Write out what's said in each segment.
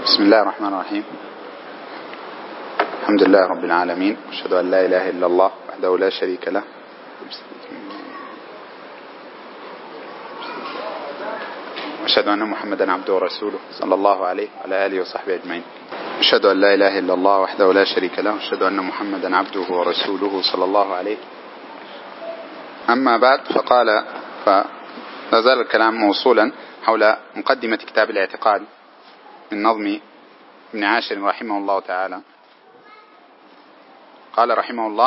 بسم الله الرحمن الرحيم. الحمد لله رب العالمين، أشهد أن لا إله إلا الله وحده لا شريك له، أشهد أن محمدا عبده ورسوله صلى الله عليه وعلى آله وصحبه أجمعين. أشهد أن لا إله إلا الله وحده لا شريك له، أشهد أن محمدا عبده ورسوله صلى الله عليه. أما بعد، فلا زال الكلام موصولا حول مقدمة كتاب الاعتقاد من نظم ابن عاشر رحمه الله تعالى. قال رحمه الله: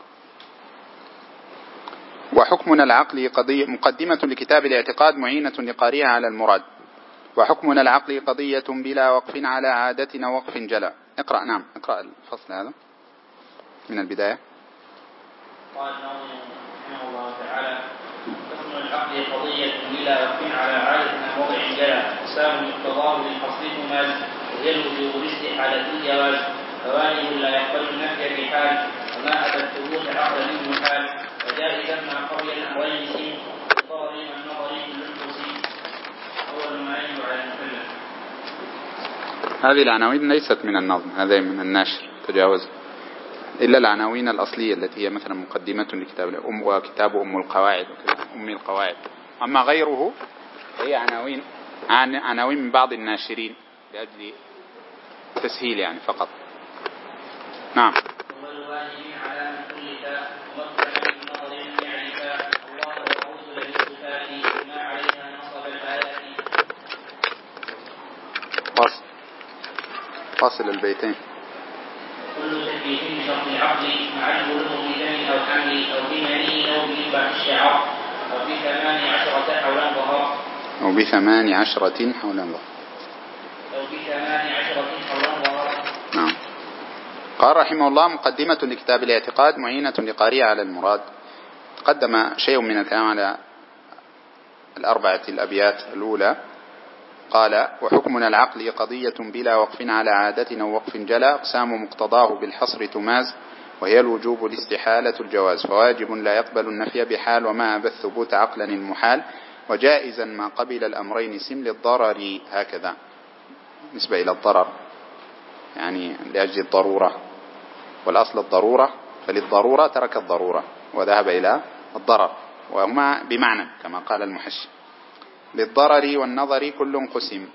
وحكمنا العقلي مقدمة لكتاب الاعتقاد معينة لقارئها على المراد. وحكمنا العقلي قضية بلا وقف على عادتنا وقف جلا. اقرأ. نعم، اقرأ الفصل هذا من البداية. قال الناظم رحمه الله تعالى: حكم العقل قضية بلا وقف على عادتنا وقف جلا، أقسام مقتضاه بالحصر مماز، وهي الوجوب باستحالة الجواز، فواجب لا يقبل النفي في حال، وما أتى الثبوت عقلا منه حال، وجائزا ما قبل الأمرين سن، الضرر والنظر كل القسم، أول ما يجب على المكلف. هذه العناوين ليست من النظم، هذا من الناشر، تجاوز، إلا العناوين الأصلية التي هي مثلا مقدمة لكتاب وكتاب أم القواعد أم القواعد. أما غيره هي عناوين من بعض الناشرين لأجل تسهيل يعني فقط. نعم. والواجب على من كلف ومبتدأ النظر لم يعرفا الله والرسول بالصفات ما عليها نصب الآيات. فاصل البيتين. كل تكليف بشرط العقل مع البلوغ بدم أو حمل أو بمني أو بإنباح الشعر أو ب18 حولا ظهر أو ب18 حولا ظهر. نعم. قال رحمه الله: مقدمة لكتاب الاعتقاد معينة لقارئها على المراد. تقدم شيء من الكلام على الأربعة الأبيات الأولى. قال: وحكمنا العقل قضية بلا وقف على عادتنا ووقف جلا، أقسام مقتضاه بالحصر تماز، وهي الوجوب الاستحالة الجواز، فواجب لا يقبل النفي بحال، وما أبى الثبوت عقلا المحال، وجائزا ما قبل الأمرين سم للضرر. هكذا نسبة إلى الضرر يعني لأجل الضرورة، والأصل الضرورة، فللضرورة ترك الضرورة وذهب إلى الضرر، وهما بمعنى كما قال المحشي: للضرر والنظر كل قسم.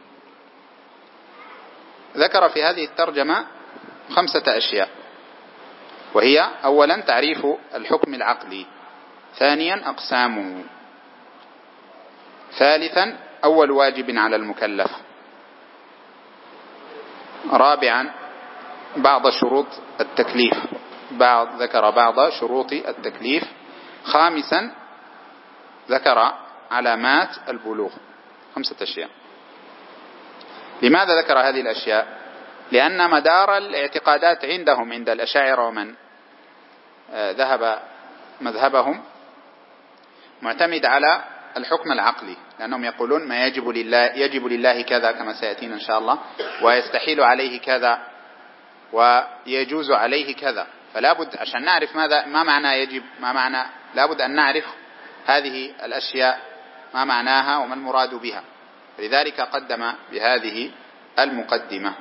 ذكر في هذه الترجمة 5 أشياء، وهي: أولا تعريف الحكم العقلي، ثانيا أقسامه، ثالثا أول واجب على المكلف، رابعا بعض شروط التكليف، ذكر بعض شروط التكليف، خامسا ذكر علامات البلوغ. 5 أشياء. لماذا ذكر هذه الأشياء؟ لأن مدار الاعتقادات عندهم عند الأشاعرة ومن ذهب مذهبهم معتمد على الحكم العقلي، لأنهم يقولون ما يجب لله كذا كما سيأتينا إن شاء الله، ويستحيل عليه كذا، ويجوز عليه كذا. فلا بد عشان نعرف ما معنى يجب، ما معنى، لا بد أن نعرف هذه الأشياء ما معناها وما المراد بها، لذلك قدم بهذه المقدمة.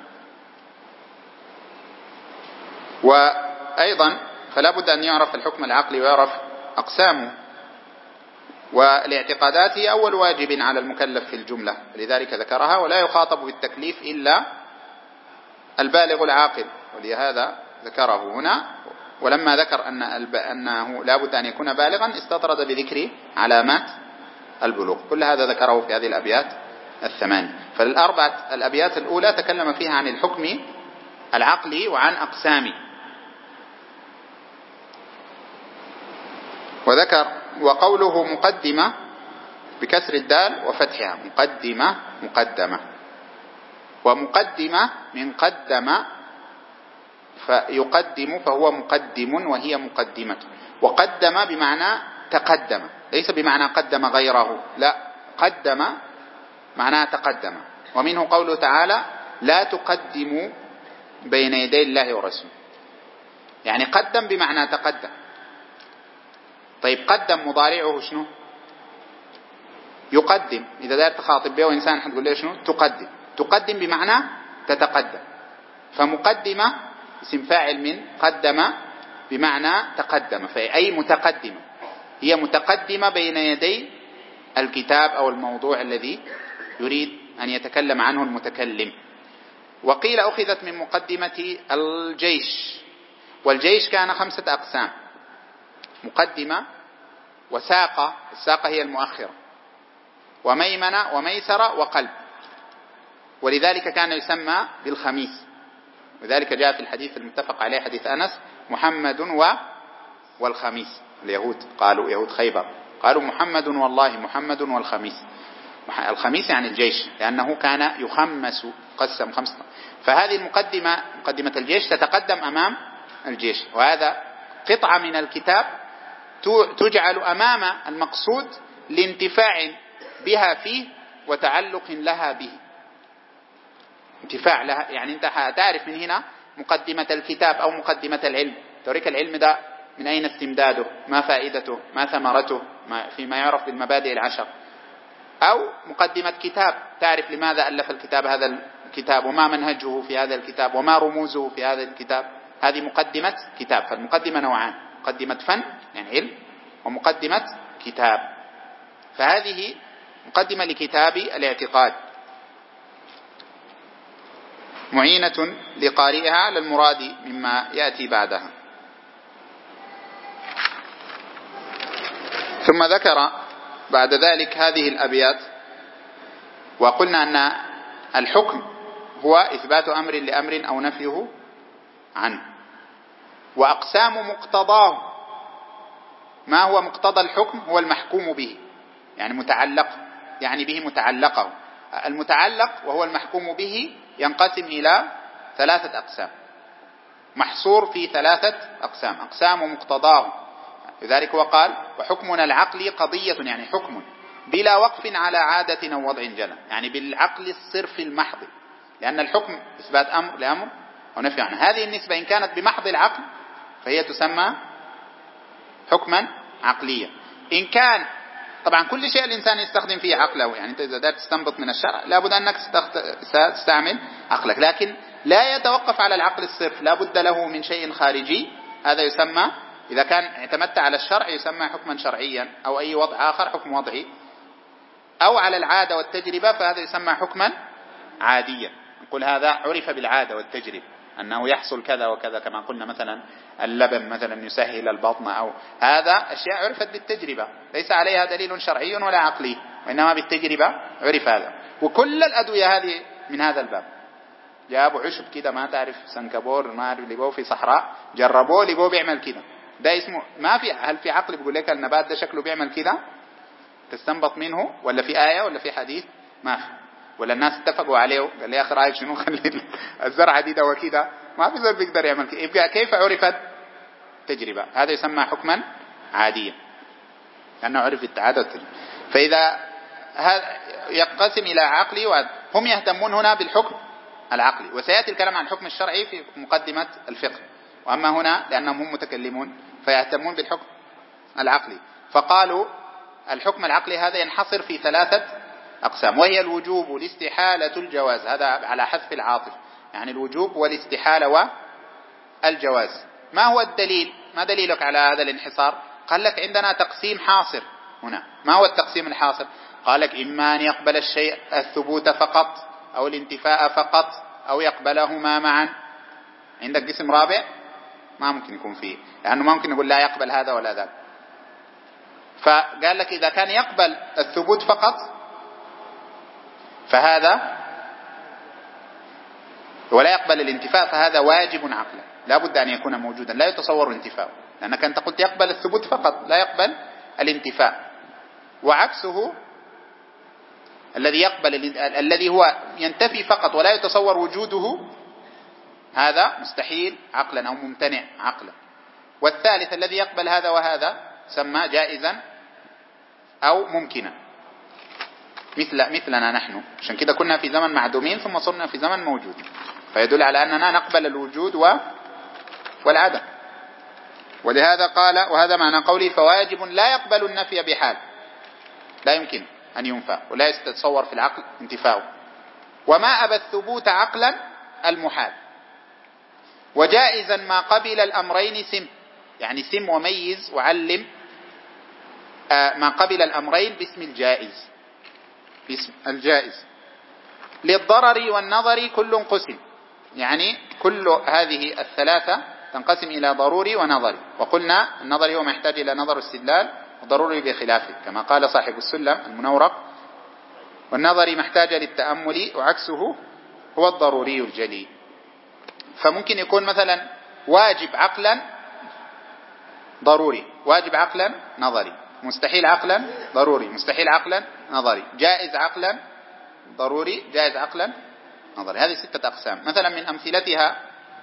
وأيضا فلا بد أن يعرف الحكم العقلي ويعرف أقسامه، والاعتقادات هي أول واجب على المكلف في الجملة، لذلك ذكرها، ولا يخاطب بالتكليف إلا البالغ العاقل، ولهذا ذكره هنا. ولما ذكر أنه لا بد أن يكون بالغا استطرد بذكر علامات البلوغ. كل هذا ذكره في هذه الأبيات 8. فالأربعة الأبيات الأولى تكلم فيها عن الحكم العقلي وعن أقسامه، وذكر: وقوله مقدمة بكسر الدال وفتحها، مقدمة، ومقدمة من قدم فيقدم، فهو مقدم وهي مقدمة. وقدم بمعنى تقدم، ليس بمعنى قدم غيره، لا، قدم معناه تقدم. ومنه قوله تعالى: لا تقدموا بين يدي الله ورسوله، يعني قدم بمعنى تقدم. طيب قدم مضارعه شنو؟ يقدم. إذا دار تخاطب به إنسان حتقول له شنو؟ تقدم بمعنى تتقدم. فمقدمة اسم فاعل من قدم بمعنى تقدم، فأي متقدمة، هي متقدمة بين يدي الكتاب أو الموضوع الذي يريد أن يتكلم عنه المتكلم. وقيل أخذت من مقدمة الجيش، والجيش كان 5 أقسام: مقدمة، وساقة، الساقة هي المؤخرة، وميمنة، وميسرة، وقلب. ولذلك كان يسمى بالخميس، وذلك جاء في الحديث المتفق عليه حديث أنس: محمد والخميس. اليهود قالوا، يهود خيبر قالوا: محمد والله، محمد والخميس. الخميس يعني الجيش، لأنه كان يخمس، قسم 5. فهذه المقدمة، مقدمة الجيش، تتقدم أمام الجيش، وهذا قطعة من الكتاب تجعل أمام المقصود لانتفاع بها فيه وتعلق لها به، انتفاع لها. يعني أنت تعرف من هنا مقدمة الكتاب أو مقدمة العلم، توريك العلم ده من أين استمداده، ما فائدته، ما ثمرته، فيما يعرف بالمبادئ 10. أو مقدمة كتاب، تعرف لماذا ألف الكتاب هذا الكتاب، وما منهجه في هذا الكتاب، وما رموزه في هذا الكتاب. هذه مقدمة كتاب. فالمقدمة نوعان: مقدمة فن يعني علم، ومقدمة كتاب. فهذه مقدمة لكتاب الاعتقاد، معينة لقارئها على المراد مما يأتي بعدها. ثم ذكر بعد ذلك هذه الأبيات، وقلنا أن الحكم هو إثبات أمر لأمر أو نفيه عنه، وأقسام مقتضاه. ما هو مقتضى الحكم؟ هو المحكوم به، يعني متعلق، يعني به متعلقه. المتعلق وهو المحكوم به ينقسم إلى 3 أقسام، محصور في 3 أقسام: أقسام مقتضاه. لذلك وقال: وحكمنا العقلي قضية، يعني حكم بلا وقف على عادة أو وضع جلى، يعني بالعقل الصرف المحض، لأن الحكم إثبات أمر لأمر ونفي عنه. هذه النسبة إن كانت بمحض العقل فهي تسمى حكما عقليا. إن كان طبعا كل شيء الإنسان يستخدم فيه عقله، يعني أنت إذا دارت تستنبط من الشرع لابد أنك تستعمل عقلك، لكن لا يتوقف على العقل الصرف، لابد له من شيء خارجي. هذا يسمى، إذا كان اعتمدت على الشرع يسمى حكما شرعيا، أو أي وضع آخر حكم وضعي، أو على العادة والتجربة فهذا يسمى حكما عاديا. نقول هذا عرف بالعادة والتجربة أنه يحصل كذا وكذا، كما قلنا مثلا اللبن مثلا يسهل البطن، أو هذا أشياء عرفت بالتجربة ليس عليها دليل شرعي ولا عقلي، وإنما بالتجربة عرف هذا. وكل الأدوية هذه من هذا الباب. جابوا عشب كده ما تعرف، سنكبور ما عارف، لقوه في صحراء، جربوه لقوه بيعمل كده، ده اسمه ما في. هل في عقل بيقول لك النبات ده شكله بيعمل كده تستنبط منه، ولا في آية ولا في حديث؟ ما في. ولا الناس اتفقوا عليه قال لي يا أخي رأيك شنو، خلي الزرعة دي ده وكده، ما في زول بيقدر يعمل كده. يبقى كيف عرفت؟ تجربة. هذا يسمى حكما عاديا لأنه عرف التعادل. فإذا هذا ينقسم إلى عقلي هم يهتمون هنا بالحكم العقلي، وسيأتي الكلام عن الحكم الشرعي في مقدمة الفقه. وأما هنا لأنهم هم متكلمون فيهتمون بالحكم العقلي، فقالوا الحكم العقلي هذا ينحصر في 3 أقسام، وهي الوجوب والاستحالة الجواز. هذا على حذف العاطف، يعني الوجوب والاستحالة والجواز. ما هو الدليل؟ ما دليلك على هذا الانحصار؟ قال لك عندنا تقسيم حاصر هنا. ما هو التقسيم الحاصر؟ قال لك إما أن يقبل الشيء الثبوت فقط، أو الانتفاء فقط، أو يقبلهما معا. عندك قسم رابع ما ممكن يكون فيه، لأنه ما ممكن يقول لا يقبل هذا ولا ذاك. فقال لك إذا كان يقبل الثبوت فقط فهذا، ولا يقبل الانتفاء فهذا واجب عقلا، لا بد أن يكون موجودا، لا يتصور انتفاء، لأنك أنت قلت يقبل الثبوت فقط لا يقبل الانتفاء. وعكسه الذي يقبل، الذي هو ينتفي فقط ولا يتصور وجوده، هذا مستحيل عقلا أو ممتنع عقلا. والثالث الذي يقبل هذا وهذا سمى جائزا أو ممكنا، مثلنا نحن. عشان كده كنا في زمن معدومين ثم صرنا في زمن موجود، فيدل على أننا نقبل الوجود والعدم. ولهذا قال، وهذا معنى قوله فواجب لا يقبل النفي بحال، لا يمكن أن ينفى ولا يتصور في العقل انتفاؤه. وما أبى الثبوت عقلا المحال، وجائزا ما قبل الأمرين سم، يعني سم وميز وعلم ما قبل الأمرين باسم الجائز، باسم الجائز. للضرر والنظر كل قسم، يعني كل هذه الثلاثة تنقسم إلى ضروري ونظري، وقلنا النظري هو ما يحتاج إلى نظر استدلال، وضروري بخلافه كما قال صاحب السلم المنورق، والنظري محتاج للتأمل وعكسه هو الضروري الجلي. فممكن يكون مثلا واجب عقلا ضروري، واجب عقلا نظري، مستحيل عقلا ضروري، مستحيل عقلا نظري، جائز عقلا ضروري، جائز عقلا نظري. هذه 6 أقسام. مثلا من أمثلتها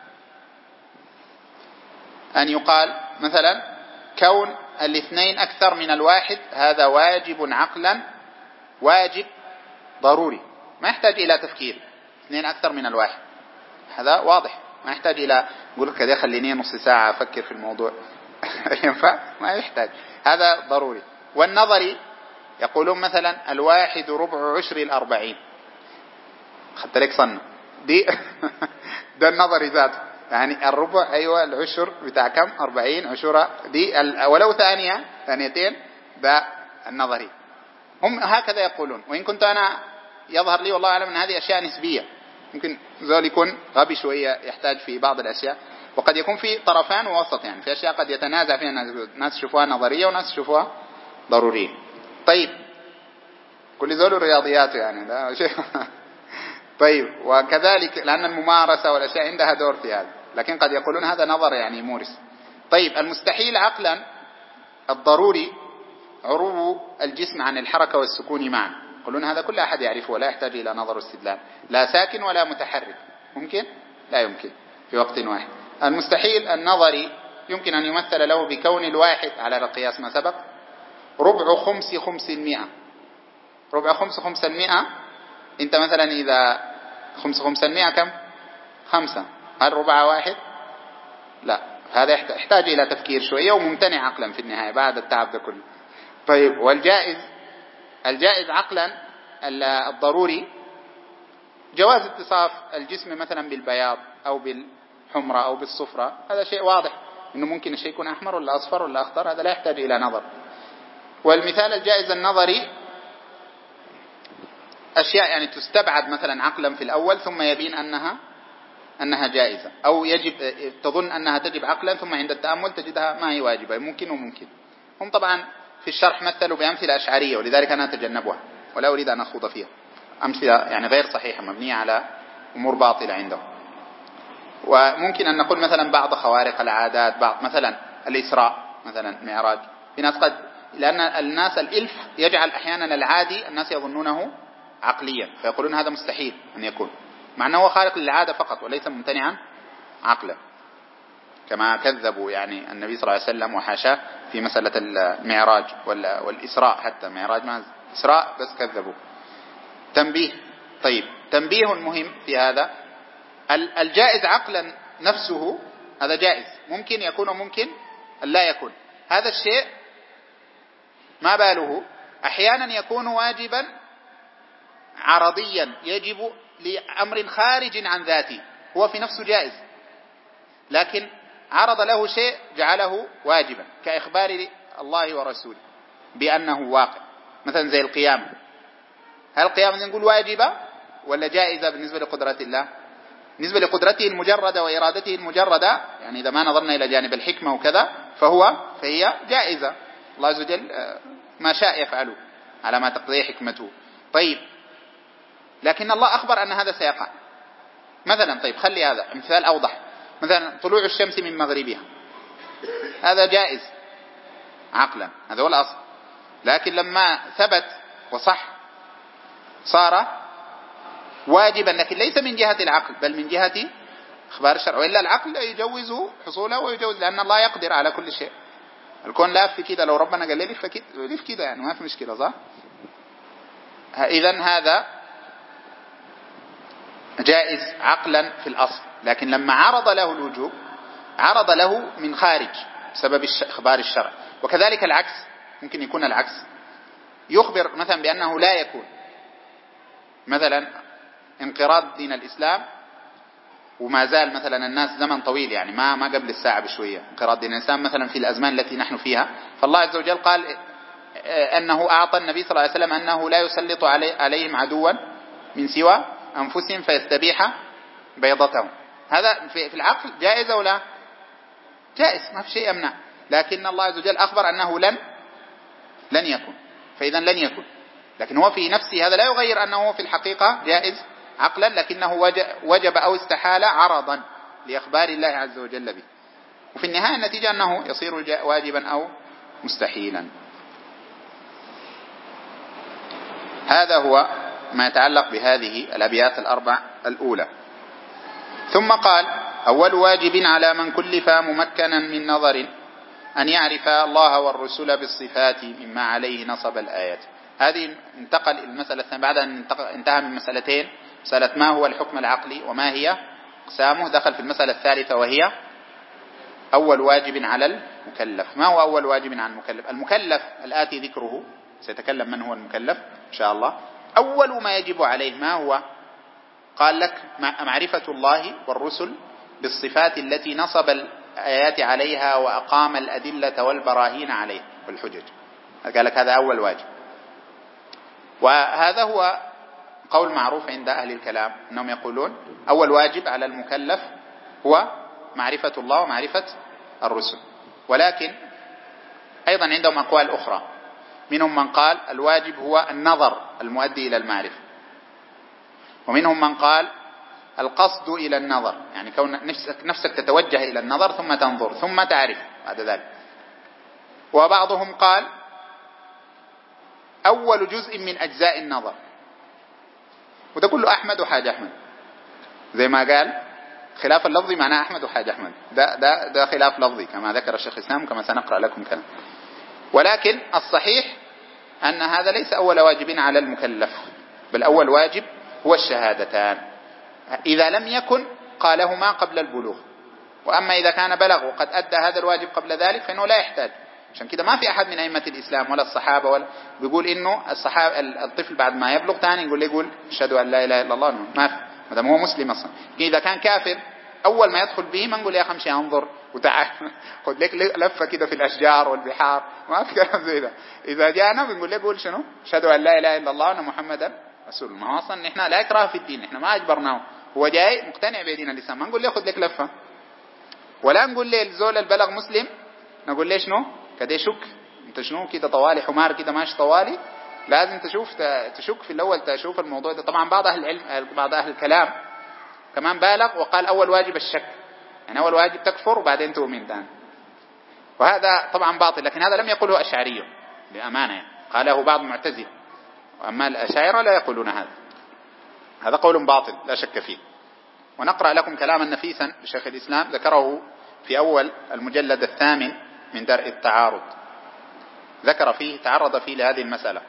أن يقال مثلا كون الاثنين أكثر من الواحد هذا واجب عقلا، واجب ضروري، ما يحتاج إلى تفكير، 2 أكثر من الواحد هذا واضح، ما يحتاج إلى قول كذا خليني نص ساعة أفكر في الموضوع ينفع؟ ما يحتاج، هذا ضروري. والنظري يقولون مثلا 1 ربع عشر 40، خدت لك صنة دي ده النظري ذاته، يعني الربع أيوة العشر بتاع كم 40 عشرة دي ولو ثانية ثانيتين، ده النظري. هم هكذا يقولون، وإن كنت أنا يظهر لي والله أعلم أن هذه أشياء نسبية، ممكن ذلك يكون غبي شوية يحتاج في بعض الأشياء، وقد يكون في طرفان ووسط، يعني في أشياء قد يتنازع فيها ناس يشوفوها نظرية وناس يشوفوها ضرورية. طيب كل ذول الرياضيات يعني لا شيء طيب وكذلك لأن الممارسة والأشياء عندها دور في هذا، لكن قد يقولون هذا نظر يعني مورس. طيب المستحيل عقلا الضروري عروض الجسم عن الحركة والسكون معا، يقولون هذا كل أحد يعرفه ولا يحتاج إلى نظر واستدلال، لا ساكن ولا متحرك، ممكن؟ لا يمكن في وقت واحد. المستحيل النظري يمكن أن يمثل له بكون الواحد على القياس ما سبق ربع خمس 500، ربع خمس 500، انت مثلا إذا 500 كم 5، هل ربع واحد؟ لا، هذا يحتاج إلى تفكير شوية وممتنع عقلا في النهاية بعد التعب ده كله. طيب والجائز، الجائز عقلا الضروري جواز اتصاف الجسم مثلا بالبياض أو بالحمرة أو بالصفرة، هذا شيء واضح إنه ممكن الشيء يكون أحمر ولا أصفر ولا أخضر، هذا لا يحتاج إلى نظر. والمثال الجائز النظري أشياء يعني تستبعد مثلا عقلا في الأول ثم يبين أنها جائزة، أو يجب تظن أنها تجب عقلا ثم عند التأمل تجدها ما هي واجبة، ممكن وممكن. هم طبعا في الشرح مثلوا بأمثلة أشعرية ولذلك أنا أتجنبها ولا أريد أن أخوض فيها، أمثلة يعني غير صحيحة مبنية على أمور باطلة عندهم. وممكن أن نقول مثلا بعض خوارق العادات، بعض مثلا الإسراء مثلا معراج، في ناس قد لأن الناس الإلف يجعل أحيانا العادي الناس يظنونه عقليا فيقولون هذا مستحيل أن يكون، مع أنه هو خارق للعادة فقط وليس ممتنعا عقلا، كما كذبوا يعني النبي صلى الله عليه وسلم وحاشاه في مسألة المعراج والإسراء، حتى معراج ما إسراء بس كذبوا. تنبيه، طيب تنبيه مهم في هذا، الجائز عقلا نفسه هذا جائز، ممكن يكون وممكن لا يكون، هذا الشيء ما باله أحيانا يكون واجبا عرضيا يجب لأمر خارج عن ذاته، هو في نفسه جائز لكن عرض له شيء جعله واجبا، كإخبار الله ورسوله بأنه واقع، مثلا زي القيامة، هل القيامة نقول واجبة ولا جائزة بالنسبة لقدرة الله؟ بالنسبة لقدرته المجردة وإرادته المجردة، يعني إذا ما نظرنا إلى جانب الحكمة وكذا فهي جائزة، الله عز وجل ما شاء يفعله على ما تقضيه حكمته. طيب لكن الله أخبر أن هذا سيقع مثلا، طيب خلي هذا مثال أوضح، مثلا طلوع الشمس من مغربها هذا جائز عقلا، هذا هو الأصل، لكن لما ثبت وصح صار واجبا، لكن ليس من جهة العقل بل من جهة إخبار الشرع، وإلا العقل يجوز حصوله ويجوز، لأن الله يقدر على كل شيء، الكون لاف كده، لو ربنا قال لي لف كده يعني ما في مشكلة صح؟ إذن هذا جائز عقلا في الأصل، لكن لما عرض له الوجوب عرض له من خارج بسبب إخبار الشرع. وكذلك العكس، ممكن يكون العكس، يخبر مثلا بأنه لا يكون، مثلا انقراض دين الإسلام، وما زال مثلا الناس زمن طويل يعني ما قبل الساعة بشوية انقراض دين الإسلام مثلا في الأزمان التي نحن فيها. فالله عز وجل قال أنه أعطى النبي صلى الله عليه وسلم أنه لا يسلط عليهم عدوا من سوى أنفسهم فيستبيح بيضتهم. هذا في العقل جائز أو لا؟ جائز، ما في شيء يمنع، لكن الله عز وجل أخبر أنه لن يكن، فإذا لن يكن. لكن هو في نفسه هذا لا يغير أنه في الحقيقة جائز عقلا، لكنه وجب أو استحال عرضا لإخبار الله عز وجل به، وفي النهاية النتيجة أنه يصير واجبا أو مستحيلا. هذا هو ما يتعلق بهذه الأبيات الأربع الأولى. ثم قال: أول واجب على من كلف ممكنا من نظر أن يعرف الله والرسل بالصفات مما عليه نصب الآيات. هذه انتقل المسألة الثانية بعد أن انتهى من مسألتين، مسألة ما هو الحكم العقلي وما هي أقسامه، دخل في المسألة الثالثة وهي أول واجب على المكلف. ما هو أول واجب على المكلف؟ المكلف الآتي ذكره، سيتكلم من هو المكلف إن شاء الله. أول ما يجب عليه ما هو؟ قال لك معرفة الله والرسل بالصفات التي نصب الآيات عليها وأقام الأدلة والبراهين عليها والحجج. قال لك هذا أول واجب، وهذا هو قول معروف عند أهل الكلام أنهم يقولون أول واجب على المكلف هو معرفة الله ومعرفة الرسل. ولكن أيضا عندهم أقوال أخرى، منهم من قال الواجب هو النظر المؤدي إلى المعرفة، ومنهم من قال القصد إلى النظر، يعني كون نفسك تتوجه إلى النظر ثم تنظر ثم تعرف بعد ذلك. وبعضهم قال أول جزء من أجزاء النظر، وده كله أحمد وحاج أحمد، زي ما قال خلاف اللفظي معناه أحمد وحاج أحمد، ده خلاف لفظي كما ذكر الشيخ الإسلام كما سنقرأ لكم كلام. ولكن الصحيح أن هذا ليس أول واجب على المكلف، بل أول واجب هو الشهادتان، إذا لم يكن قالهما قبل البلوغ. وأما إذا كان بلغ وقد أدى هذا الواجب قبل ذلك فإنه لا يحتاج. عشان كده ما في أحد من أئمة الإسلام ولا الصحابة ولا بيقول إنه الطفل بعد ما يبلغ ثاني يقول أشهد أن لا إله إلا الله، ما في، ما دام هو مسلم أصلا. إذا كان كافر أول ما يدخل به ما نقول يا أخي امشي انظر وتعال خذ لك لفة كده في الأشجار والبحار، ما في كلام زي ده. إذا جاءنا بنقول له قول شنو؟ أشهد أن لا إله إلا الله وأن محمدا رسول الله. ما هو أصلا إحنا لا إكراه في الدين، إحنا ما أجبرناه، هو جاي مقتنع بدين الإسلام، ما نقول له خذ لك لفة، ولا نقول له الزول البلغ مسلم نقول له شنو كده شك انت شنو كده طوالي حمار كده ماشي طوالي. لازم تشك في الأول، تشوف الموضوع ده. طبعا بعض أهل العلم بعض أهل الكلام كمان بالغ وقال أول واجب الشك، يعني أول واجب تكفر وبعدين تؤمن ثاني، وهذا طبعا باطل. لكن هذا لم يقله أشعري بأمانة، يعني قاله بعض المعتزلة، وأما الأشاعرة لا يقولون هذا قول باطل لا شك فيه. ونقرأ لكم كلاما نفيسا لشيخ الإسلام ذكره في أول المجلد 8 من درء التعارض، ذكر فيه تعرض فيه لهذه المسألة،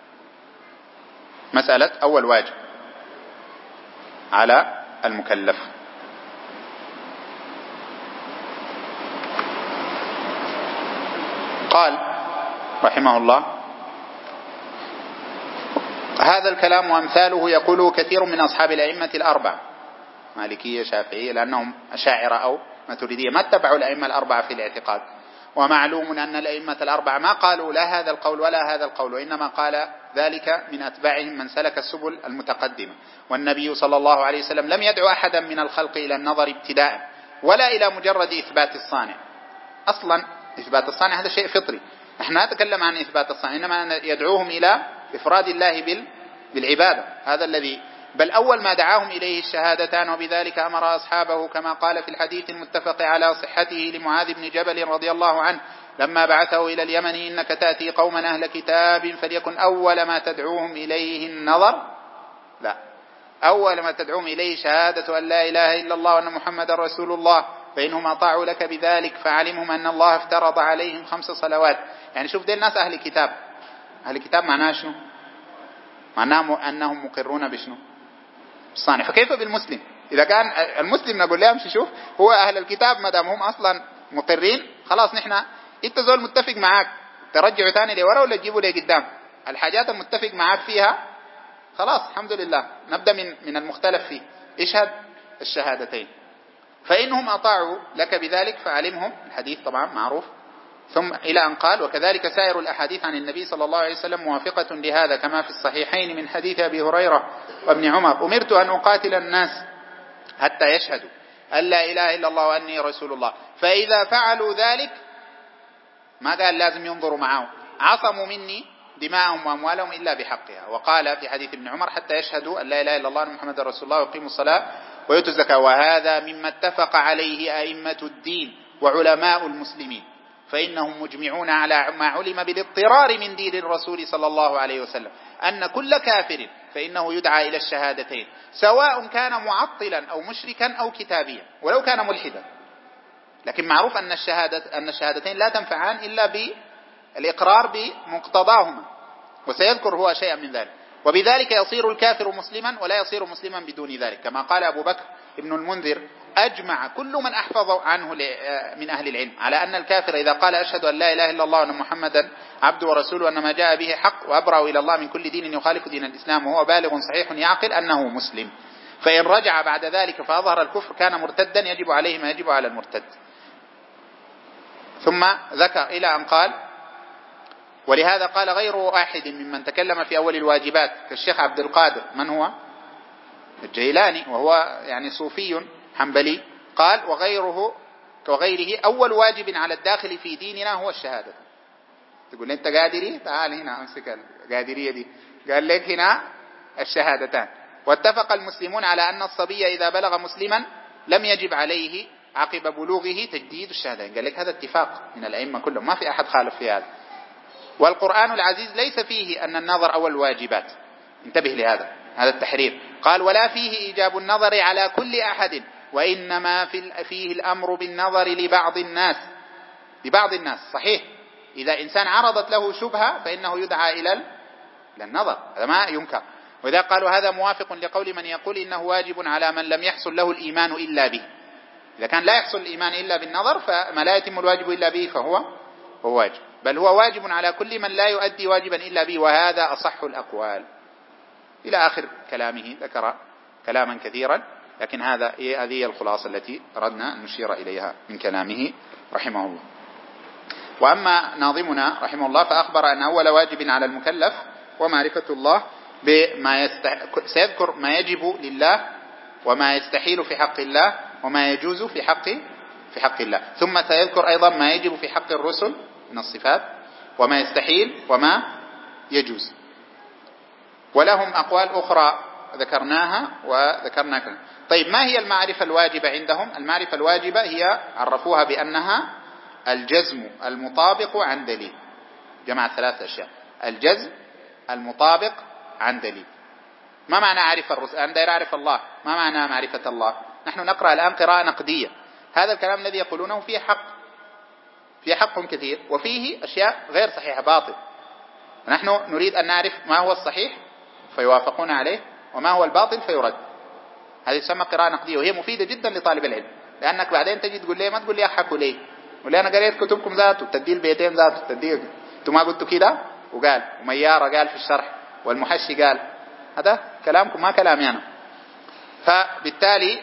مسألة أول واجب على المكلف. قال رحمه الله: هذا الكلام وأمثاله يقوله كثير من أصحاب الأئمة الأربعة، مالكية شافعية، لأنهم أشاعرة أو ماتريدية ما اتبعوا الأئمة الأربعة في الاعتقاد. ومعلوم أن الأئمة الأربعة ما قالوا لا هذا القول ولا هذا القول، وإنما قال ذلك من أتباعهم من سلك السبل المتقدمة. والنبي صلى الله عليه وسلم لم يدعو أحدا من الخلق إلى النظر ابتداء ولا إلى مجرد إثبات الصانع. أصلا إثبات الصانع هذا شيء فطري، نحن لا نتكلم عن إثبات الصانع، إنما يدعوهم إلى إفراد الله بالعبادة، هذا الذي بل أول ما دعاهم إليه الشهادتان، وبذلك أمر أصحابه كما قال في الحديث المتفق على صحته لمعاذ بن جبل رضي الله عنه لما بعثه إلى اليمن: إنك تأتي قوما أهل كتاب فليكن أول ما تدعوهم إليه النظر، لا، أول ما تدعوهم إليه شهادة أن لا إله إلا الله وأن محمد رسول الله، فإنهم أطاعوا لك بذلك فعلمهم أن الله افترض عليهم 5 صلوات. يعني شوف دي الناس أهل كتاب، أهل كتاب معناه شنو؟ معناه أنهم مقرون بشنو؟ الصانع. فكيف بالمسلم؟ إذا كان المسلم نقول له امشي شوف هو أهل الكتاب ما دام هم أصلا مقرين خلاص، نحن أنت زول متفق معاك ترجعوا ثاني لورا ولا تجيبوا لي قدام. الحاجات المتفق معاك فيها خلاص الحمد لله نبدأ من المختلف فيه، اشهد الشهادتين. فإنهم أطاعوا لك بذلك فعلمهم، الحديث طبعا معروف. ثم إلى أن قال: وكذلك سائر الأحاديث عن النبي صلى الله عليه وسلم موافقة لهذا، كما في الصحيحين من حديث أبي هريرة وابن عمر: أمرت أن أقاتل الناس حتى يشهدوا أن لا إله إلا الله وأني رسول الله، فإذا فعلوا ذلك، ما قال لازم ينظروا معه، عصموا مني دماءهم وأموالهم إلا بحقها. وقال في حديث ابن عمر: حتى يشهدوا أن لا إله إلا الله وأن محمد رسول الله ويقيموا الصلاة ويؤتوا الزكاة. وهذا مما اتفق عليه أئمة الدين وعلماء المسلمين، فإنهم مجمعون على ما علم بالاضطرار من دين الرسول صلى الله عليه وسلم، أن كل كافر فإنه يدعى إلى الشهادتين، سواء كان معطلا أو مشركا أو كتابيا ولو كان ملحدا. لكن معروف أن الشهادتين لا تنفعان إلا بالإقرار بمقتضاهما، وسيذكر هو شيئا من ذلك. وبذلك يصير الكافر مسلما ولا يصير مسلما بدون ذلك، كما قال أبو بكر ابن المنذر: أجمع كل من أحفظ عنه من أهل العلم على أن الكافر إذا قال أشهد أن لا إله إلا الله وأن محمدا عبده ورسوله وأن ما جاء به حق وأبرأ إلى الله من كل دين يخالف دين الإسلام وهو بالغ صحيح يعقل أنه مسلم، فإن رجع بعد ذلك فأظهر الكفر كان مرتدا، يجب عليه ما يجب على المرتد. ثم ذكر إلى أن قال: ولهذا قال غير واحد ممن تكلم في أول الواجبات كالشيخ عبد القادر، من هو؟ الجيلاني، وهو يعني صوفي حنبلي، قال: وغيره أول واجب على الداخل في ديننا هو الشهادة. تقول لي أنت قادري؟ تعال هنا أمسك القادرية دي، قال لك هنا الشهادتان. واتفق المسلمون على أن الصبي إذا بلغ مسلما لم يجب عليه عقب بلوغه تجديد الشهادة، قال لك هذا اتفاق من الأئمة كلهم، ما في أحد خالف في هذا. والقرآن العزيز ليس فيه أن النظر أول الواجبات، انتبه لهذا، هذا التحرير. قال: ولا فيه إيجاب النظر على كل أحد، وإنما فيه الأمر بالنظر لبعض الناس. صحيح إذا إنسان عرضت له شبهة فإنه يدعى إلى النظر، هذا ما ينكر. وإذا قالوا هذا موافق لقول من يقول إنه واجب على من لم يحصل له الإيمان إلا به. إذا كان لا يحصل الإيمان إلا بالنظر فما لا يتم الواجب إلا به فهو واجب، بل هو واجب على كل من لا يؤدي واجبا إلا به، وهذا أصح الأقوال. إلى آخر كلامه ذكر كلاما كثيرا، لكن هذه الخلاصة التي أردنا أن نشير إليها من كلامه رحمه الله. وأما ناظمنا رحمه الله فأخبر أن أول واجب على المكلف ومعرفة الله سيذكر ما يجب لله وما يستحيل في حق الله وما يجوز في حق الله، ثم سيذكر أيضا ما يجب في حق الرسل من الصفات وما يستحيل وما يجوز. ولهم أقوال أخرى ذكرناها وذكرنا. طيب، ما هي المعرفة الواجبة عندهم؟ المعرفة الواجبة هي عرفوها بأنها الجزم المطابق عن دليل. جمع 3 أشياء: الجزم المطابق عن دليل. ما معنى عارف الرسل؟ أنا داير أعرف الله، ما معنى معرفة الله؟ نحن نقرأ الآن قراءة نقدية، هذا الكلام الذي يقولونه فيه حق كثير، وفيه أشياء غير صحيحة باطل. نحن نريد أن نعرف ما هو الصحيح فيوافقون عليه وما هو الباطل فيرد. هذه تسمى قراءة نقدية، وهي مفيدة جدا لطالب العلم، لأنك بعدين تجي تقول لي ما تقول لي أحكوا ليه، ولا أنا قريت كتبكم ذاته، تدي البيتين ذاته، تدي أنتم ما قلتوا كده، وقال وميارة قال في الشرح والمحشي قال، هذا كلامكم ما كلامي أنا. فبالتالي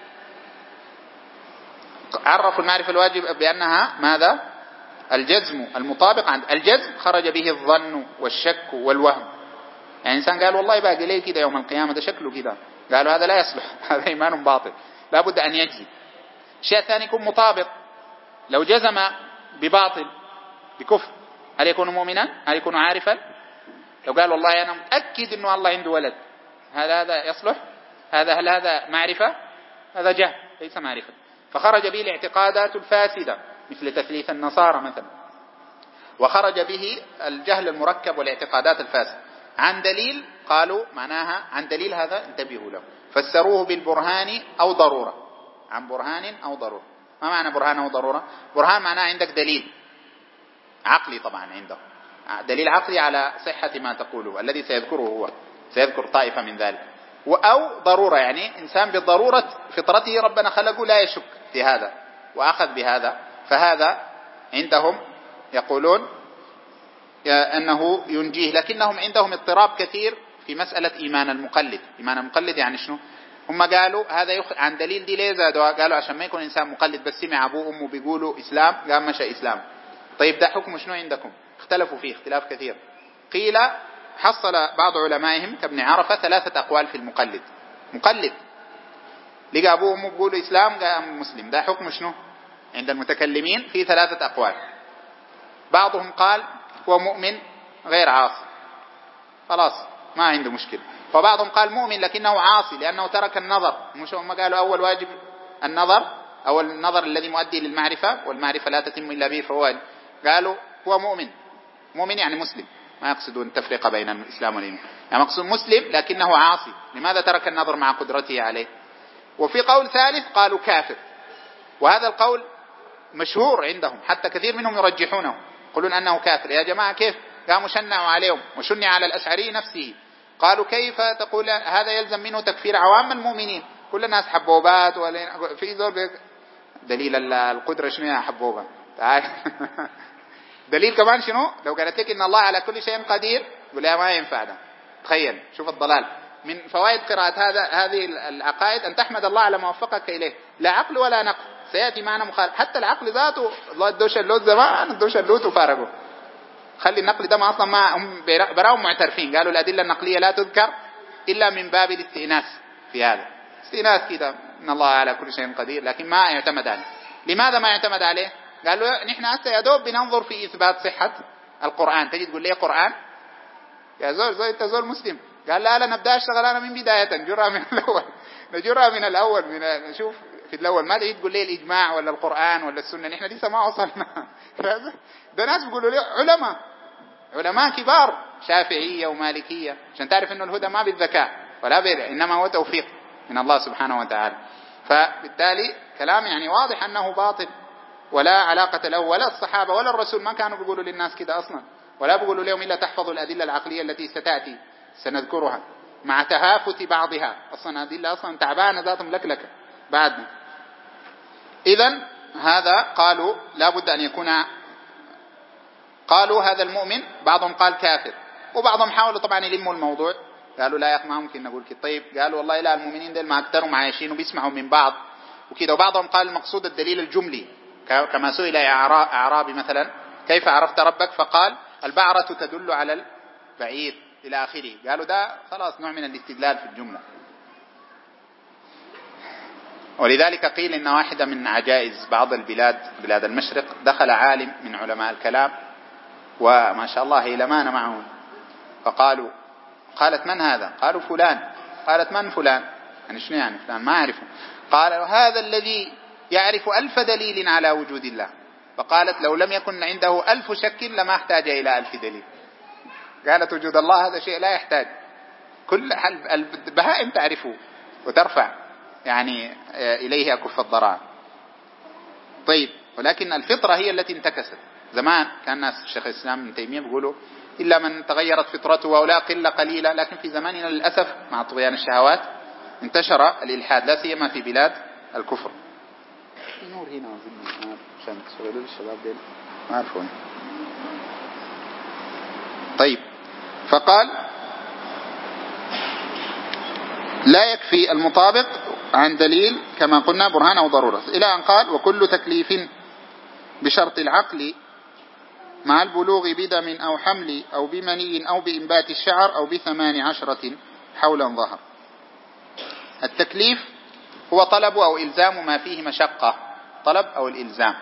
عرفوا المعرفة الواجب بأنها ماذا؟ الجزم المطابق عن الجزم خرج به الظن والشك والوهم. يعني إنسان قال والله باقي ليه كده يوم القيامة، ده شكله كده، قالوا هذا لا يصلح، هذا إيمان باطل، لا بد أن يجزم. شيء ثاني يكون مطابق، لو جزم بباطل بكفر هل يكون مؤمنا؟ هل يكون عارفا؟ لو قال والله أنا متأكد أنه الله عنده ولد، هذا يصلح؟ هل هذا معرفة؟ هذا جهل ليس معرفة. فخرج به الاعتقادات الفاسدة مثل تثليث النصارى مثلا، وخرج به الجهل المركب والاعتقادات الفاسدة عن دليل. قالوا معناها عن دليل، هذا انتبهوا له، فسروه بالبرهان أو ضرورة، عن برهان أو ضرورة. ما معنى برهان أو ضرورة؟ برهان معناه عندك دليل عقلي، طبعا عنده دليل عقلي على صحة ما تقوله الذي سيذكره هو، سيذكر طائفة من ذلك. أو ضرورة، يعني إنسان بالضرورة فطرته ربنا خلقه لا يشك في هذا وأخذ بهذا، فهذا عندهم يقولون أنه ينجيه. لكنهم عندهم اضطراب كثير في مسألة إيمان المقلد. إيمان المقلد يعني شنو؟ هم قالوا هذا عن دليل دي ليه زادوا؟ قالوا عشان ما يكون إنسان مقلد بس سمع أبوه وأمه بيقولوا إسلام قام مشى إسلام. طيب ده حكم شنو عندكم؟ اختلفوا فيه اختلاف كثير. قيل حصل بعض علمائهم كابن عرفة 3 أقوال في المقلد. مقلد لقى أبوه وأمه بيقولوا إسلام قام مسلم، ده حكم شنو عند المتكلمين؟ في 3 أقوال. بعضهم قال هو مؤمن غير عاصي خلاص ما عنده مشكلة، وبعضهم قال مؤمن لكنه عاصي لأنه ترك النظر. مش هم قالوا أول واجب النظر أو النظر الذي مؤدي للمعرفة والمعرفة لا تتم إلا به، فهو قالوا هو مؤمن. مؤمن يعني مسلم، ما يقصدون التفرقة بين الإسلام والإيمان، يعني مقصود مسلم لكنه عاصي. لماذا ترك النظر مع قدرته عليه؟ وفي قول ثالث قالوا كافر، وهذا القول مشهور عندهم حتى كثير منهم يرجحونه يقولون أنه كافر. يا جماعة كيف؟ قاموا شنعوا عليهم وشنع على الأشعري نفسه. قالوا كيف تقول هذا يلزم منه تكفير عوام المؤمنين؟ كل الناس حبوبات في ذول دليل القدرة شنو يا حبوبة؟ تعال دليل كمان شنو؟ لو قالت لك إن الله على كل شيء قدير قل لا ما ينفع ده. تخيل شوف الضلال. من فوائد قراءة هذه العقائد أن تحمد الله على ما وفقك إليه، لا عقل ولا نقل. سيأتي معنا مخالف، حتى العقل ذاته الله ادوش اللوت زمان ادوش اللوت وفارقوا. خلي النقل ده ما أصلا ما هم براهم معترفين، قالوا الأدلة النقلية لا تذكر إلا من باب الاستئناس. في هذا استئناس كده إن الله على كل شيء قدير، لكن ما يعتمد عليه. لماذا ما يعتمد عليه؟ قالوا نحن هسه يا دوب بننظر في إثبات صحة القرآن. تجي تقول لي قرآن يا زول أنت زول مسلم، قال لا نبدأ أشتغل أنا من بداية نجرها من الأول نجرها من الأول نشوف في الأول. ما تجي تقول لي الإجماع ولا القرآن ولا السنة، نحن لسه ما وصلنا ده ناس بيقولوا لي علماء كبار شافعية ومالكية عشان تعرف إنه الهدى ما بالذكاء ولا إنما هو توفيق من الله سبحانه وتعالى. فبالتالي كلام يعني واضح أنه باطل ولا علاقة له، ولا الصحابة ولا الرسول ما كانوا بيقولوا للناس كده أصلا، ولا بيقولوا لهم إلا تحفظوا الأدلة العقلية التي ستأتي سنذكرها مع تهافت بعضها. أصلا أدلة أصلا تعبانة ذاتهم لكلكة بعدنا. إذن هذا قالوا لا بد أن يكون، قالوا هذا المؤمن، بعضهم قال كافر، وبعضهم حاولوا طبعا يلموا الموضوع قالوا لا يا أخي ما ممكن نقول كده. طيب قالوا والله لا، المؤمنين دول ما أكثرهم عايشين وبيسمعوا من بعض وكده. وبعضهم قال المقصود الدليل الجملي، كما سئل أعرابي مثلا كيف عرفت ربك؟ فقال البعرة تدل على البعير إلى آخره. قالوا ده خلاص نوع من الاستدلال في الجملة. ولذلك قيل إن واحدة من عجائز بعض بلاد المشرق دخل عالم من علماء الكلام وما شاء الله هيلمان معه، قالت من هذا؟ قالوا فلان. قالت من فلان؟ يعني شنو يعني فلان؟ ما أعرفه. قال هذا الذي يعرف 1000 دليل على وجود الله. فقالت لو لم يكن عنده 1000 شك لما احتاج إلى 1000 دليل. قالت وجود الله هذا شيء لا يحتاج، كل البهائم تعرفه وترفع يعني إليه أكف الضراع. طيب ولكن الفطرة هي التي انتكست. زمان كان الناس الشيخ الإسلام ابن تيمية بيقولوا إلا من تغيرت فطرته ولا قلة قليلة، لكن في زماننا للأسف مع طغيان الشهوات انتشر الإلحاد لا سيما في بلاد الكفر. نور هنا عشان تشغلوا الشباب ديل ما عرفون. طيب فقال لا يكفي المطابق عن دليل كما قلنا برهان أو ضرورة، إلى أن قال وكل تكليف بشرط العقل مع البلوغ بدم أو حمل أو بمني أو بإنبات الشعر أو ب18 حولا ظهر. التكليف هو طلب أو إلزام ما فيه مشقة، طلب أو الإلزام.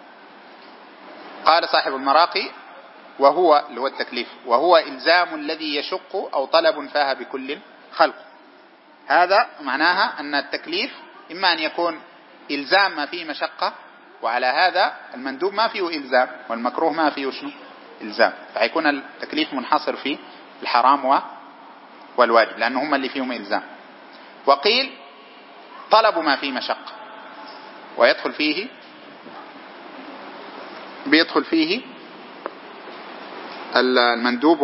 قال صاحب المراقي وهو اللي هو التكليف وهو إلزام الذي يشق أو طلب فاه بكل خلق. هذا معناها أن التكليف إما أن يكون إلزام ما فيه مشقة، وعلى هذا المندوب ما فيه إلزام والمكروه ما فيه شنو إلزام، فيكون التكليف منحصر في الحرام والواجب لأنه هم اللي فيهم إلزام. وقيل طلب ما فيه مشقة ويدخل فيه المندوب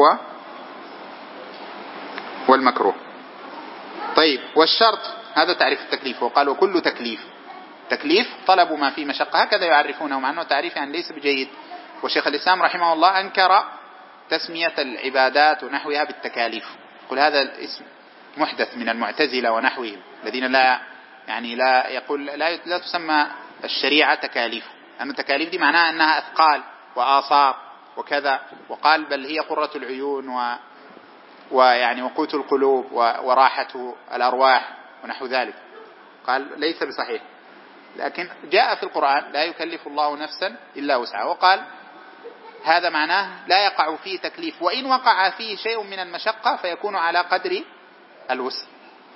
والمكروه. طيب والشرط هذا تعريف التكليف. وقالوا كل تكليف طلب ما فيه مشقة، هكذا يعرفونه مع أنه تعريف يعني ليس بجيد. وشيخ الإسلام رحمه الله أنكر تسمية العبادات ونحوها بالتكاليف، يقول هذا الاسم محدث من المعتزلة ونحوهم الذين لا يقول لا تسمى الشريعة تكاليف، لأن التكاليف دي معناها أنها أثقال وآثار وكذا، وقال بل هي قرة العيون ويعني وقوت القلوب وراحة الأرواح ونحو ذلك. قال ليس بصحيح، لكن جاء في القرآن لا يكلف الله نفسا إلا وسعها، وقال هذا معناه لا يقع فيه تكليف، وإن وقع فيه شيء من المشقة فيكون على قدر الوسع.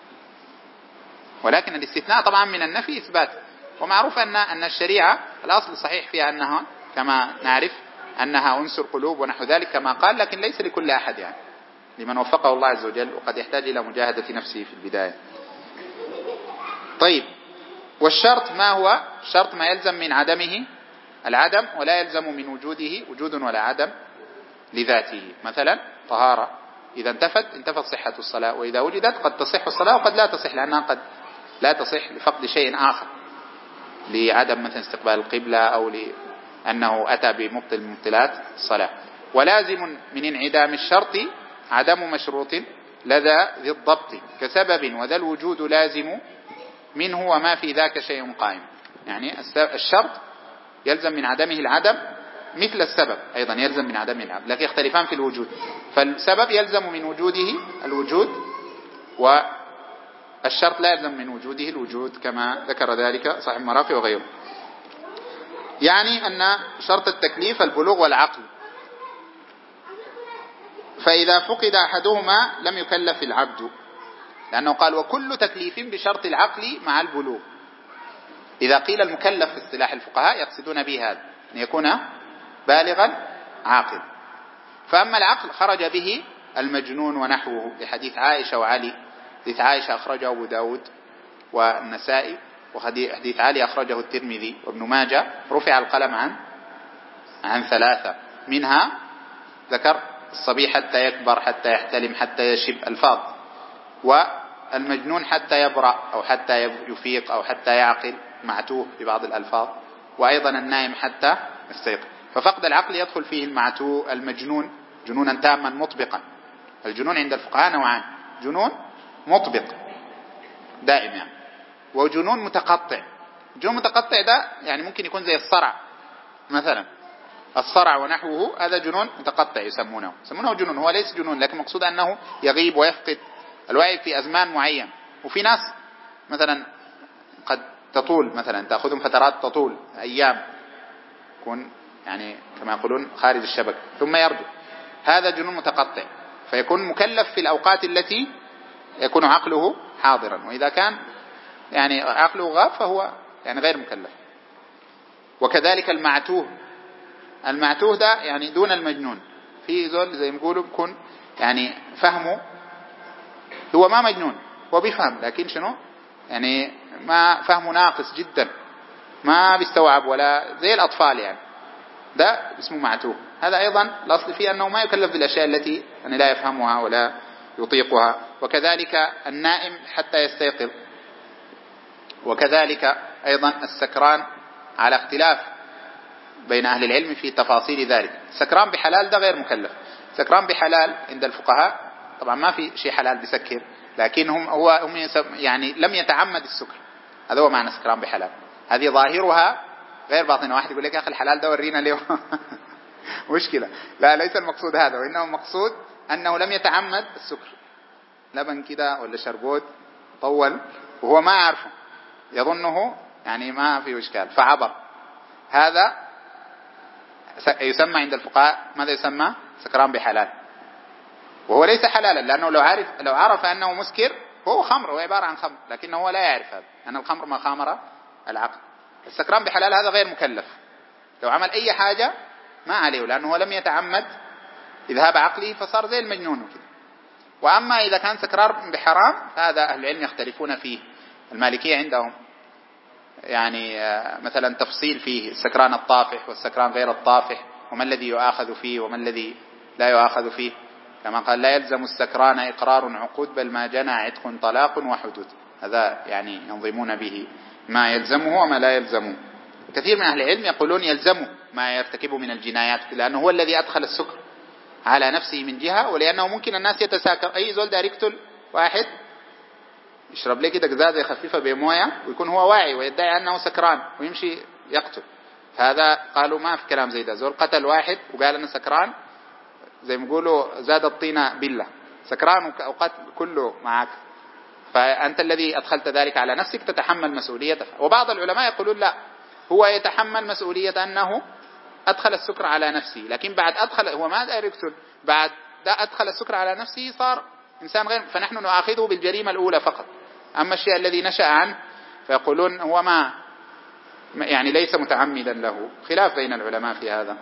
ولكن الاستثناء طبعا من النفي إثبات، ومعروف أن الشريعة الأصل الصحيح فيها أنها كما نعرف أنها أنس القلوب ونحو ذلك كما قال، لكن ليس لكل أحد، يعني لمن وفقه الله عز وجل، وقد يحتاج إلى مجاهدة نفسه في البداية. طيب، والشرط ما هو؟ الشرط ما يلزم من عدمه العدم، ولا يلزم من وجوده وجود ولا عدم لذاته. مثلا طهارة إذا انتفت صحة الصلاة، وإذا وجدت قد تصح الصلاة وقد لا تصح، لأنها قد لا تصح لفقد شيء آخر، لعدم مثلا استقبال القبلة أو لأنه أتى بمبطل من مبطلات الصلاة. ولازم من انعدام الشرط عدم مشروط لدى ذي الضبط كسبب، وذا الوجود لازم منه وما في ذاك شيء قائم. يعني الشرط يلزم من عدمه العدم، مثل السبب أيضا يلزم من عدمه العدم، لكن يختلفان في الوجود. فالسبب يلزم من وجوده الوجود، والشرط لا يلزم من وجوده الوجود، كما ذكر ذلك صاحب المرافق وغيره. يعني أن شرط التكليف البلوغ والعقل، فإذا فقد أحدهما لم يكلف العبد، لأنه قال وكل تكليف بشرط العقل مع البلوغ. إذا قيل المكلف في اصطلاح الفقهاء يقصدون به هذا، أن يكون بالغا عاقل. فأما العقل خرج به المجنون ونحوه، لحديث عائشة وعلي. حديث عائشة أخرجه أبو داود والنسائي، وحديث علي أخرجه الترمذي وابن ماجه. رفع القلم عن ثلاثة، منها ذكر الصبي حتى يكبر، حتى يحتلم، حتى يشب، الفاظ، والمجنون حتى يبرأ أو حتى يفيق أو حتى يعقل، معتوه ببعض الألفاظ، وأيضا النائم حتى يستيقظ. ففقد العقل يدخل فيه المعتوه المجنون جنونا تاما مطبقا. الجنون عند الفقهاء نوعان: جنون مطبق دائم يعني، وجنون متقطع. الجنون المتقطع ده يعني ممكن يكون زي الصرع مثلا، الصرع ونحوه، هذا جنون متقطع يسمونه جنون. هو ليس جنون، لكن مقصود أنه يغيب ويفقد الوعي في أزمان معين. وفي ناس مثلا قد تطول، مثلا تأخذهم فترات تطول أيام، يكون يعني كما يقولون خارج الشبكة ثم يرجع، هذا جنون متقطع، فيكون مكلف في الأوقات التي يكون عقله حاضرا، وإذا كان يعني عقله غاب فهو يعني غير مكلف. وكذلك المعتوه ده يعني دون المجنون، في زول زي ما يقولوا بيكون يعني فهمه هو ما مجنون، هو بيفهم لكن شنو يعني ما فهمه ناقص جدا، ما بيستوعب، ولا زي الأطفال يعني، ده اسمه معتوه. هذا أيضا الأصل فيه أنه ما يكلف بالأشياء التي يعني لا يفهمها ولا يطيقها. وكذلك النائم حتى يستيقظ. وكذلك أيضا السكران، على اختلاف بين أهل العلم في تفاصيل ذلك. السكران بحلال ده غير مكلف. سكران بحلال عند الفقهاء طبعا ما في شيء حلال بسكر، لكن هم يعني لم يتعمد السكر، هذا هو معنى سكران بحلال. هذه ظاهرها غير باطنة. واحد يقول لك يا أخي الحلال ده ورينا ليه مشكلة. لا، ليس المقصود هذا، وإنما المقصود أنه لم يتعمد السكر، لبن كده ولا شربوت طول وهو ما يعرفه، يظنه يعني ما في إشكال فعبر، هذا يسمى عند الفقهاء ماذا يسمى؟ سكران بحلال، وهو ليس حلالا، لأنه لو عرف أنه مسكر هو خمر، هو عبارة عن خمر، لكنه هو لا يعرف هذا، أن الخمر ما خامر العقل. السكران بحلال هذا غير مكلف، لو عمل أي حاجة ما عليه، لأنه لم يتعمد إذهاب عقله فصار زي المجنون كده. وأما إذا كان سكران بحرام فهذا أهل العلم يختلفون فيه. المالكية عندهم يعني مثلا تفصيل فيه: السكران الطافح والسكران غير الطافح، وما الذي يؤاخذ فيه وما الذي لا يؤاخذ فيه. كما قال: لا يلزم السكران إقرار عقود، بل ما جنى عتق طلاق وحدود. هذا يعني ينظمون به ما يلزمه وما لا يلزمه. كثير من أهل العلم يقولون يلزمه ما يرتكبه من الجنايات، لأنه هو الذي أدخل السكر، على نفسه من جهة، ولأنه ممكن الناس يتساكر، أي زول داير يقتل واحد يشرب ليه كده قزازة خفيفة بموية ويكون هو واعي ويدعي أنه سكران ويمشي يقتل. فهذا قالوا ما في كلام زي ده. زول قتل واحد وقال أنا سكران، زي ما يقولوا زاد الطينة بالله، سكران وقتل كله معك، فأنت الذي أدخلت ذلك على نفسك تتحمل مسؤوليته. وبعض العلماء يقولون لا، هو يتحمل مسؤولية أنه أدخل السكر على نفسه، لكن بعد أدخل هو ما داير يقتل، بعد ده أدخل السكر على نفسه صار إنسان غير، فنحن نؤاخذه بالجريمة الأولى فقط. أما الشيء الذي نشأ عنه فيقولون هو ما يعني ليس متعمدا له، خلاف بين العلماء في هذا.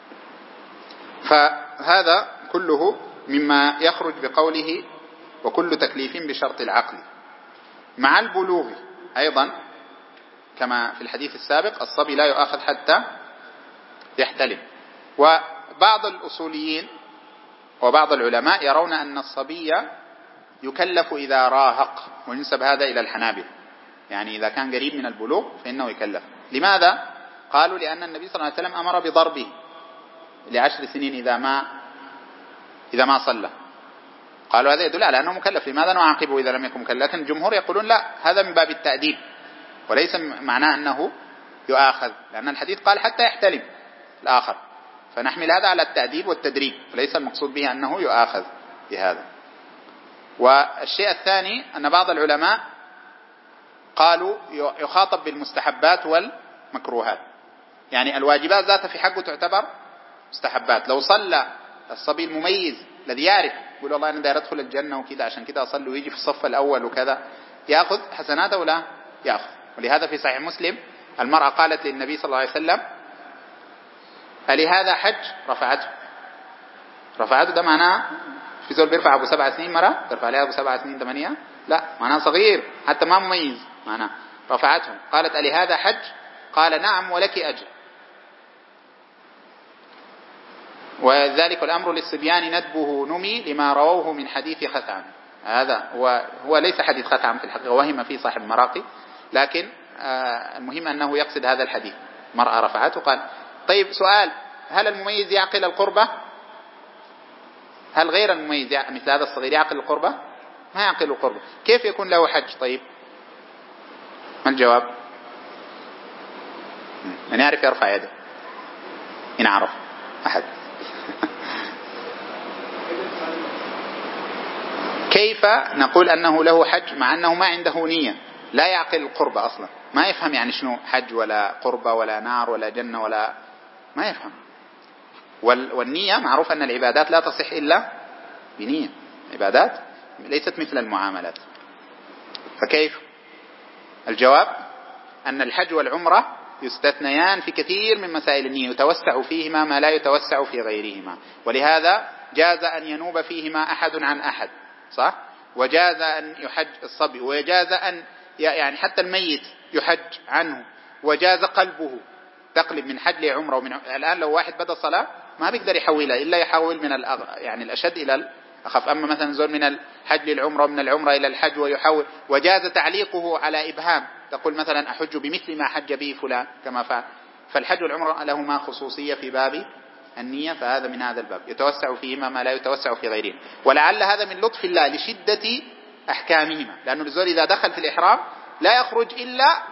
فهذا كله مما يخرج بقوله وكل تكليف بشرط العقل. مع البلوغ أيضا كما في الحديث السابق الصبي لا يؤاخذ حتى يحتلم. وبعض الأصوليين وبعض العلماء يرون أن الصبي يكلف إذا راهق، وينسب هذا إلى الحنابلة، يعني إذا كان قريب من البلوغ فإنه يكلف. لماذا؟ قالوا لأن النبي صلى الله عليه وسلم أمر بضربه ل10 سنين إذا ما صلى. قالوا هذا يدل على أنه مكلف، لماذا نعاقبه إذا لم يكن مكلف؟ لكن الجمهور يقولون لا، هذا من باب التأديب وليس معناه أنه يؤاخذ، لأن الحديث قال حتى يحتلم الآخر، فنحمل هذا على التأديب والتدريب، وليس المقصود به أنه يؤاخذ بهذا. والشيء الثاني أن بعض العلماء قالوا يخاطب بالمستحبات والمكروهات، يعني الواجبات ذاتها في حقه تعتبر مستحبات. لو صلى الصبي المميز الذي يعرف يقول والله أنا داير أدخل الجنة وكذا عشان كذا أصلي ويجي في الصف الأول وكذا، يأخذ حسناته ولا يأخذ؟ ولهذا في صحيح مسلم المرأة قالت للنبي صلى الله عليه وسلم ألهذا حج؟ رفعته ده معناه في زول بيرفع أبو 7 سنين مرة ترفع عليها أبو 7 سنين 8؟ لا، معناه صغير حتى ما مميز، معناه رفعته. قالت ألهذا حج؟ قال نعم ولك أجر. وذلك الأمر للصبيان ندبه نمي لما رووه من حديث خثعم. هذا هو ليس حديث خثعم في الحقيقة، وهم فيه صاحب المراقي، لكن المهم أنه يقصد هذا الحديث. مرأة رفعته. قال طيب سؤال، هل المميز يعقل القربة؟ هل غير المميز مثل هذا الصغير يعقل القربة؟ ما يعقل القربة، كيف يكون له حج؟ طيب ما الجواب؟ من يعرف يرفع يده إن عرف أحد. كيف نقول أنه له حج مع أنه ما عنده نية؟ لا يعقل القربة أصلا، ما يفهم يعني شنو حج ولا قربة ولا نار ولا جنة ولا ما يفهم. والنية معروف أن العبادات لا تصح إلا بنية، عبادات ليست مثل المعاملات. فكيف؟ الجواب أن الحج والعمرة يستثنيان في كثير من مسائل النية، يتوسع فيهما ما لا يتوسع في غيرهما، ولهذا جاز أن ينوب فيهما أحد عن أحد، صح؟ وجاز أن يحج الصبي، وجاز أن يعني حتى الميت يحج عنه، وجاز قلبه تقلب من حج لعمرة. الآن لو واحد بدأ صلاة ما بيقدر يحولها إلا يحول من يعني الأشد إلى الأخف. أما مثلا زول من الحج للعمرة ومن العمرة إلى الحج ويحول. وجاز تعليقه على إبهام، تقول مثلا أحج بمثل ما حج به فلان كما فعل. فالحج والعمرة لهما خصوصية في باب النية، فهذا من هذا الباب يتوسع فيهما ما لا يتوسع في غيرهما. ولعل هذا من لطف الله لشدة أحكامهما، لأنه الزول إذا دخل في الإحرام لا يخرج إلا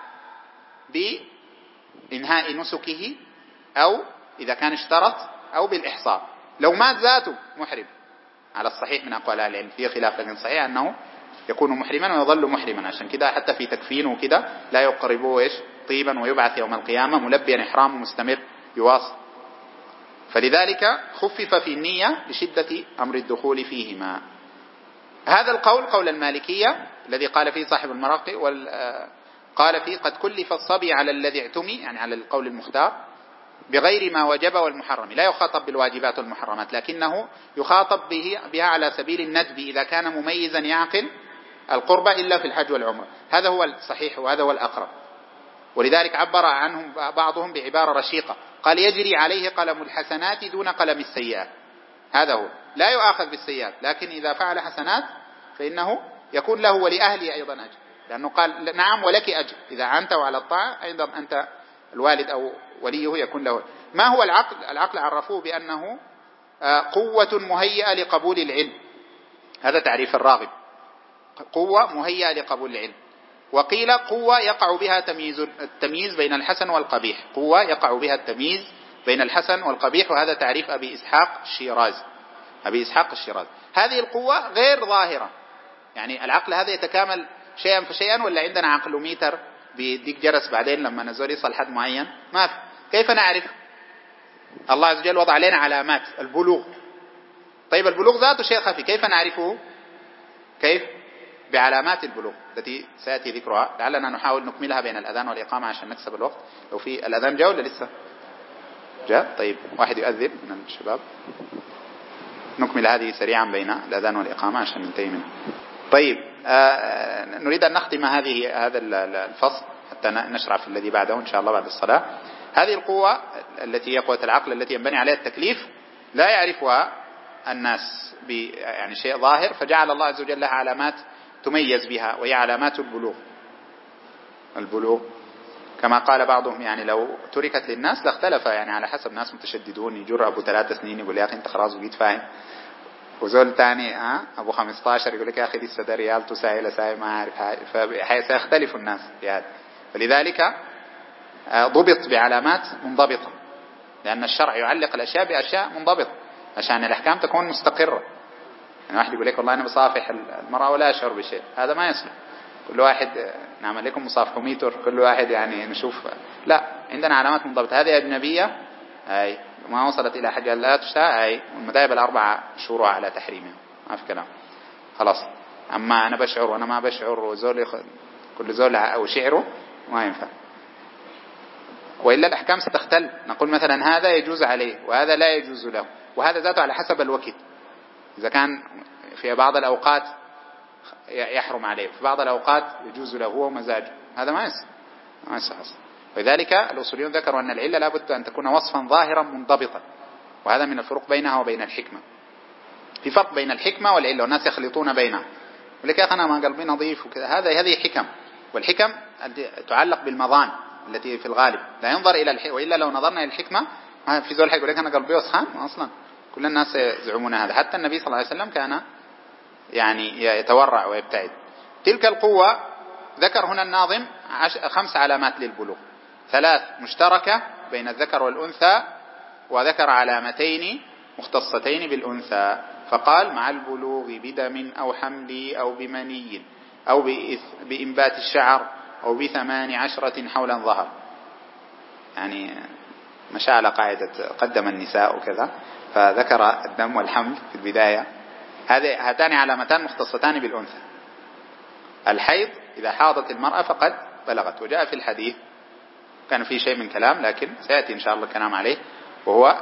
بإنهاء نسكه، أو إذا كان اشترط، أو بالإحصار. لو مات ذاته محرم على الصحيح من أقوال أهل العلم، فيه خلاف، لكن صحيح أنه يكون محرما ويظل محرما. عشان كده حتى في تكفينه وكده لا يقربوه طيبا، ويبعث يوم القيامة ملبيا إحرام مستمر يواصل. فلذلك خفف في النية لشدة أمر الدخول فيهما. هذا القول قول المالكية الذي قال فيه صاحب المراقي، قال فيه قد كلف الصبي على الذي اعتمي، يعني على القول المختار، بغير ما وجب والمحرم. لا يخاطب بالواجبات والمحرمات، لكنه يخاطب بها على سبيل الندب إذا كان مميزا يعقل القربة إلا في الحج والعمرة. هذا هو الصحيح وهذا هو الأقرب. ولذلك عبر عنهم بعضهم بعبارة رشيقة، قال يجري عليه قلم الحسنات دون قلم السيئات. هذا هو، لا يؤاخذ بالسيئات، لكن إذا فعل حسنات فإنه يكون له ولأهله أيضا أجر، لأنه قال نعم ولك أجر إذا عنته على الطاعة، أيضا أنت الوالد أو وليه يكون له. ما هو العقل؟ العقل عرفوه بأنه قوة مهيئة لقبول العلم، هذا تعريف الراغب، قوة مهيئة لقبول العلم. وقيل قوة يقع بها التمييز بين الحسن والقبيح، قوة يقع بها التمييز بين الحسن والقبيح، وهذا تعريف أبي إسحاق الشيرازي. هذه القوة غير ظاهرة، يعني العقل هذا يتكامل شيئا فشيئا، ولا عندنا عقلوميتر بيديك جرس بعدين لما نزول يصل حد معين؟ ما في. كيف نعرف؟ الله عز وجل وضع علينا علامات البلوغ. طيب البلوغ ذاته شيء خفي، كيف نعرفه؟ كيف؟ بعلامات البلوغ التي سيأتي ذكرها، لعلنا نحاول نكملها بين الأذان والإقامة عشان نكسب الوقت. لو في الأذان جاء ولا لسه؟ جاء؟ طيب واحد يؤذن من الشباب، نكمل هذه سريعا بين الأذان والإقامة عشان ننتهي منها. طيب نريد أن نختم هذا الفصل حتى نشرع في الذي بعده إن شاء الله بعد الصلاة. هذه القوة التي هي قوة العقل التي ينبني عليها التكليف لا يعرفها الناس يعني شيء ظاهر، فجعل الله عز وجل لها علامات تميز بها، وهي علامات البلوغ كما قال بعضهم، يعني لو تركت للناس لاختلف، يعني على حسب، ناس متشددون يجر أبو 3 سنين يقول يا أخي أنت خلاص بقيت فاهم، وزول تاني أبو 15 يقول لك يا أخي لسه ده ريال تسايل ما أعرف، سيختلف الناس في هذا. فلذلك ضبط بعلامات منضبطة، لأن الشرع يعلق الأشياء بأشياء منضبطة عشان الأحكام تكون مستقرة. يعني واحد يقول لك والله أنا بصافح المرأة ولا أشعر بشيء، هذا ما يصلح. كل واحد نعمل لكم مصافحوميتر، كل واحد يعني نشوف، لا، عندنا علامات منضبطة. هذه أجنبية أي ما وصلت إلى حاجة لا تشتهى، أي المذاهب الأربعة شروع على تحريمها، ما في كلام خلاص. أما أنا بشعر وأنا ما بشعر وزول كل زول أو شعره ما ينفع، وإلا الأحكام ستختل. نقول مثلا هذا يجوز عليه وهذا لا يجوز له، وهذا ذاته على حسب الوقت، إذا كان في بعض الأوقات يحرم عليه، في بعض الأوقات يجوز له هو مزاجه، هذا ما يصح. ولذلك الأصوليون ذكروا أن العلة لابد أن تكون وصفا ظاهرا منضبطا، وهذا من الفروق بينها وبين الحكمة. في فرق بين الحكمة والعلة، والناس يخلطون بينها، يقول لك يا أخي أنا ما قلبي نظيف وكذا، هذه حكم، والحكم تعلق بالمظان التي في الغالب لا ينظر إلى وإلا لو نظرنا إلى الحكمة في زول حيقول لك أنا قلبي وسخان، أصلا كل الناس يزعمون هذا، حتى النبي صلى الله عليه وسلم كان يعني يتورع ويبتعد. تلك القوة ذكر هنا الناظم 5 علامات للبلوغ، 3 مشتركة بين الذكر والأنثى، وذكر علامتين مختصتين بالأنثى، فقال مع البلوغ بدم أو حمل أو بمني أو بإنبات الشعر أو ب18 حولا ظهر. يعني مشى على قاعدة قدم النساء وكذا، فذكر الدم والحمل في البداية. هاتان علامتان مختصتان بالأنثى. الحيض إذا حاضت المرأة فقد بلغت، وجاء في الحديث كان فيه شيء من كلام لكن سيأتي إن شاء الله الكلام عليه، وهو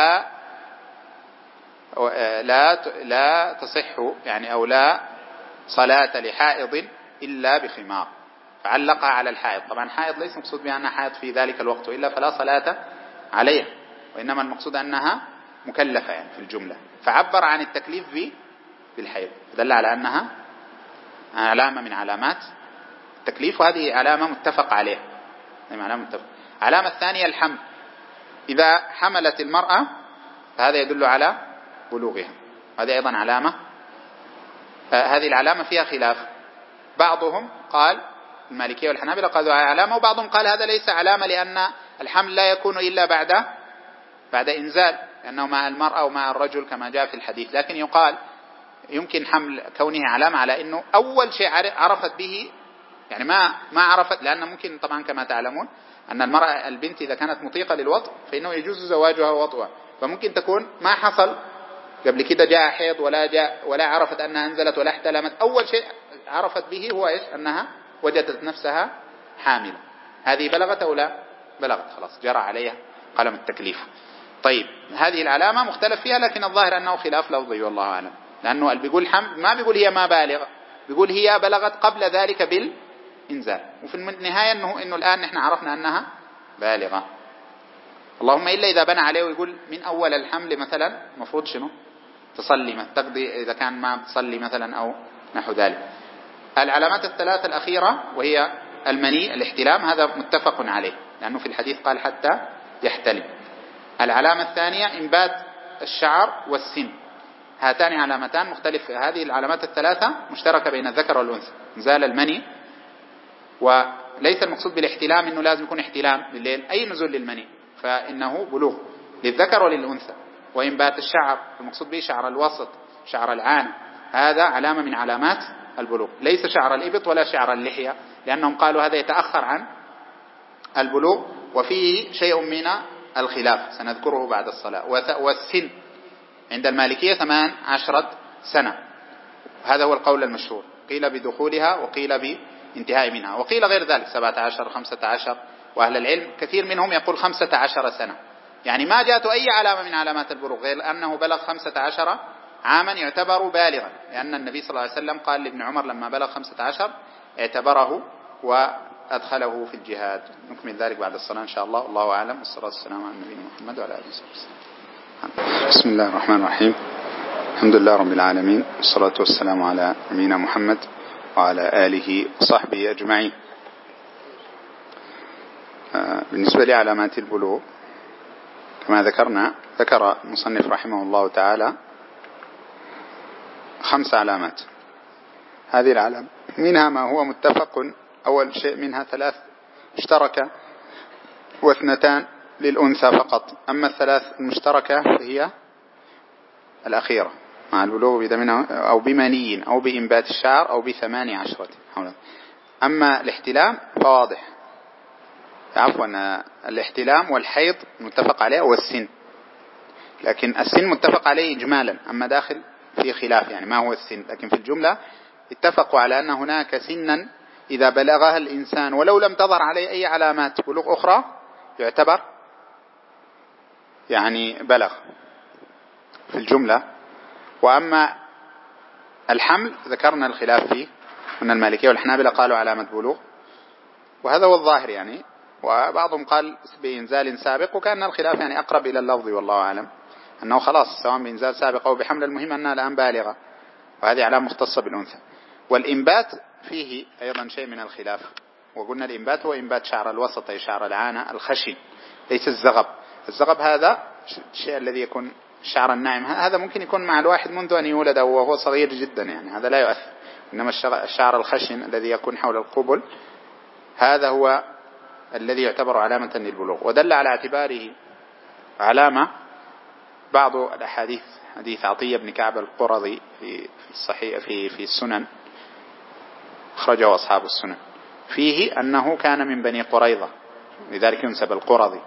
لا تصح يعني أو لا صلاة لحائض إلا بخمار، فعلقها على الحائض. طبعا حائض ليس مقصود بها أنها حائض في ذلك الوقت، وإلا فلا صلاة عليها، وإنما المقصود أنها مكلفة يعني في الجملة، فعبر عن التكليف بالحيض، دل على أنها علامة من علامات التكليف، وهذه علامة متفق عليها. علامة الثانية الحمل، إذا حملت المرأة فهذا يدل على بلوغها، هذه أيضا علامة. هذه العلامة فيها خلاف، بعضهم قال المالكية والحنابلة قالوا علامة، وبعضهم قال هذا ليس علامة، لأن الحمل لا يكون إلا بعد إنزال، لأنه مع المرأة ومع الرجل كما جاء في الحديث. لكن يقال يمكن حمل كونه علامة على أنه أول شيء عرفت به، يعني ما عرفت، لأن ممكن طبعا كما تعلمون أن المرأة البنت إذا كانت مطيقة للوطء فإنه يجوز زواجها ووطئها، فممكن تكون ما حصل قبل كده جاء حيض ولا عرفت أنها أنزلت ولا احتلمت، أول شيء عرفت به هو إيش؟ أنها وجدت نفسها حاملة، هذه بلغت أو لا بلغت، خلاص جرى عليها قلم التكليف. طيب هذه العلامة مختلف فيها، لكن الظاهر أنه خلاف لفظي والله أعلم، لأنه اللي بيقول حمل ما بيقول هي ما بالغ، بيقول هي بلغت قبل ذلك بالإنزال، وفي النهاية إنه الآن نحن عرفنا أنها بالغة، اللهم إلا إذا بنى عليه ويقول من أول الحمل مثلا مفروض شنو تصلي، ما تقضي إذا كان ما تصلي مثلا أو نحو ذلك. العلامات الثلاثة الأخيرة وهي المني الاحتلام، هذا متفق عليه، لأنه في الحديث قال حتى يحتلم. العلامة الثانية إنبات الشعر والسن، هاتان علامتان مختلف. هذه العلامات الثلاثة مشتركة بين الذكر والأنثى. زال المني، وليس المقصود بالاحتلام أنه لازم يكون احتلام بالليل، أي نزول للمني فإنه بلوغ للذكر وللأنثى. وإنبات الشعر المقصود به شعر الوسط، شعر العانة، هذا علامة من علامات البلوغ، ليس شعر الإبط ولا شعر اللحية، لأنهم قالوا هذا يتأخر عن البلوغ، وفيه شيء من الخلاف سنذكره بعد الصلاة. والسن عند المالكية 18 سنة، هذا هو القول المشهور، قيل بدخولها وقيل بانتهاء منها وقيل غير ذلك 17 15. وأهل العلم كثير منهم يقول 15 سنة، يعني ما جاءت أي علامة من علامات البلوغ غير أنه بلغ 15 عاما يعتبر بالغا، لأن النبي صلى الله عليه وسلم قال لابن عمر لما بلغ 15 اعتبره وأدخله في الجهاد. نكمل ذلك بعد الصلاة إن شاء الله. الله أعلم، والصلاة والسلام على النبي محمد وعلى آله وصحبه وسلم. بسم الله الرحمن الرحيم، الحمد لله رب العالمين، والصلاة والسلام على نبينا محمد وعلى آله وصحبه أجمعين. بالنسبة لعلامات البلوغ كما ذكرنا، ذكر المصنف رحمه الله تعالى 5 علامات. هذه العلامة منها ما هو متفق، أول شيء منها 3 مشتركة و2 للأنثى فقط، أما 3 المشتركة فهي الأخيرة مع البلوغ بدم أو بمني أو بإنبات الشعر أو ب18. أما الاحتلام فواضح، عفوا الاحتلام والحيض متفق عليه والسن، لكن السن متفق عليه إجمالا، أما داخل في خلاف يعني ما هو السن، لكن في الجملة اتفقوا على أن هناك سنا إذا بلغها الإنسان ولو لم تظهر عليه أي علامات بلوغ أخرى يعتبر يعني بلغ في الجملة. وأما الحمل ذكرنا الخلاف فيه، أن المالكية والحنابلة قالوا علامة بلوغ، وهذا هو الظاهر يعني، وبعضهم قال بإنزال سابق، وكان الخلاف يعني أقرب إلى اللفظ والله أعلم، أنه خلاص سواء بإنزال سابق أو بحمل المهم أنها الآن بالغة، وهذه علامة مختصة بالأنثى. والإنبات فيه أيضا شيء من الخلاف، وقلنا الإنبات هو إنبات شعر الوسط أي شعر العانة الخشن، ليس الزغب. الزغب هذا الشيء الذي يكون الشعر الناعم، هذا ممكن يكون مع الواحد منذ أن يولد وهو صغير جدا يعني، هذا لا يؤثر. إنما الشعر الخشن الذي يكون حول القبل هذا هو الذي يعتبر علامة للبلوغ. ودل على اعتباره علامة بعض الأحاديث، حديث عطية بن كعب القرظي في الصحيح في السنن، أخرجه أصحاب السنن، فيه أنه كان من بني قريظة، لذلك ينسب القرظي،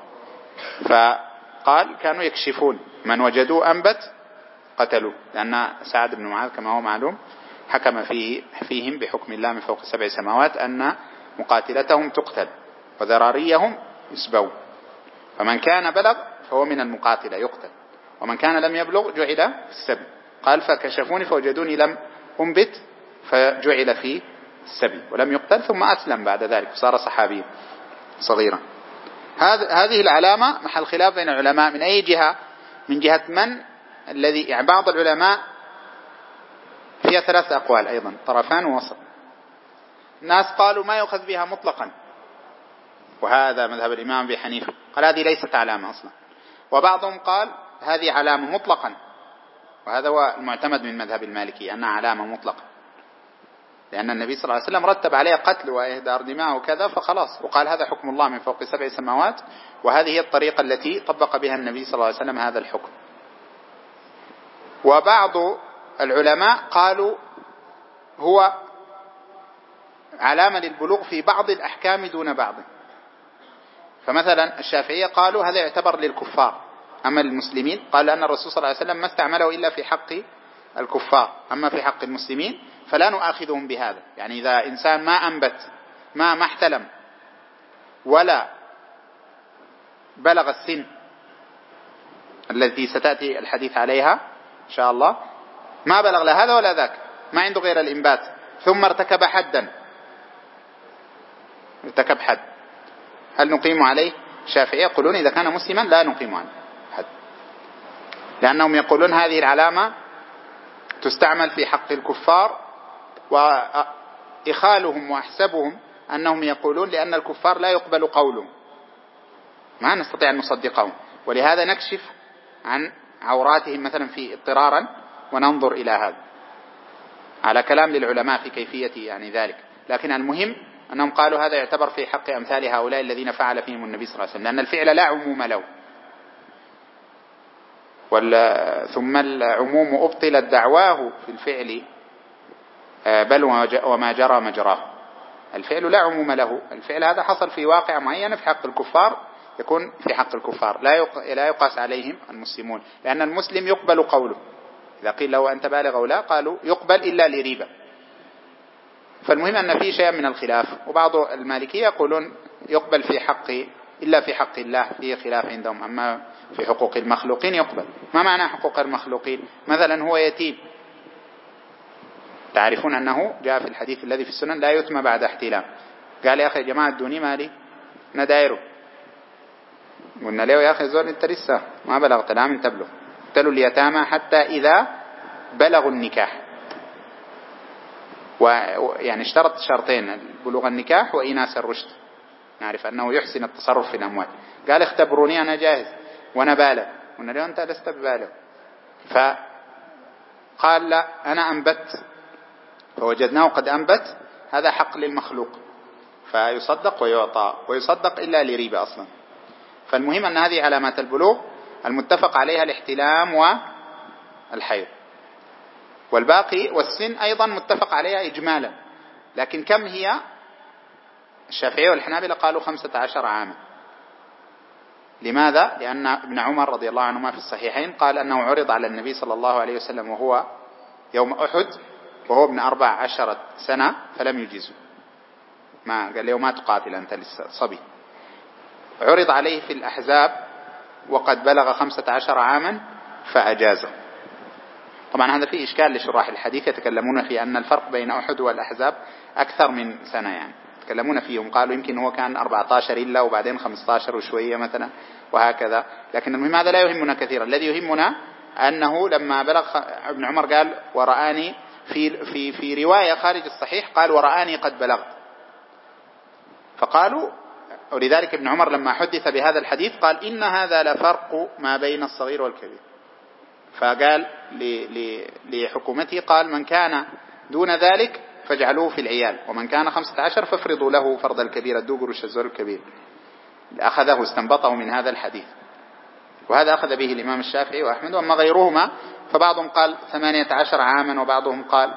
فقال كانوا يكشفون من وجدوا أنبت قتلوا، لأن سعد بن معاذ كما هو معلوم حكم فيهم بحكم الله من فوق 7 سماوات أن مقاتلتهم تقتل وذراريهم يسبون، فمن كان بلغ فهو من المقاتلة يقتل، ومن كان لم يبلغ جعل في السبي. قال فكشفوني فوجدوني لم أنبت فجعل في السبي ولم يقتل، ثم أسلم بعد ذلك وصار صحابيا صغيرا. هذه العلامة محل خلاف بين العلماء من أي جهة، من جهة من الذي يعني بعض العلماء فيها 3 أقوال أيضا، طرفان ووسط. الناس قالوا ما يؤخذ بها مطلقا، وهذا مذهب الإمام أبي حنيفة، قال هذه ليست علامة أصلا. وبعضهم قال هذه علامة مطلقا، وهذا هو المعتمد من مذهب المالكي أنها علامة مطلقة، لأن النبي صلى الله عليه وسلم رتب عليها قتل وإهدار دماء وكذا فخلاص، وقال هذا حكم الله من فوق 7 سماوات، وهذه هي الطريقة التي طبق بها النبي صلى الله عليه وسلم هذا الحكم. وبعض العلماء قالوا هو علامة للبلوغ في بعض الأحكام دون بعض، فمثلا الشافعية قالوا هذا يعتبر للكفار، أما المسلمين قال لأن الرسول صلى الله عليه وسلم ما استعمله إلا في حق الكفار، أما في حق المسلمين فلا نؤاخذهم بهذا. يعني إذا إنسان ما أنبت ما احتلم ولا بلغ السن التي ستأتي الحديث عليها إن شاء الله، ما بلغ لا هذا ولا ذاك، ما عنده غير الإنبات، ثم ارتكب حدا، ارتكب حد، هل نقيم عليه؟ الشافعية يقولون إذا كان مسلما لا نقيم عليه حد، لأنهم يقولون هذه العلامة تستعمل في حق الكفار، وإخالهم وأحسبهم أنهم يقولون لأن الكفار لا يقبل قولهم، ما نستطيع أن نصدقهم، ولهذا نكشف عن عوراتهم مثلا في اضطرارا وننظر إلى هذا، على كلام للعلماء في كيفية يعني ذلك. لكن المهم أنهم قالوا هذا يعتبر في حق أمثال هؤلاء الذين فعل فيهم النبي صلى الله عليه وسلم، لأن الفعل لا عموم له، ثم العموم أبطلت دعواه في الفعل بل وما جرى مجراه. الفعل لا عموم له، الفعل هذا حصل في واقع معين في حق الكفار يكون في حق الكفار، لا يقاس عليهم المسلمون، لأن المسلم يقبل قوله، إذا قيل له أنت بالغ أو لا قالوا يقبل إلا لريبة. فالمهم أن في شيء من الخلاف، وبعض المالكية يقولون يقبل في حق إلا في حق الله، فيه خلاف عندهم، أما في حقوق المخلوقين يقبل. ما معنى حقوق المخلوقين؟ مثلا هو يتيم، تعرفون أنه جاء في الحديث الذي في السنن لا يتم بعد احتلام، قال يا أخي جماعة ادوني مالي ندايره، قلنا له يا أخي زول انت لسه ما بلغت، لا من تبلغ، ابتلوا اليتامى حتى إذا بلغوا النكاح، ويعني اشترط شرطين، بلوغ النكاح وإناس الرشد، نعرف أنه يحسن التصرف في الأموال. قال اختبروني أنا جاهز وأنا بالغ، قلنا له أنت لست ببالغ، فقال لا أنا أنبت، فوجدناه قد أنبت، هذا حق للمخلوق فيصدق ويعطى، ويصدق إلا لريبة أصلا. فالمهم أن هذه علامات البلوغ المتفق عليها الاحتلام والحيض، والباقي والسن أيضا متفق عليها إجمالا، لكن كم هي؟ الشافعية والحنابلة قالوا 15 عاما. لماذا؟ لأن ابن عمر رضي الله عنهما في الصحيحين قال أنه عرض على النبي صلى الله عليه وسلم وهو يوم أحد وهو ابن 14 سنة فلم يجيزه، ما قال له ما تقاتل أنت لسه صبي. عرض عليه في الأحزاب وقد بلغ 15 عاما فأجازه. طبعا هذا فيه إشكال لشراح الحديث، يتكلمون في أن الفرق بين أحد والأحزاب أكثر من سنة، يعني يتكلمون فيهم، قالوا يمكن هو كان 14 إلا وبعدين 15 وشوية مثلا وهكذا، لكن المهم هذا لا يهمنا كثيرا. الذي يهمنا أنه لما بلغ ابن عمر قال ورآني في رواية خارج الصحيح قال ورآني قد بلغت، فقالوا، ولذلك ابن عمر لما حدث بهذا الحديث قال إن هذا لفرق ما بين الصغير والكبير، فقال لحكومته قال من كان دون ذلك فاجعلوه في العيال، ومن كان 15 فافرضوا له فرض الكبير، ادوا قروش الزور الكبير. أخذه استنبطه من هذا الحديث، وهذا أخذ به الإمام الشافعي وأحمد، وأما غيرهما فبعضهم قال 18 عاما وبعضهم قال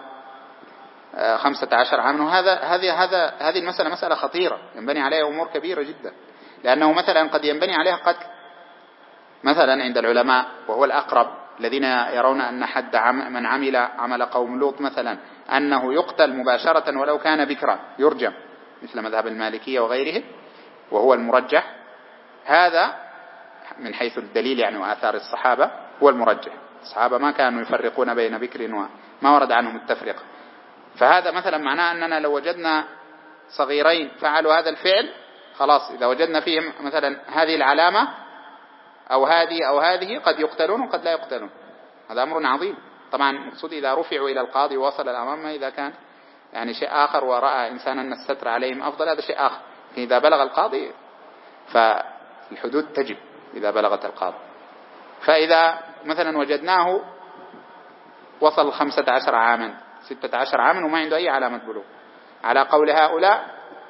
15 عاما. هذه المسألة مسألة خطيرة ينبني عليها أمور كبيرة جدا، لأنه مثلا قد ينبني عليها قتل مثلا عند العلماء، وهو الأقرب، الذين يرون أن حد من عمل عمل قوم لوط مثلا أنه يقتل مباشرة ولو كان بكرا يرجم، مثل مذهب المالكية وغيره، وهو المرجح. هذا من حيث الدليل يعني وآثار الصحابة هو المرجح، الصحابة ما كانوا يفرقون بين بكر وما ورد عنهم التفرقة. فهذا مثلا معناه أننا لو وجدنا صغيرين فعلوا هذا الفعل خلاص، إذا وجدنا فيهم مثلا هذه العلامة أو هذه قد يقتلون وقد لا يقتلون، هذا أمر عظيم. طبعا مقصود إذا رفعوا إلى القاضي ووصل الأمام، إذا كان يعني شيء آخر ورأى إنسانا أن الستر عليهم أفضل هذا شيء آخر، إذا بلغ القاضي فالحدود تجب إذا بلغت القاضي. فإذا مثلا وجدناه وصل 15 عاما 16 عاما وما عنده أي علامة بلوغ، على قول هؤلاء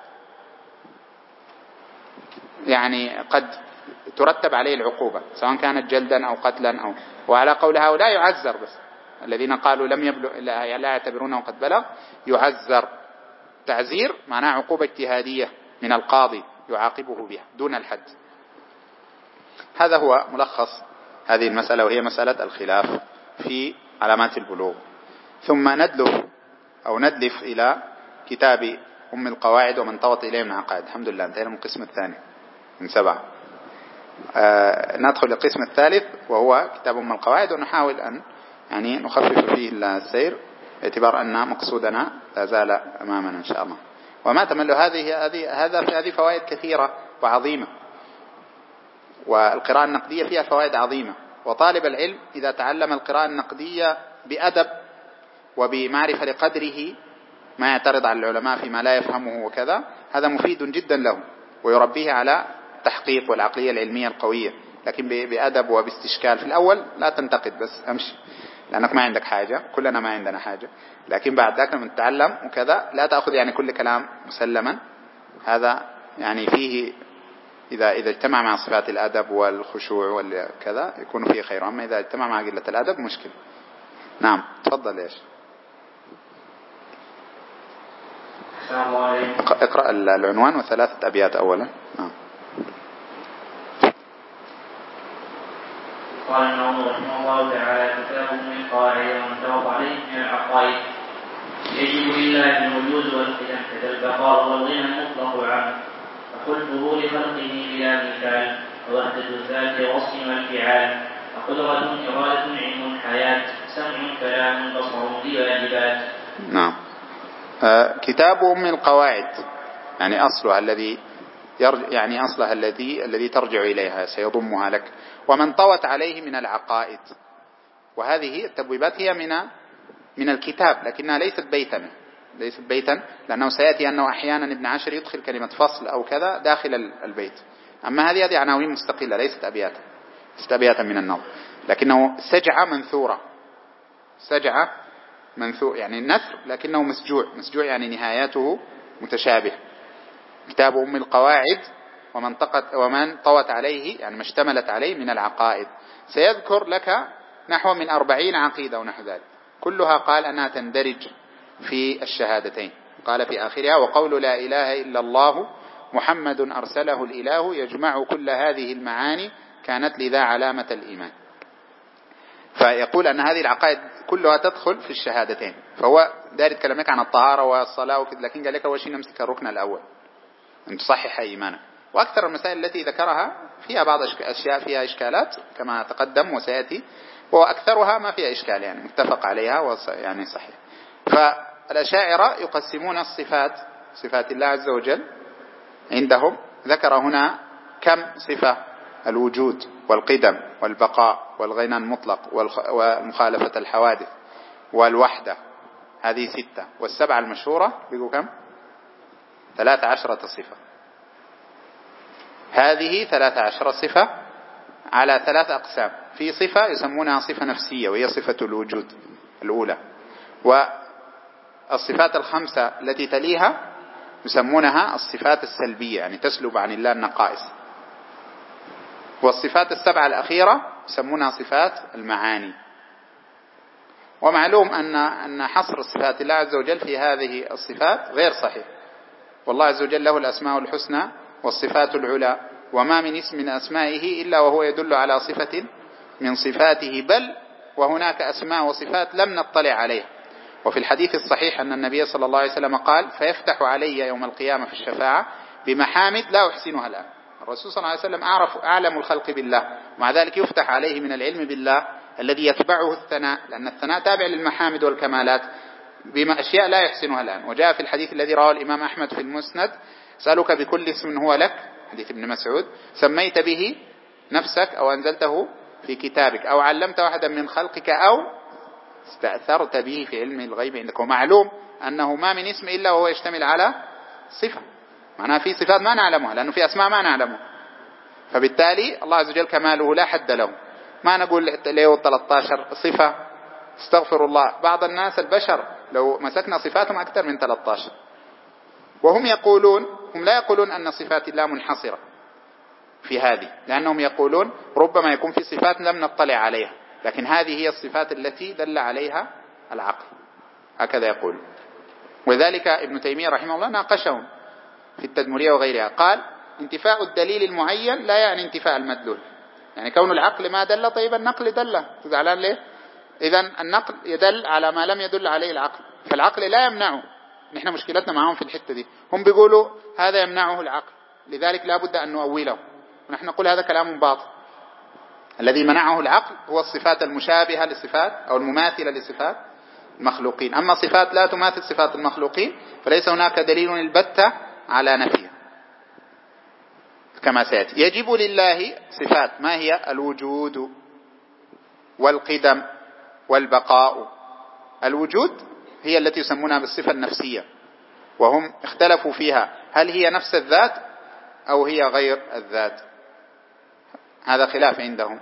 يعني قد ترتب عليه العقوبة سواء كانت جلدا أو قتلا وعلى قول هؤلاء يعذر، بس الذين قالوا لم يبلغ لا يعتبرونه قد بلغ يعذر. تعزير معناه عقوبة اجتهادية من القاضي يعاقبه بها دون الحد. هذا هو ملخص هذه المسألة، وهي مسألة الخلاف في علامات البلوغ. ثم ندلف إلى كتاب أم القواعد ومن طوت إليه من عقائد. الحمد لله انتهينا من القسم الثاني من 7. ندخل للقسم الثالث وهو كتاب أم القواعد، ونحاول أن يعني نخفف فيه السير باعتبار أن مقصودنا لا زال أمامنا إن شاء الله. وما تمل هذه فوائد كثيرة وعظيمة، والقراءة النقدية فيها فوائد عظيمة، وطالب العلم إذا تعلم القراءة النقدية بأدب وبمعرفة لقدره ما يعترض على العلماء فيما لا يفهمه وكذا، هذا مفيد جدا له ويربيه على التحقيق والعقلية العلمية القوية، لكن بأدب وباستشكال. في الأول لا تنتقد، بس أمشي لأنك ما عندك حاجة، كلنا ما عندنا حاجة. لكن بعد ذلك لما تتعلم وكذا لا تأخذ يعني كل كلام مسلما. هذا يعني فيه إذا اجتمع مع صفات الأدب والخشوع وكذا يكون فيه خير. أما إذا اجتمع مع قلة الأدب مشكلة. نعم تفضل. إيش اقرأ العنوان وثلاثة أبيات أولا. نعم. قال النووي رحمه الله تعالى: كتاب من قواعد وانتوض عليه من العقائد. يجب لله الوجود والقدم كذا البقاء والغنى المطلق عنه، وخلقه لخلقه بلا مثال، ووحدة الذات وصف والفعال، وقدرة إرادة علم حياة، سمع كلام بصر بواجبات. نعم. كتاب أم القواعد يعني أصلها الذي ترجع إليها سيضمها لك. ومن طوت عليه من العقائد، وهذه التبويبات هي من الكتاب، لكنها ليست بيتا لأنه سيأتي أنه أحيانا ابن عاشر يدخل كلمة فصل أو كذا داخل البيت. أما هذه عناوين مستقلة ليست أبياتا من النظم، لكنه سجعة منثور يعني النثر، لكنه مسجوع يعني نهاياته متشابه. كتاب أم القواعد ومن طوت عليه يعني ما اشتملت عليه من العقائد. سيذكر لك نحو من 40 عقيدة ونحو ذلك، كلها قال أنها تندرج في الشهادتين. قال في آخرها: وقول لا إله إلا الله محمد أرسله الإله يجمع كل هذه المعاني كانت لذا علامة الإيمان. فيقول أن هذه العقائد كلها تدخل في الشهادتين. فهو دار يتكلم عن الطهارة والصلاة وكذا، لكن قال لك أول شيء نمسك الركن الأول أن تصحح إيمانك. وأكثر المسائل التي ذكرها فيها بعض أشياء فيها إشكالات كما تقدم وسيأتي، وأكثرها ما فيها إشكال يعني متفق عليها يعني صحيح. فالأشاعرة يقسمون صفات الله عز وجل عندهم. ذكر هنا كم صفة: الوجود والقدم والبقاء والغنى المطلق ومخالفة الحوادث والوحدة، هذه 6. والسبعة المشهورة بيقول كم؟ 13 صفة. هذه 13 صفة على 3 أقسام. في صفة يسمونها صفة نفسية وهي صفة الوجود الأولى، والصفات 5 التي تليها يسمونها الصفات السلبية يعني تسلب عن الله النقائص، والصفات 7 الأخيرة يسمونها صفات المعاني. ومعلوم أن حصر صفات الله عز وجل في هذه الصفات غير صحيح، والله عز وجل له الأسماء الحسنى والصفات العلى، وما من اسم من أسمائه إلا وهو يدل على صفة من صفاته، بل وهناك أسماء وصفات لم نطلع عليها. وفي الحديث الصحيح أن النبي صلى الله عليه وسلم قال: فيفتح علي يوم القيامة في الشفاعة بمحامد لا أحسنها الآن. الرسول صلى الله عليه وسلم أعلم الخلق بالله، ومع ذلك يفتح عليه من العلم بالله الذي يتبعه الثناء، لأن الثناء تابع للمحامد والكمالات، بما أشياء لا يحسنها الآن. وجاء في الحديث الذي رواه الإمام أحمد في المسند: سألك بكل اسم هو لك، حديث ابن مسعود، سميت به نفسك أو أنزلته في كتابك أو علمت واحدا من خلقك أو استأثرت به في علم الغيب عندك. ومعلوم أنه ما من اسم إلا وهو يشتمل على صفة، معناها في صفات ما نعلمها لأنه في أسماء ما نعلمها. فبالتالي الله عز وجل كماله لا حد له، ما نقول له 13 صفة، استغفر الله. بعض الناس البشر لو مسكنا صفاتهم أكثر من 13، وهم لا يقولون أن صفات الله منحصرة في هذه، لأنهم يقولون ربما يكون في صفات لم نطلع عليها، لكن هذه هي الصفات التي دل عليها العقل، هكذا يقول. وذلك ابن تيمية رحمه الله ناقشهم في التدمرية وغيرها، قال: انتفاء الدليل المعين لا يعني انتفاء المدلول. يعني كون العقل ما دل، طيب النقل دل، تزعلان ليه؟ إذن النقل يدل على ما لم يدل عليه العقل، فالعقل لا يمنعه. نحن مشكلتنا معهم في الحتة دي، هم بيقولوا هذا يمنعه العقل، لذلك لا بد أن نؤوله، ونحن نقول هذا كلام باطل. الذي منعه العقل هو الصفات المشابهة للصفات أو المماثلة لصفات المخلوقين. أما صفات لا تماثل صفات المخلوقين فليس هناك دليل البتة على نفيها كما سيأتي. يجب لله صفات، ما هي؟ الوجود والقدم والبقاء. الوجود هي التي يسمونها بالصفة النفسية، وهم اختلفوا فيها هل هي نفس الذات أو هي غير الذات. هذا خلاف عندهم.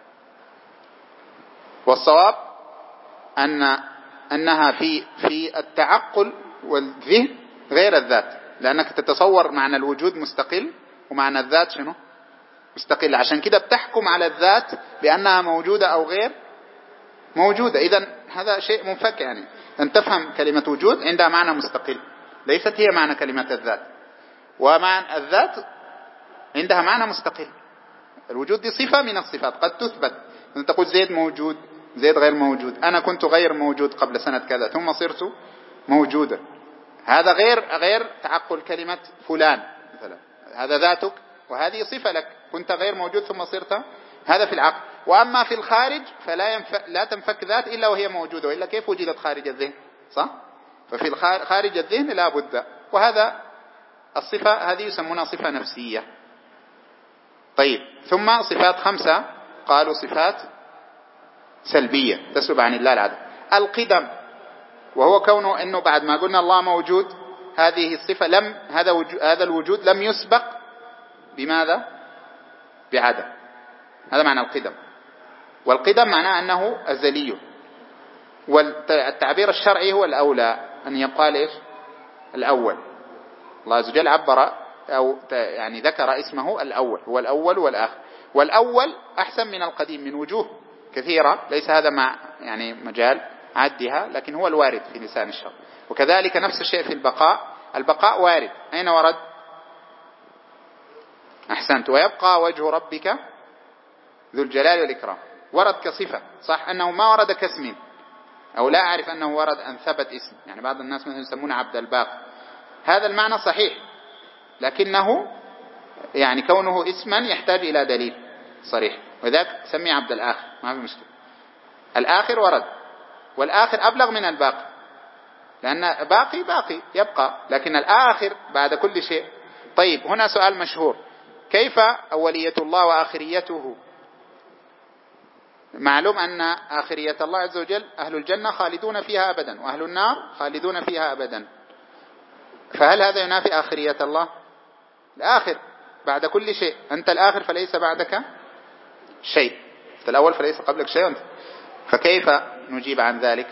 والصواب أنها في التعقل والذهن غير الذات، لأنك تتصور معنى الوجود مستقل ومعنى الذات شنو؟ مستقل. عشان كده بتحكم على الذات بأنها موجودة أو غير موجودة. إذن هذا شيء منفك، يعني أن تفهم كلمة وجود عندها معنى مستقل، ليست هي معنى كلمة الذات. ومعنى الذات عندها معنى مستقل. الوجود دي صفة من الصفات قد تثبت. أنت تقول زيد موجود، زيد غير موجود، أنا كنت غير موجود قبل سنة كذا ثم صرت موجودا. هذا غير تعقل كلمة فلان مثلا، هذا ذاتك وهذه صفة لك، كنت غير موجود ثم صرت، هذا في العقل. وأما في الخارج لا تنفك ذات إلا وهي موجودة، وإلا كيف وجدت خارج الذهن؟ صح؟ ففي خارج الذهن لا بد. وهذا الصفة هذه يسمونها صفة نفسية. طيب، ثم صفات 5 قالوا صفات سلبية تسلب عن الله العدم. القدم، وهو كونه أنه بعد ما قلنا الله موجود، هذه الصفة هذا الوجود لم يسبق بماذا؟ بعدم. هذا معنى القدم. والقدم معناه أنه أزلي. والتعبير الشرعي هو الأولى أن يقال إيش؟ الأول. الله عز وجل عبر أو يعني ذكر اسمه الأول، هو الأول والآخر. والأول أحسن من القديم من وجوه كثيرة، ليس هذا مع يعني مجال عدها، لكن هو الوارد في لسان الشرع. وكذلك نفس الشيء في البقاء وارد. أين ورد؟ أحسنت. ويبقى وجه ربك ذو الجلال والإكرام، ورد كصفة، صح أنه ما ورد كاسم، أو لا أعرف أنه ورد أن ثبت اسم. يعني بعض الناس مثلا يسمونه عبد الباقي، هذا المعنى صحيح، لكنه يعني كونه اسما يحتاج إلى دليل صريح، وذاك سمي عبد الآخر، ما في مشكلة. الآخر ورد، والآخر أبلغ من الباقي، لأن باقي يبقى، لكن الآخر بعد كل شيء. طيب، هنا سؤال مشهور: كيف أولية الله وآخريته؟ معلوم أن آخرية الله عز وجل أهل الجنة خالدون فيها أبدا، وأهل النار خالدون فيها أبدا. فهل هذا ينافي آخرية الله؟ الآخر بعد كل شيء، أنت الآخر فليس بعدك شيء، أنت الأول فليس قبلك شيء، فكيف نجيب عن ذلك؟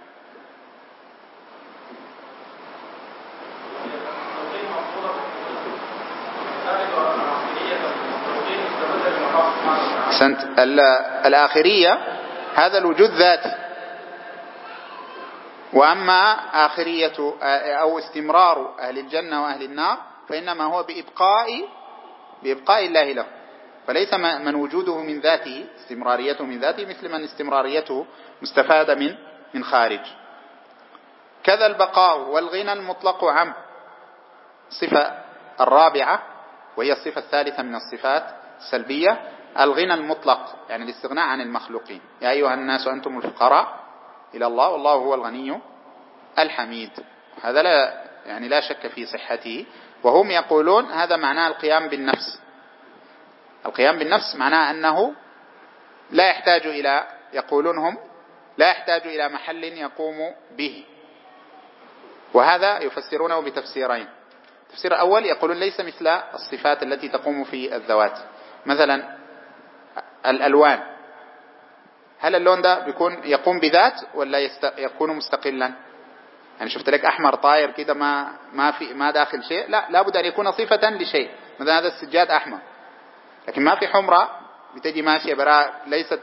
الآخرية هذا الوجود ذاتي، وأما آخرية أو استمرار أهل الجنة وأهل النار فإنما هو بإبقاء الله له، فليس من وجوده من ذاته استمراريته من ذاته مثل من استمراريته مستفادة من خارج. كذا البقاء والغنى المطلق عام. الصفة الرابعة وهي الصفة الثالثة من الصفات السلبية، الغنى المطلق، يعني الاستغناء عن المخلوقين. يا أيها الناس أنتم الفقراء إلى الله والله هو الغني الحميد. هذا لا شك في صحته. وهم يقولون هذا معناه القيام بالنفس. القيام بالنفس معناه أنه لا يحتاج إلى، يقولون هم لا يحتاج إلى محل يقوم به. وهذا يفسرونه بتفسيرين. التفسير الأول يقولون ليس مثل الصفات التي تقوم في الذوات. مثلا الألوان، هل اللون ده يقوم بذات ولا يكون مستقلا؟ يعني شفت لك أحمر طاير كده ما داخل شيء، لا، لابد أن يكون صفة لشيء. مثلا هذا السجاد أحمر، لكن ما في حمرة بتجي ماشية براء، ليست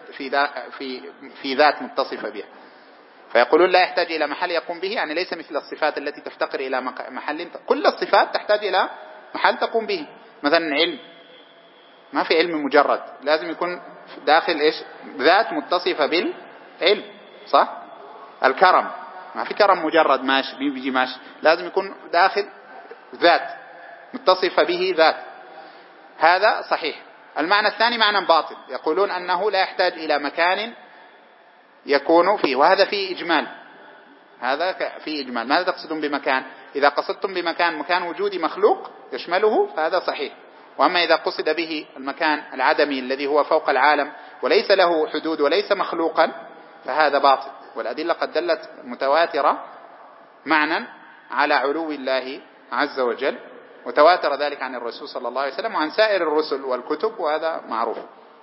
في ذات متصفة بها. فيقولون لا يحتاج إلى محل يقوم به، يعني ليس مثل الصفات التي تفتقر إلى محل. كل الصفات تحتاج إلى محل تقوم به. مثلا علم، ما في علم مجرد، لازم يكون داخل إيش؟ ذات متصفة بالعلم، صح؟ الكرم، ما في كرم مجرد ماشي بيجي ماشي، لازم يكون داخل ذات متصفة به ذات. هذا صحيح. المعنى الثاني معنى باطل، يقولون أنه لا يحتاج إلى مكان يكون فيه، وهذا فيه إجمال. هذا فيه إجمال. ماذا تقصدون بمكان؟ إذا قصدتم بمكان مكان وجود مخلوق يشمله فهذا صحيح. وأما إذا قصد به المكان العدمي الذي هو فوق العالم وليس له حدود وليس مخلوقا فهذا باطل. والأدلة قد دلت متواترة معنى على علو الله عز وجل، وتواتر ذلك عن الرسول صلى الله عليه وسلم وعن سائر الرسل والكتب، وهذا معروف.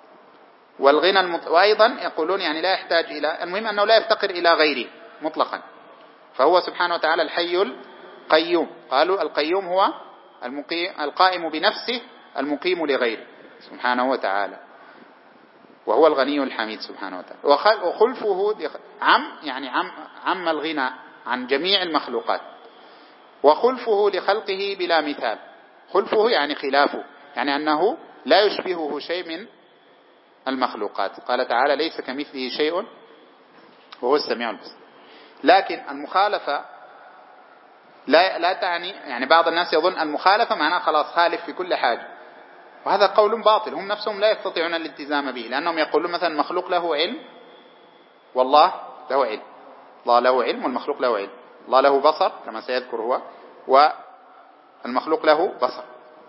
وأيضا يقولون يعني لا يحتاج إلى، المهم أنه لا يفتقر إلى غيره مطلقا، فهو سبحانه وتعالى الحي القيوم. قالوا القيوم هو القائم بنفسه المقيم لغيره سبحانه وتعالى، وهو الغني الحميد سبحانه وتعالى. وخلفه يعني عم الغنى عن جميع المخلوقات، وخلفه لخلقه بلا مثال. خلفه يعني خلافه، يعني أنه لا يشبهه شيء من المخلوقات. قال تعالى ليس كمثله شيء وهو السميع البصير. لكن المخالفة لا تعني، يعني بعض الناس يظن المخالفة معناه خلاص خالف في كل حاجة، وهذا قول باطل. هم نفسهم لا يستطيعون الالتزام به، لأنهم يقولون مثلا المخلوق له علم والله له علم، الله له علم والمخلوق له علم، الله له بصر كما سيذكر هو والمخلوق له بصر.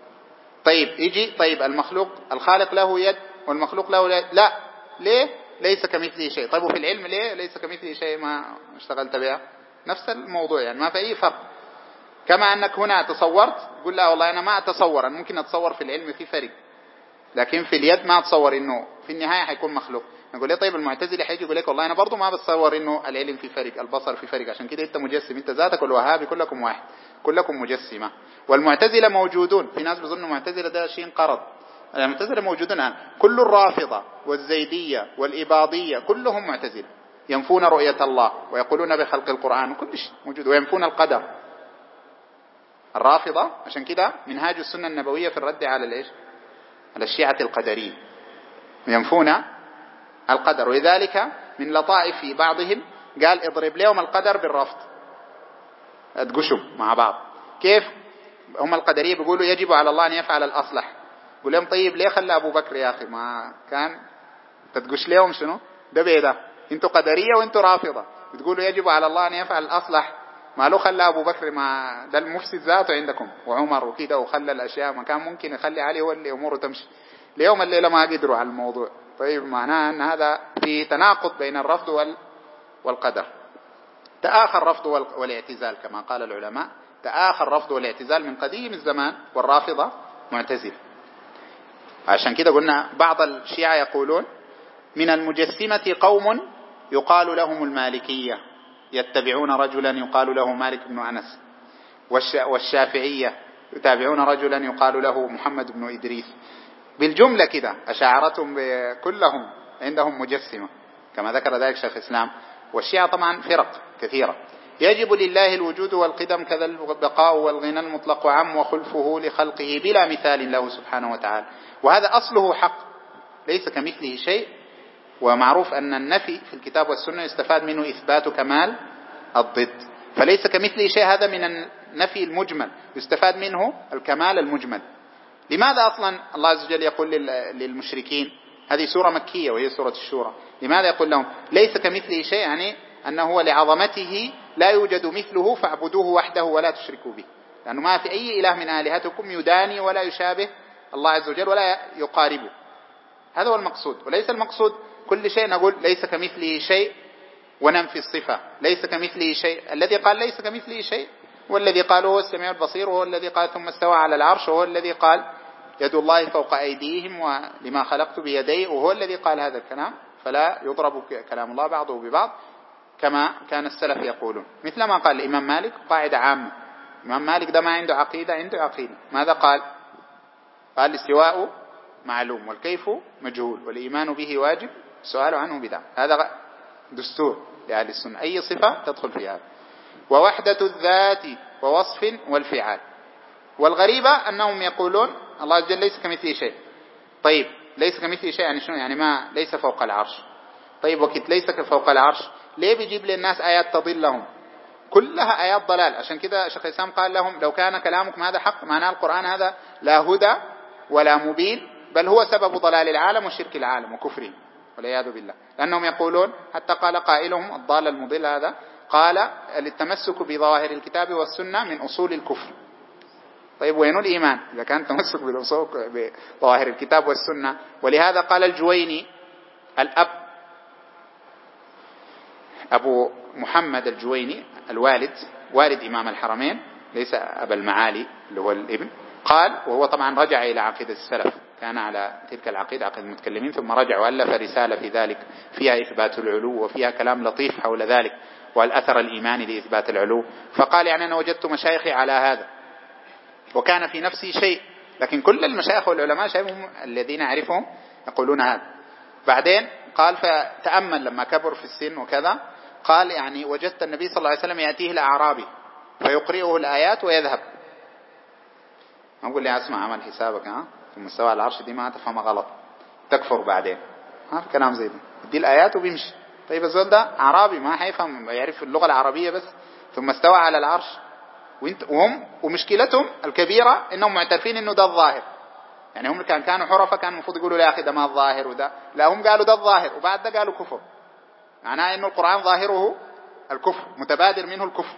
طيب المخلوق الخالق له يد والمخلوق له يد، لا، ليه؟ ليس كمثله شيء. طيب وفي العلم ليه ليس كمثله شيء ما اشتغلت بها؟ نفس الموضوع، يعني ما في أي فرق. كما أنك هنا تصورت، قل لا والله أنا ما أتصور، أنا ممكن أتصور في العلم في فرق، لكن في اليد ما أتصور إنه في النهاية حيكون مخلوق. نقول ليه؟ طيب المعتزلي حيجي يقول لك والله أنا برضو ما بتصور إنه العلم في فرق، البصر في فرق، عشان كده أنت مجسم، أنت ذاتك والوهابي كلكم واحد، كلكم مجسمة. والمعتزلة موجودون، في ناس بيظنوا المعتزلة ده شيء انقرض، المعتزلة موجودون الآن، كل الرافضة والزيدية والإباضية كلهم معتزلة، ينفون رؤية الله ويقولون بخلق القرآن وكل شيء موجود، وينفون القدر. الرافضة عشان كده منهاج السنة النبوية في الرد على الإيش؟ على الشيعة القدرية، ينفون القدر. ولذلك من لطائف في بعضهم قال اضرب لهم القدر بالرفض، اتقشوا مع بعض. كيف؟ هم القدرية بيقولوا يجب على الله أن يفعل الأصلح، يقول لهم طيب ليه خلى أبو بكر يا أخي ما كان تتقش لهم شنو ده بيدا؟ انتوا قدرية وانتوا رافضة بتقولوا يجب على الله أن يفعل الأصلح، ما له خلى أبو بكر ما ده المفسد ذاته عندكم وعمر وكده، وخلى الأشياء ما كان ممكن يخلي عليه هو اللي أموره تمشي، اليوم الليلة ما قدروا على الموضوع. طيب معناه أن هذا في تناقض بين الرفض والقدر. تآخر الرفض والاعتزال كما قال العلماء، تآخر الرفض والاعتزال من قديم الزمان، والرافضة معتزل. عشان كده قلنا بعض الشيعة يقولون من المجسمة قوم يقال لهم المالكية يتبعون رجلا يقال له مالك بن أنس، والشافعية يتابعون رجلا يقال له محمد بن إدريس. بالجملة كده أشاعرتهم كلهم عندهم مجسمة كما ذكر ذلك شيخ الإسلام. والشيعة طبعا فرق كثيرة. يجب لله الوجود والقدم كذا البقاء والغنى المطلق عم وخلفه لخلقه بلا مثال له سبحانه وتعالى. وهذا أصله حق، ليس كمثله شيء. ومعروف أن النفي في الكتاب والسنة يستفاد منه إثبات كمال الضد، فليس كمثله شيء هذا من النفي المجمل يستفاد منه الكمال المجمل. لماذا أصلا الله عز وجل يقول للمشركين، هذه سورة مكية وهي سورة الشورى، لماذا يقول لهم ليس كمثله شيء؟ يعني أنه هو لعظمته لا يوجد مثله فاعبدوه وحده ولا تشركوا به، لأنه ما في أي إله من آلهتكم يداني ولا يشابه الله عز وجل ولا يقاربه. هذا هو المقصود، وليس المقصود كل شيء نقول ليس كمثله شيء وننفي الصفة. ليس كمثله شيء، الذي قال ليس كمثله شيء والذي قال هو السميع البصير، وهو الذي قال ثم استوى على العرش، وهو الذي قال يد الله فوق أيديهم ولما خلقت بيدي، وهو الذي قال هذا الكلام. فلا يضرب كلام الله بعضه ببعض كما كان السلف يقولون، مثل ما قال الإمام مالك قاعدة عامة. الإمام مالك ده ما عنده عقيدة، عنده عقيدة. ماذا قال؟ قال الاستواء معلوم والكيف مجهول والإيمان به واجب، السؤال عنه بدعة. هذا دستور لأهل السنة، أي صفة تدخل في هذا. ووحدة الذات ووصف والفعال. والغريبة أنهم يقولون الله عز وجل ليس كمثله شيء. طيب ليس كمثله شيء يعني شنو؟ يعني ما ليس فوق العرش. طيب وقت ليس فوق العرش ليه بيجيب للناس آيات تضلهم؟ كلها آيات ضلال. عشان كده شيخ الإسلام قال لهم لو كان كلامكم هذا حق، معناه القرآن هذا لا هدى ولا مبين، بل هو سبب ضلال العالم وشرك العالم وكفره والعياذ بالله. لأنهم يقولون، حتى قال قائلهم الضال المضل هذا، قال للتمسك بظواهر الكتاب والسنة من أصول الكفر. طيب وين الإيمان إذا كان تمسك بظواهر الكتاب والسنة؟ ولهذا قال الجويني الأب أبو محمد الجويني الوالد، والد إمام الحرمين، ليس أبا المعالي اللي هو الابن، قال، وهو طبعا رجع إلى عقيدة السلف كان على تلك العقيدة عقيدة المتكلمين، ثم رجع وألف رسالة في ذلك فيها إثبات العلو وفيها كلام لطيف حول ذلك والأثر الإيماني لإثبات العلو. فقال يعني أنا وجدت مشايخي على هذا، وكان في نفسي شيء، لكن كل المشايخ والعلماء شايفهم الذين أعرفهم يقولون هذا. بعدين قال فتأمل لما كبر في السن وكذا، قال يعني وجدت النبي صلى الله عليه وسلم يأتيه الأعرابي فيقرئه الآيات ويذهب. أقول لي أسمع عمل حسابك ثم استوى على العرش، دي ما تفهم غلط تكفر بعدين، في كلام زي ده، دي الآيات وبيمشي. طيب الزول ده أعرابي ما حيفهم، يعرف اللغة العربية بس، ثم استوى على العرش، ومشكلتهم الكبيرة إنهم معترفين إنه ده الظاهر. يعني هم كانوا حرفة كانوا المفروض يقولوا لا أخي ده ما الظاهر وده، لا هم قالوا ده الظاهر وبعد ده قالوا كفر، معناه إنه القرآن ظاهره الكفر، متبادر منه الكفر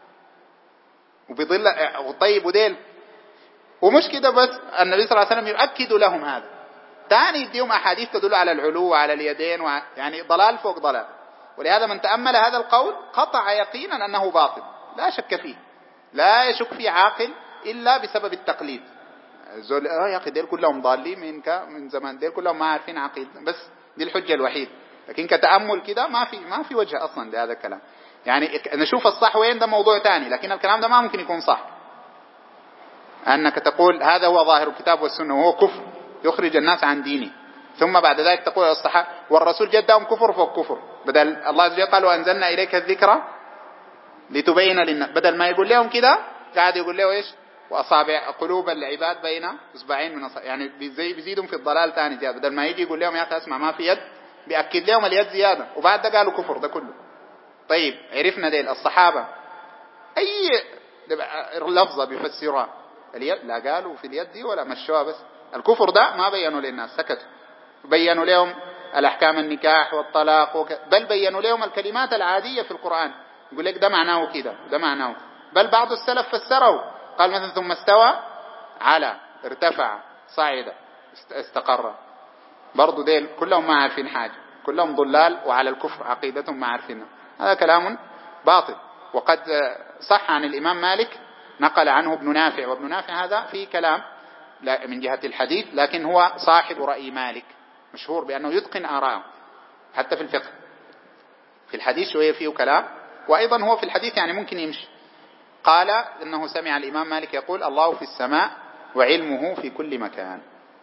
وبيضل. طيب وديل ومش كده بس، النبي صلى الله عليه وسلم يؤكد لهم هذا، ثاني يديهم أحاديث تدل على العلو وعلى اليدين يعني ضلال فوق ضلال. ولهذا من تأمل هذا القول قطع يقينا أنه باطل لا شك فيه، لا يشك فيه عاقل إلا بسبب التقليد. الزول يا أخي ديل كلهم ضالين من زمان، ديل كلهم ما عارفين عقيدة، بس دي الحجة الوحيد. لكن كتأمل كده ما في وجه أصلا لهذا الكلام. يعني نشوف الصح وين ده موضوع تاني، لكن الكلام ده ما ممكن يكون صح. أنك تقول هذا هو ظاهر الكتاب والسنة وهو كفر يخرج الناس عن دينه، ثم بعد ذلك تقول الصحابة والرسول جدهم كفر فوق كفر، بدل الله عز وجل قال وأنزلنا إليك الذكرى لتبين للناس، بدل ما يقول لهم كده قاعد يقول له إيش وأصابع قلوب العباد بين إصبعين من أصابع، يعني بيزيدهم في الضلال تاني زيادة. بدل ما يجي يقول لهم يا أخي اسمع ما في يد، بيأكد لهم اليد زيادة، وبعد ده قالوا كفر ده كله. طيب عرفنا ديل الصحابة أي لفظة بيفسروها اليد، لا قالوا في اليد دي ولا مشوها، بس الكفر ده ما بينوا للناس، سكتوا. بينوا لهم الأحكام النكاح والطلاق بل بينوا لهم الكلمات العادية في القرآن، يقول لك ده معناه كده ده معناه. بل بعض السلف فسره قال مثلا ثم استوى على ارتفع صعد استقر، برضو ديل كلهم ما عارفين حاجة، كلهم ضلال وعلى الكفر عقيدتهم ما عارفينها. هذا كلام باطل. وقد صح عن الإمام مالك نقل عنه ابن نافع، وابن نافع هذا فيه كلام من جهة الحديث، لكن هو صاحب رأي مالك مشهور بأنه يتقن آراءه حتى في الفقه. في الحديث شوية فيه كلام، وأيضا هو في الحديث يعني ممكن يمشي. قال إنه سمع الإمام مالك يقول الله في السماء وعلمه في كل مكان.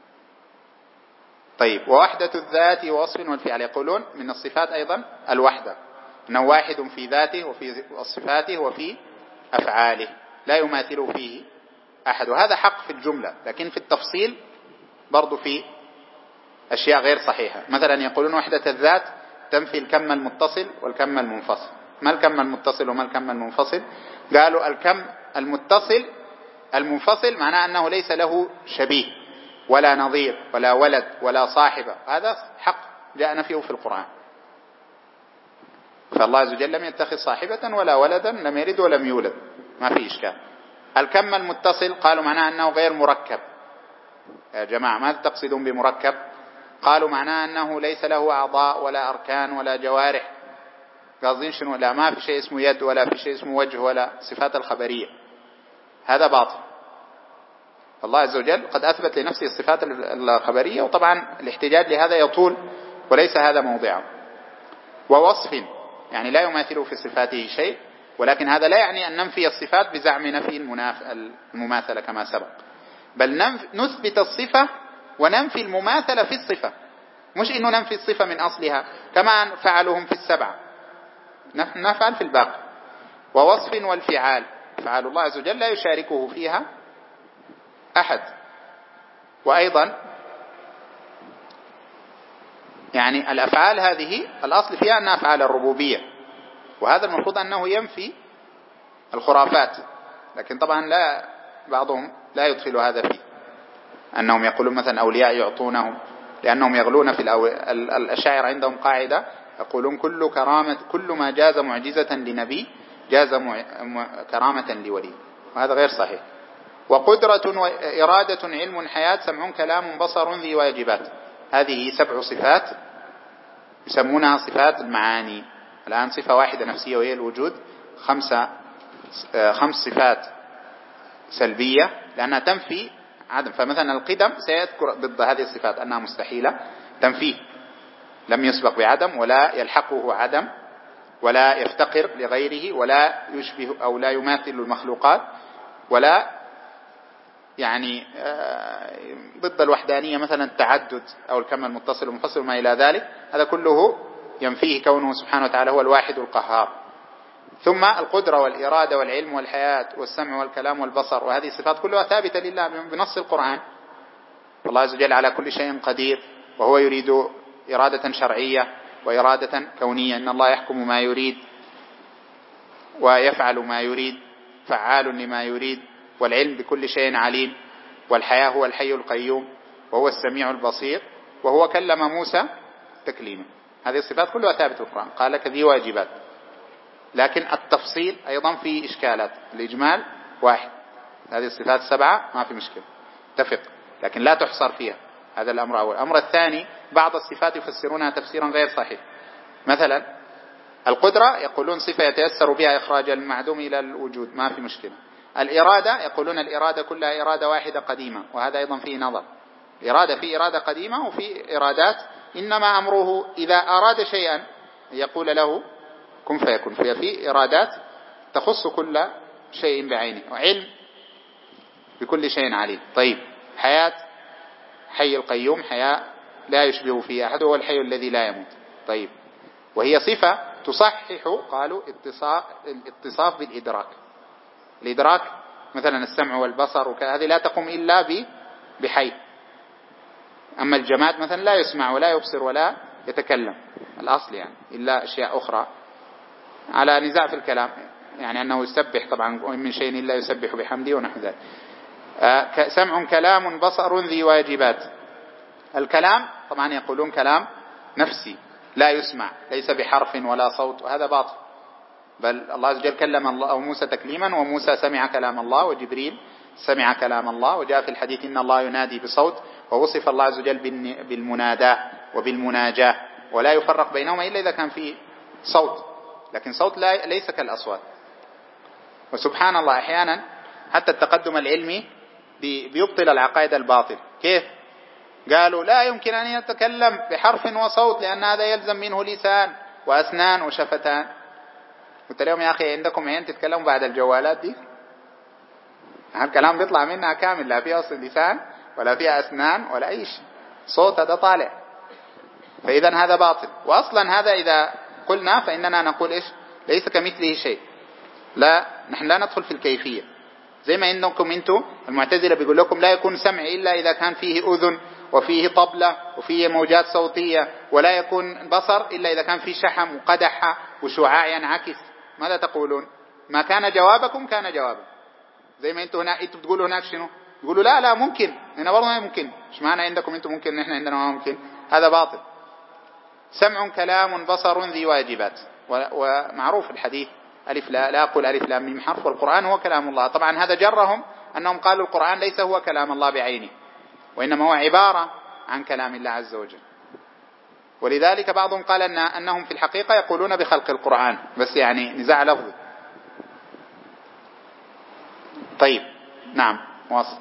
طيب ووحدة الذات ووصف والفعل، يقولون من الصفات أيضا الوحدة، أنه واحد في ذاته وفي صفاته وفي أفعاله لا يماثل فيه أحد، وهذا حق في الجملة، لكن في التفصيل برضو في أشياء غير صحيحة. مثلا يقولون وحدة الذات تنفي الكم المتصل والكم المنفصل. ما الكم المتصل وما الكم المنفصل؟ قالوا الكم المنفصل معناه أنه ليس له شبيه ولا نظير ولا ولد ولا صاحبة، هذا حق جاء نفيه في القرآن. فالله عز وجل لم يتخذ صاحبة ولا ولدا، لم يلد ولم يولد، ما في إشكال. الكم المتصل قالوا معناه أنه غير مركب. يا جماعة ماذا تقصدون بمركب؟ قالوا معناه أنه ليس له أعضاء ولا أركان ولا جوارح. قاصدين شنو؟ لا ما في شيء اسمه يد ولا في شيء اسمه وجه ولا صفات الخبرية، هذا باطل. الله عز وجل قد أثبت لنفسه الصفات الخبرية، وطبعا الاحتجاج لهذا يطول وليس هذا موضعه. ووصف يعني لا يماثله في صفاته شيء، ولكن هذا لا يعني أن ننفي الصفات بزعم نفي المماثلة كما سبق، بل نثبت الصفة وننفي المماثلة في الصفة، مش إنه ننفي الصفة من أصلها كما فعلهم في السبعة، نفعل في الباقي. ووصف والفعال، فعال الله عز وجل لا يشاركه فيها أحد. وأيضا يعني الأفعال هذه الأصل فيها أنها أفعال الربوبية، وهذا المفروض أنه ينفي الخرافات، لكن طبعا لا بعضهم لا يدخل هذا فيه، أنهم يقولون مثلا أولياء يعطونهم، لأنهم يغلون في الأشاعرة عندهم قاعدة يقولون كل ما جاز معجزة لنبي جاز كرامة لولي، وهذا غير صحيح. وقدرة وإرادة علم حياة سمع كلام بصر ذي واجبات، هذه 7 صفات يسمونها صفات المعاني. الآن صفة واحدة نفسية وهي الوجود، 5 صفات سلبية لأنها تنفي عدم. فمثلا القدم سيذكر ضد هذه الصفات أنها مستحيلة تنفيه، لم يسبق بعدم ولا يلحقه عدم ولا يفتقر لغيره ولا يشبه أو لا يماثل المخلوقات، ولا يعني ضد الوحدانية مثلا التعدد أو الكم المتصل والمنفصل وما إلى ذلك، هذا كله ينفيه كونه سبحانه وتعالى هو الواحد القهار. ثم القدرة والإرادة والعلم والحياة والسمع والكلام والبصر، وهذه الصفات كلها ثابتة لله بنص القرآن. الله عز وجل على كل شيء قدير، وهو يريد إرادة شرعية وإرادة كونية، إن الله يحكم ما يريد ويفعل ما يريد، فعال لما يريد، والعلم بكل شيء عليم، والحياة هو الحي القيوم، وهو السميع البصير، وهو كلم موسى تكليما. هذه الصفات كلها ثابتة في القرآن، قال لك ذي واجبات. لكن التفصيل أيضا في إشكالات، الإجمال واحد، هذه الصفات السبعة ما في مشكلة اتفق، لكن لا تحصر فيها. هذا الأمر الأول. الأمر الثاني، بعض الصفات يفسرونها تفسيرا غير صحيح. مثلا القدرة يقولون صفة يتيسر بها إخراج المعدوم إلى الوجود، ما في مشكلة. الإرادة يقولون الإرادة كلها إرادة واحدة قديمة، وهذا أيضا فيه نظر. الإرادة في إرادة قديمة وفي إرادات إنما أمره إذا أراد شيئا يقول له كن فيكون، في إرادات تخص كل شيء بعينه، وعلم بكل شيء عليم. طيب حياة حي القيوم، حياة لا يشبه فيها أحد، هو الحي الذي لا يموت. طيب وهي صفة تصحح قالوا الاتصاف بالإدراك. الإدراك مثلا السمع والبصر هذه لا تقوم إلا بحي. أما الجماد مثلا لا يسمع ولا يبصر ولا يتكلم الأصل يعني، إلا أشياء أخرى على نزاع في الكلام، يعني أنه يسبح طبعا وإن من شيء إلا يسبح بحمده ونحو ذلك. سمع كلام بصر ذي واجبات. الكلام طبعا يقولون كلام نفسي لا يسمع، ليس بحرف ولا صوت، وهذا باطل. بل الله عز وجل كلم الله موسى تكليما، وموسى سمع كلام الله، وجبريل سمع كلام الله، وجاء في الحديث إن الله ينادي بصوت، ووصف الله عز وجل بالمناداة وبالمناجاة، ولا يفرق بينهما إلا إذا كان فيه صوت، لكن صوت ليس كالأصوات. وسبحان الله أحيانا حتى التقدم العلمي بيبطل العقائد الباطل. كيف؟ قالوا لا يمكن أن يتكلم بحرف وصوت لأن هذا يلزم منه لسان وأسنان وشفتان. قلت لهم يا أخي عندكم عين تتكلموا بعد الجوالات دي؟ الكلام بيطلع منها كامل، لا فيها لسان ولا فيها أسنان ولا أي شيء، صوت هذا طالع. فإذا هذا باطل. وأصلا هذا إذا قلنا فإننا نقول إيش؟ ليس كمثله شيء. لا، نحن لا ندخل في الكيفية، زي ما إنكم أنتم المعتزلة بيقول لكم لا يكون سمع إلا إذا كان فيه أذن وفيه طبلة وفيه موجات صوتية، ولا يكون بصر إلا إذا كان فيه شحم وقدح وشعاع ينعكس. ماذا تقولون؟ ما كان جوابكم كان جوابا. زي ما أنتم هنا أنتم بتقولوا هناك شنو؟ يقولوا لا ممكن، هنا برضه ما ممكن. إيش معنى عندكم أنتم ممكن نحن عندنا ما ممكن؟ هذا باطل. سمع كلام بصر ذي واجبات. ومعروف الحديث ألف لا أقول ألف لام ميم حرف، والقرآن هو كلام الله. طبعا هذا جرهم أنهم قالوا القرآن ليس هو كلام الله بعينه، وإنما هو عبارة عن كلام الله عز وجل. ولذلك بعضهم قال أنهم في الحقيقة يقولون بخلق القرآن، بس يعني نزاع لفظي. طيب نعم واصل.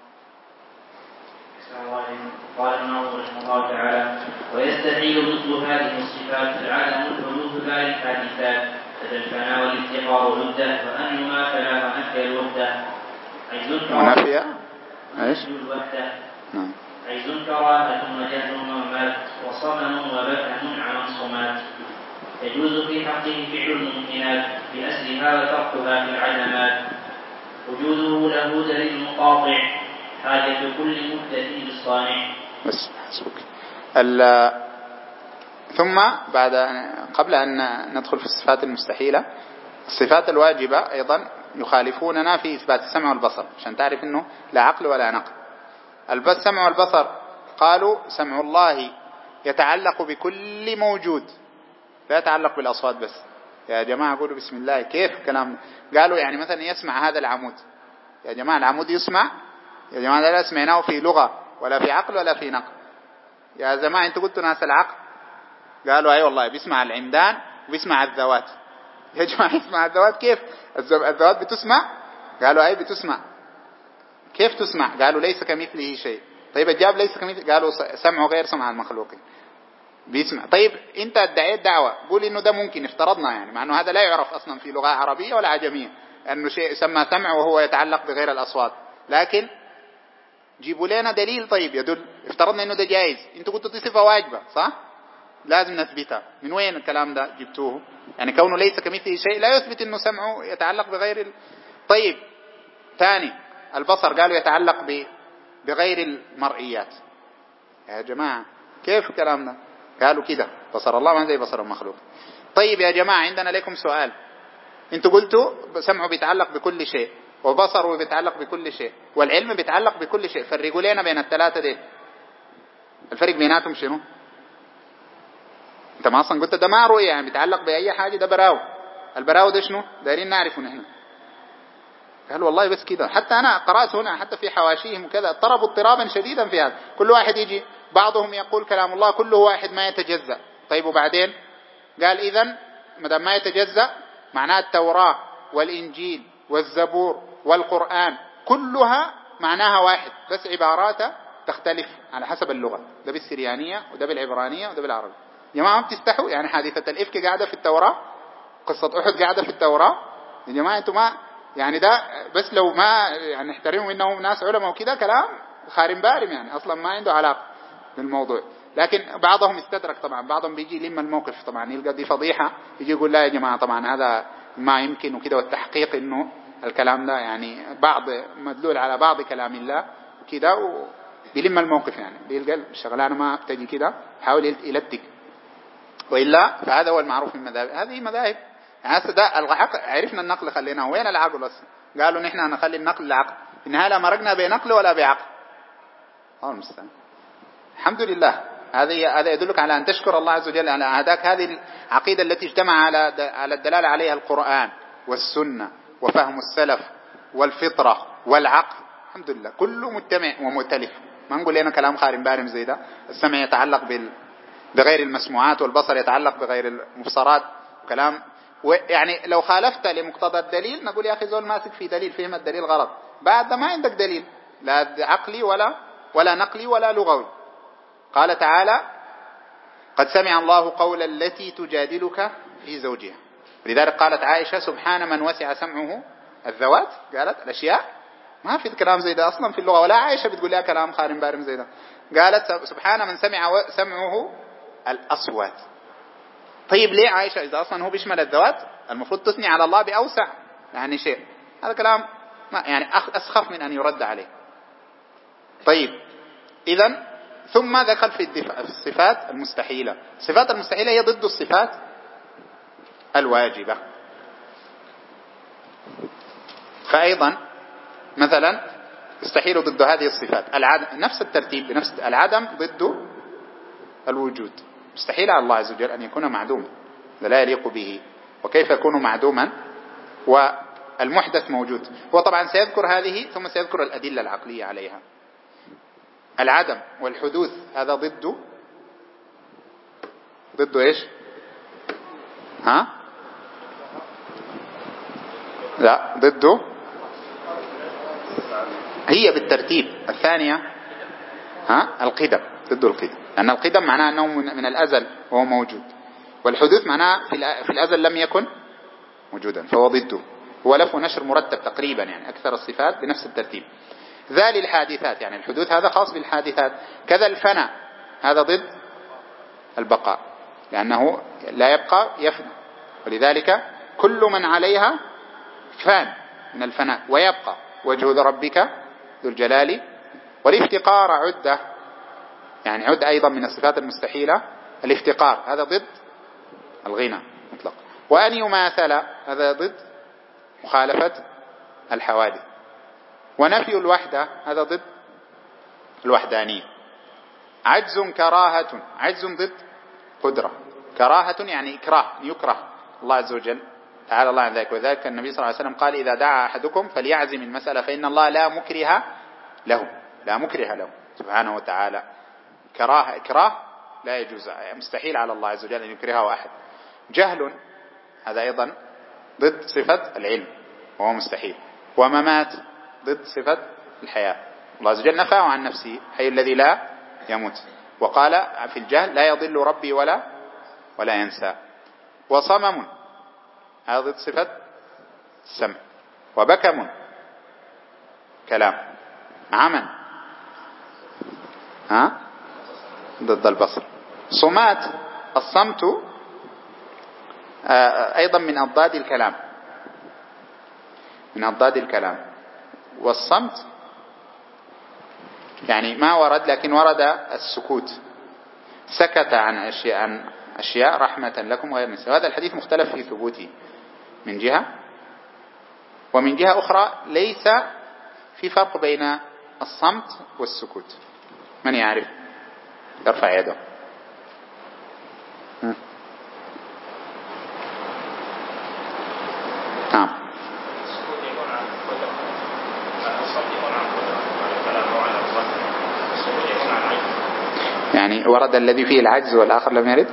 قال الناظم رحمه الله تعالى: ويستحيل مثل هذه الصفات العدم الحدوث لا للحادثات كذا الفناء والافتقار والعدة، وأن يماثل لها نفي الوحدة ونفي الوحدة عجز كراهة وجهل ومات وصمم وبكم عن صمات. يجوز في حقه فعل الممكنات بأسرها وتركها في العدمات، وجوده له دليل مقاطع حاجة كل محدث بالصانع. بس حسبك. ثم قبل أن ندخل في الصفات المستحيلة، الصفات الواجبة أيضا يخالفوننا في إثبات السمع والبصر، عشان تعرف أنه لا عقل ولا نقل. السمع والبصر قالوا سمع الله يتعلق بكل موجود، لا يتعلق بالأصوات بس. يا جماعة قولوا بسم الله، كيف كلام؟ قالوا يعني مثلا يسمع هذا العمود، يا جماعة العمود يسمع؟ يا جماعة لا سمعناه في لغة ولا في عقل ولا في نقل. يا جماعة انتوا قلتوا ناس العقل، قالوا اي والله بيسمع العمدان وبيسمع الذوات. يا جماعة يسمع الذوات كيف؟ الذوات بتسمع؟ قالوا اي بتسمع. كيف تسمع؟ قالوا ليس كمثله شيء. طيب الجواب ليس كمثله، قالوا سمعه غير سمع المخلوقين، بيسمع. طيب انت ادعيت دعوة، قول انه ده ممكن، افترضنا يعني، مع انه هذا لا يعرف اصلا في لغة عربية ولا عجمية انه شيء يسمى سمع وهو يتعلق بغير الاصوات، لكن جيبوا لنا دليل طيب يدل. افترضنا انه ده جائز، انتوا قلتوا دي صفة واجبة صح؟ لازم نثبتها. من وين الكلام ده جبتوه؟ يعني كونه ليس كمثله شيء لا يثبت انه سمعه يتعلق بغير طيب ثاني، البصر قالوا يتعلق بغير المرئيات. يا جماعة كيف الكلام ده؟ قالوا كده بصر الله ما زي بصر المخلوق. طيب يا جماعة عندنا لكم سؤال، انتوا قلتوا سمعه بيتعلق بكل شيء وبصره بيتعلق بكل شيء والعلم بيتعلق بكل شيء، فرقوا لنا بين الثلاثة دي، الفرق بيناتهم شنو؟ انت ما اصلا قلت ده ما رؤية يعني بيتعلق بأي حاجة، ده براو. البراو ده شنو؟ دايرين نعرفه نحن. قال والله بس كده، حتى أنا قرأت هنا حتى في حواشيهم وكذا اضطربوا اضطرابا شديدا في هذا. كل واحد يجي، بعضهم يقول كلام الله كله واحد ما يتجزأ. طيب وبعدين قال إذن مدام ما يتجزأ معناه التوراة والإنجيل والزبور والقرآن كلها معناها واحد، بس عباراتها تختلف على حسب اللغة، ده بالسريانية وده بالعبرانية وده بالعربي. يا جماعة ما بتستحوا؟ يعني حادثة الإفك قاعدة في التوراة، قصة أحد قاعدة في التوراة. يا جماعة انتوا ما يعني ده بس لو ما يعني نحترموا انهم ناس علماء وكذا كلام خارم بارم يعني اصلا ما عنده علاقة بالموضوع. لكن بعضهم استدرك طبعا، بعضهم بيجي لما الموقف طبعا يلقى دي فضيحة يجي يقول لا يا جماعة طبعا هذا ما يمكن وكذا، والتحقيق انه الكلام ده يعني بعض مدلول على بعض كلام الله وكذا، وبيلم الموقف يعني بيلقى الشغلانة ما بتجي كذا حاول يلتق، وإلا فهذا هو المعروف من المذاهب. هذه مذاهب يعني ده العقل، عرفنا النقل خليناه، وين العقل اصلا؟ قالوا نحن نخلي النقل للعقل، في النهايه لا مرقنا بنقل ولا بعقل. المستعان. الحمد لله. هذا يدلك على ان تشكر الله عز وجل على هداك هذه العقيده التي اجتمع على الدلاله عليها القرآن والسنه وفهم السلف والفطره والعقل. الحمد لله كله مجتمع ومؤتلف. ما نقول لنا كلام خارم بارم زي ده. السمع يتعلق بغير المسموعات، والبصر يتعلق بغير المبصرات، كلام يعني لو خالفت لمقتضى الدليل نقول يا أخي زول ماسك في دليل، فهم الدليل غلط. بعد ما عندك دليل لا عقلي ولا نقلي ولا لغوي. قال تعالى قد سمع الله قول التي تجادلك في زوجها. ولذلك قالت عائشة سبحان من وسع سمعه الذوات، قالت الأشياء ما في كلام زي ده أصلا في اللغة، ولا عائشة بتقول لها كلام خارم بارم زي ده. قالت سبحان من سمعه الأصوات. طيب ليه عائشة إذا أصلا هو بيشمل الذوات المفروض تثني على الله بأوسع يعني شيء؟ هذا كلام يعني أسخف من أن يرد عليه. طيب إذن ثم دخل في الصفات المستحيلة. الصفات المستحيلة هي ضد الصفات الواجبة. فأيضا مثلا يستحيل ضد هذه الصفات نفس الترتيب بنفس العدم ضد الوجود. مستحيل على الله عز وجل أن يكون معدوما، لا يليق به. وكيف يكون معدوما والمحدث موجود؟ هو طبعا سيذكر هذه ثم سيذكر الأدلة العقلية عليها. العدم والحدوث هذا ضد ايش؟ لا ضده هي بالترتيب الثانية القدم، ضد القدم، لأن القدم معناه أنه من الأزل وهو موجود، والحدوث معناه في الأزل لم يكن موجودا فهو ضده. هو لف ونشر مرتب تقريبا يعني أكثر الصفات بنفس الترتيب. ذا للحادثات يعني الحدوث هذا خاص بالحادثات. كذا الفناء هذا ضد البقاء لأنه لا يبقى يفنى، ولذلك كل من عليها فان من الفناء ويبقى وجه ربك ذو الجلال. والافتقار عدة يعني عد أيضا من الصفات المستحيلة. الافتقار هذا ضد الغنى مطلق. وأن يماثل هذا ضد مخالفة الحوادث. ونفي الوحدة هذا ضد الوحدانية. عجز كراهة، عجز ضد قدرة. كراهة يعني إكراه، يكره الله عز وجل تعالى الله عن ذلك. وذلك النبي صلى الله عليه وسلم قال إذا دعا أحدكم فليعزم المسألة فإن الله لا مكره له، لا مكره له سبحانه وتعالى. كراهة إكراه لا يجوز، مستحيل على الله عز وجل أن يكرهه أحد. جهل هذا أيضا ضد صفة العلم وهو مستحيل. وممات ضد صفة الحياة. الله عز وجل نفاه عن نفسه حي الذي لا يموت، وقال في الجهل لا يضل ربي ولا ينسى. وصمم هذا ضد صفة السمع، وبكم كلام، عمى ضد البصر. صمات الصمت أيضا من أضداد الكلام، من أضداد الكلام. والصمت يعني ما ورد، لكن ورد السكوت، سكت عن أشياء رحمة لكم غير نسيان. هذا الحديث مختلف في ثبوته من جهة، ومن جهة أخرى ليس في فرق بين الصمت والسكوت. من يعرف يرفع يده. نعم. يعني ورد الذي فيه العجز والآخر لم يرد.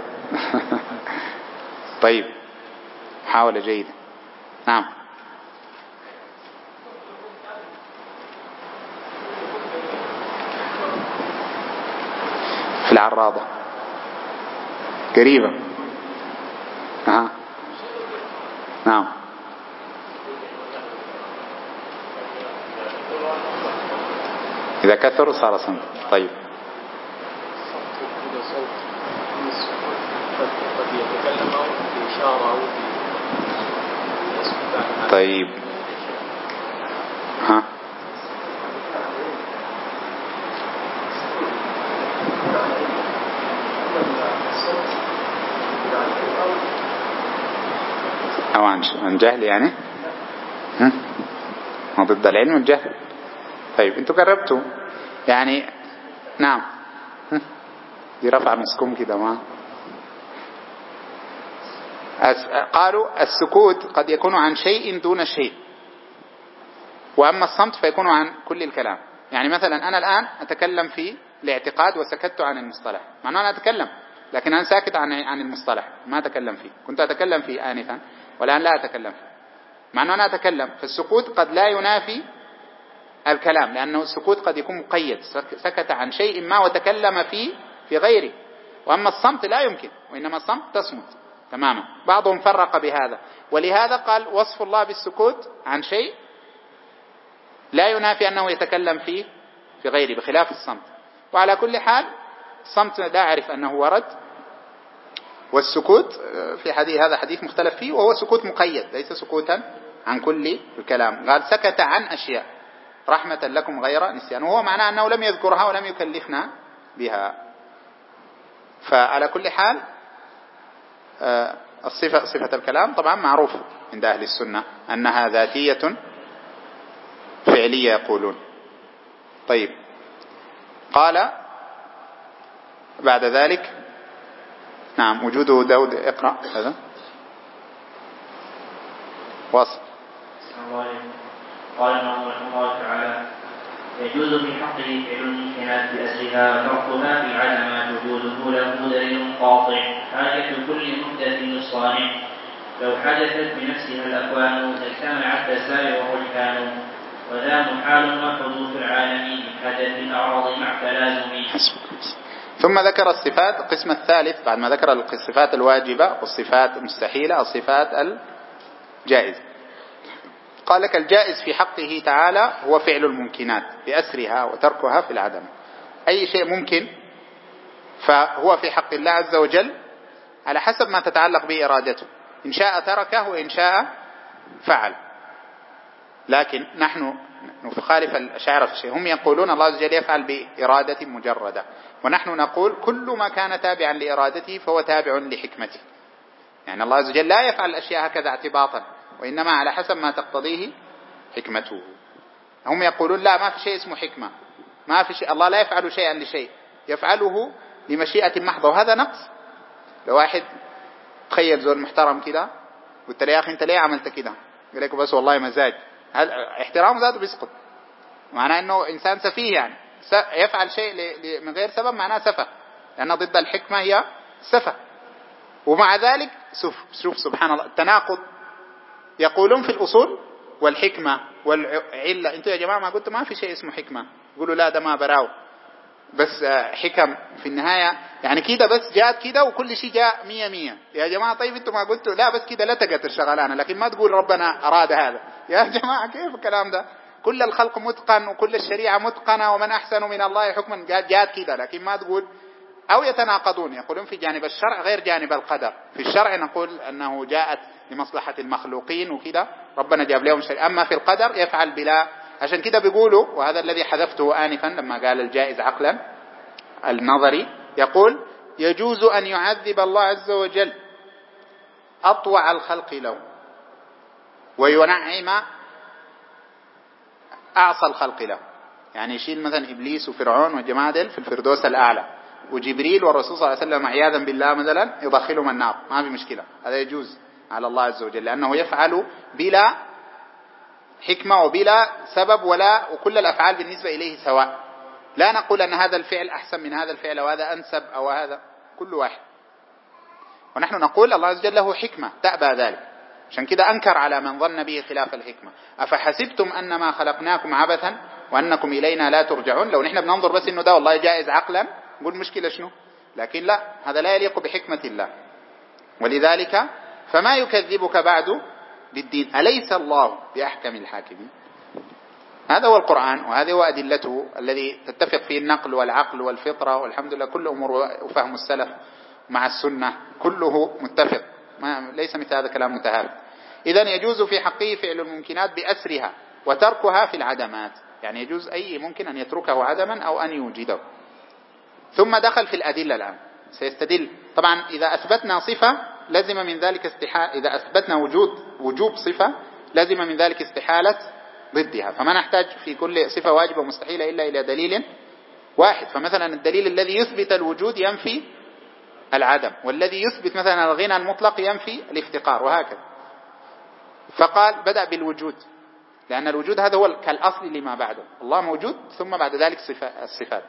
طيب، محاولة جيدة. نعم. في العراضة قريبة. نعم. إذا كثر صار صمت. طيب. طيب. أو عن جهل يعني، ضد العلم والجهل. طيب انتوا قربتوا يعني. نعم. دي رفع نصكم كده ما. قالوا السكوت قد يكون عن شيء دون شيء، وأما الصمت فيكون عن كل الكلام. يعني مثلا أنا الآن أتكلم في الاعتقاد وسكت عن المصطلح، معناه أنا أتكلم لكن أنا ساكت عن المصطلح، ما أتكلم فيه. كنت أتكلم فيه آنفا والآن لا أتكلم فيه، معناه أنا أتكلم. فالسكوت قد لا ينافي الكلام، لأنه السكوت قد يكون مقيد، سكت عن شيء ما وتكلم فيه في غيره. وأما الصمت لا يمكن، وإنما الصمت تصمت تماما. بعضهم فرق بهذا، ولهذا قال وصف الله بالسكوت عن شيء لا ينافي أنه يتكلم فيه في غيره، بخلاف الصمت. وعلى كل حال الصمت لا أعرف أنه ورد، والسكوت في حديث هذا حديث مختلف فيه، وهو سكوت مقيد ليس سكوتا عن كل الكلام. قال سكت عن أشياء رحمة لكم غير نسيان، وهو معناه أنه لم يذكرها ولم يكلفنا بها. فعلى كل حال صفة الكلام طبعا معروف عند أهل السنة أنها ذاتية فعلية يقولون. طيب، قال بعد ذلك نعم وجوده داود. اقرأ هذا واصل. قال الله تعالى يجوز في حقه فعل الممكنات بأسرها وتركها في العدم وجوده له دليل قاطع حاجة كل محدث للصانع. لو حدثت بنفسها الأكوان لاجتمعت تسارع الرجحان، وذا محال وحدوث العالم من حدث الأعراض مع تلازم. ثم ذكر الصفات القسم الثالث بعد ما ذكر الصفات الواجبة والصفات المستحيلة، الصفات الجائزة. قال لك الجائز في حقه تعالى هو فعل الممكنات بأسرها وتركها في العدم. أي شيء ممكن فهو في حق الله عز وجل على حسب ما تتعلق به إرادته، إن شاء تركه وإن شاء فعل. لكن نحن نخالف الأشاعرة في شيء، هم يقولون الله عز وجل يفعل بإرادة مجردة، ونحن نقول كل ما كان تابعا لإرادته فهو تابع لحكمته. يعني الله عز وجل لا يفعل الأشياء هكذا اعتباطا، وإنما على حسب ما تقتضيه حكمته. هم يقولون لا، ما في شيء اسمه حكمة، ما في شيء، الله لا يفعل شيئا لشيء، يفعله لمشيئة محضة، وهذا نقص. لو واحد تخيل زول محترم كده قلت له يا أخي أنت ليه عملت كده، يقول لك بس والله مزاج، هل احترام ذاته بيسقط، معناه أنه إنسان سفيه. يعني يفعل شيء من غير سبب معناه سفه، لأن ضد الحكمة هي سفه. ومع ذلك شوف سبحان الله التناقض. يقولون في الأصول والحكمة والعلة. انتوا يا جماعة ما قلتوا ما في شيء اسمه حكمة، قولوا لا ده ما براو، بس حكم في النهاية يعني كده، بس جاءت كده وكل شيء جاء 100 يا جماعة. طيب انتوا ما قلتوا لا بس كده لتقت الشغلانة، لكن ما تقول ربنا أراد هذا يا جماعة. كيف الكلام ده؟ كل الخلق متقن وكل الشريعة متقنة ومن أحسن من الله حكما، جاءت كده، لكن ما تقول. أو يتناقضون، يقولون في جانب الشرع غير جانب القدر. في الشرع نقول أنه جاءت لمصلحة المخلوقين وكده ربنا جاب لهم شيء، أما في القدر يفعل بلا. عشان كده بيقولوا، وهذا الذي حذفته آنفا لما قال الجائز عقلا النظري، يقول يجوز أن يعذب الله عز وجل أطوع الخلق له وينعم أعصى الخلق له. يعني يشيل مثلا إبليس وفرعون والجماعة ديل في الفردوس الأعلى، وجبريل والرسول صلى الله عليه وسلم عياذا بالله مثلا يدخلهم النار، ما في مشكلة، هذا يجوز على الله عز وجل، لأنه يفعل بلا حكمة وبلا سبب، وكل الأفعال بالنسبة إليه سواء. لا نقول أن هذا الفعل أحسن من هذا الفعل وهذا أنسب أو هذا، كل واحد. ونحن نقول الله عز وجل له حكمة تأبى ذلك، عشان كده أنكر على من ظن به خلاف الحكمة. أفحسبتم أنما خلقناكم عبثا وأنكم إلينا لا ترجعون. لو نحن بننظر بس إنه ده والله جائز عقلا نقول مشكلة شنو، لكن لا، هذا لا يليق بحكمة الله. ولذلك فما يكذبك بعد بالدين، أليس الله بأحكم الحاكمين. هذا هو القرآن، وهذه هو أدلته الذي تتفق فيه النقل والعقل والفطرة، والحمد لله كل أمور وفهم السلف مع السنة كله متفق، ليس مثل هذا كلام متهاون. إذن يجوز في حقه فعل الممكنات بأسرها وتركها في العدمات، يعني يجوز أي ممكن أن يتركه عدما أو أن يوجده. ثم دخل في الأدلة الآن، سيستدل. طبعا إذا أثبتنا صفة لازم من ذلك إذا أثبتنا وجوب صفة لازم من ذلك استحالة ضدها، فما نحتاج في كل صفة واجبة مستحيلة إلا إلى دليل واحد. فمثلا الدليل الذي يثبت الوجود ينفي العدم، والذي يثبت مثلا الغنى المطلق ينفي الافتقار، وهكذا. فقال بدأ بالوجود، لأن الوجود هذا هو كالأصل لما بعده، الله موجود ثم بعد ذلك الصفات.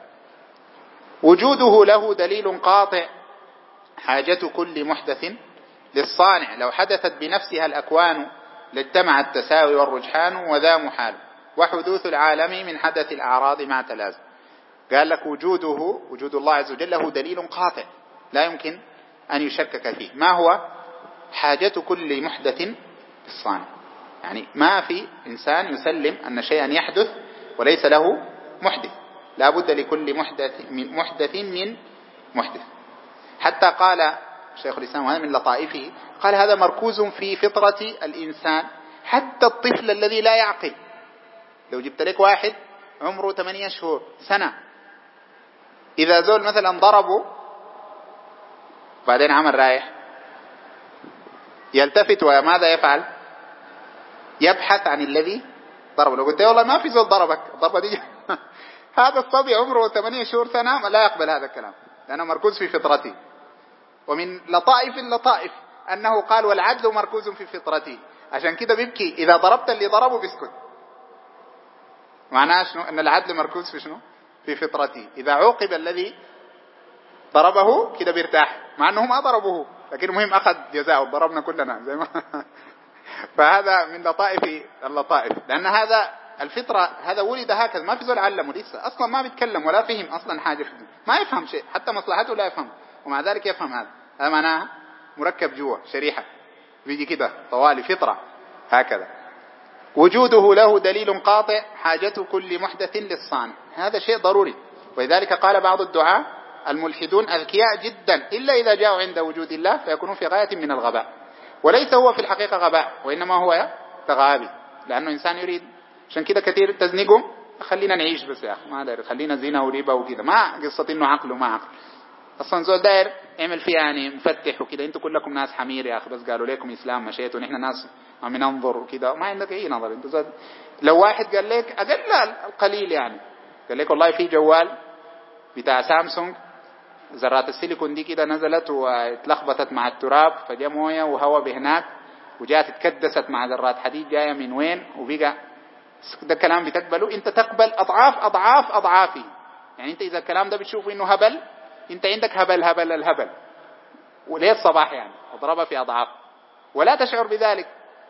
وجوده له دليل قاطع، حاجة كل محدث للصانع، لو حدثت بنفسها الأكوان لاجتمع التساوي والرجحان وذا محال، وحدوث العالم من حدث الأعراض مع تلازم. قال لك وجود الله عز وجل له دليل قاطع لا يمكن أن يشكك فيه. ما هو؟ حاجة كل محدث للصانع، يعني ما في إنسان يسلم أن شيئا يحدث وليس له محدث، لا بد لكل محدث من محدث. حتى قال شيخ الإسلام، وهذا من لطائفه، قال هذا مركوز في فطرة الإنسان، حتى الطفل الذي لا يعقل، لو جبت لك واحد عمره 8 شهور سنة، إذا زول مثلا ضربه بعدين عمل رايح، يلتفت وماذا يفعل؟ يبحث عن الذي ضربه. لو قلت والله ما في زول ضربك الضربة دي هذا الصبي عمره 8 شهور سنة لا يقبل هذا الكلام، لأنه مركوز في فطرته. ومن لطائف اللطائف أنه قال والعدل مركوز في فطرته، عشان كده بيبكي إذا ضربت اللي ضربه بيسكت. معناه شنو؟ أن العدل مركوز في شنو؟ في فطرته. إذا عوقب الذي ضربه كده بيرتاح، مع أنه ما ضربه لكن المهم أخذ جزاءه، ضربنا كلنا زي ما فهذا من لطائف اللطائف، لأن هذا الفطرة هذا ولد هكذا، ما في زول علمه لسه، أصلا ما بيتكلم ولا فهم أصلا حاجة في الدين، ما يفهم شيء، حتى مصلحته لا يفهم، ومع ذلك يفهم هذا معناه مركب جوا شريحة بيجي كده طوالي فطرة هكذا. وجوده له دليل قاطع، حاجة كل محدث للصانع، هذا شيء ضروري. ولذلك قال بعض الدعاة الملحدون أذكياء جدا إلا إذا جاءوا عند وجود الله فيكونون في غاية من الغباء، وليس هو في الحقيقة غباء، وإنما هو تغابي، لأنه إنسان يريد. عشان كده كثير تزنقهم، خلينا نعيش بس يا أخي، ما داير خلينا زينة وريبة وكده، ما قصة إنه عقل وما عقل، أصلا زول داير يعمل فيها يعني مفتح وكده. انتوا كلكم ناس حمير يا أخي، بس قالوا لكم إسلام مشيتوا، ونحن ناس عم ننظر وكده، ما عندك أي نظر. انتوا زود لو واحد قال لك أقل القليل يعني، قال لك والله في جوال بتاع سامسونج ذرات السيليكون دي كده نزلت واتلخبطت مع التراب، فجاء مويه وهواء بهناك وجات اتكدست مع ذرات حديد جايه من وين، وبقى ده كلام بتقبله؟ انت تقبل اضعاف اضعاف اضعافه. يعني انت اذا الكلام ده بتشوفه انه هبل، انت عندك هبل هبل الهبل وليه الصباح يعني اضربها في اضعاف ولا تشعر بذلك.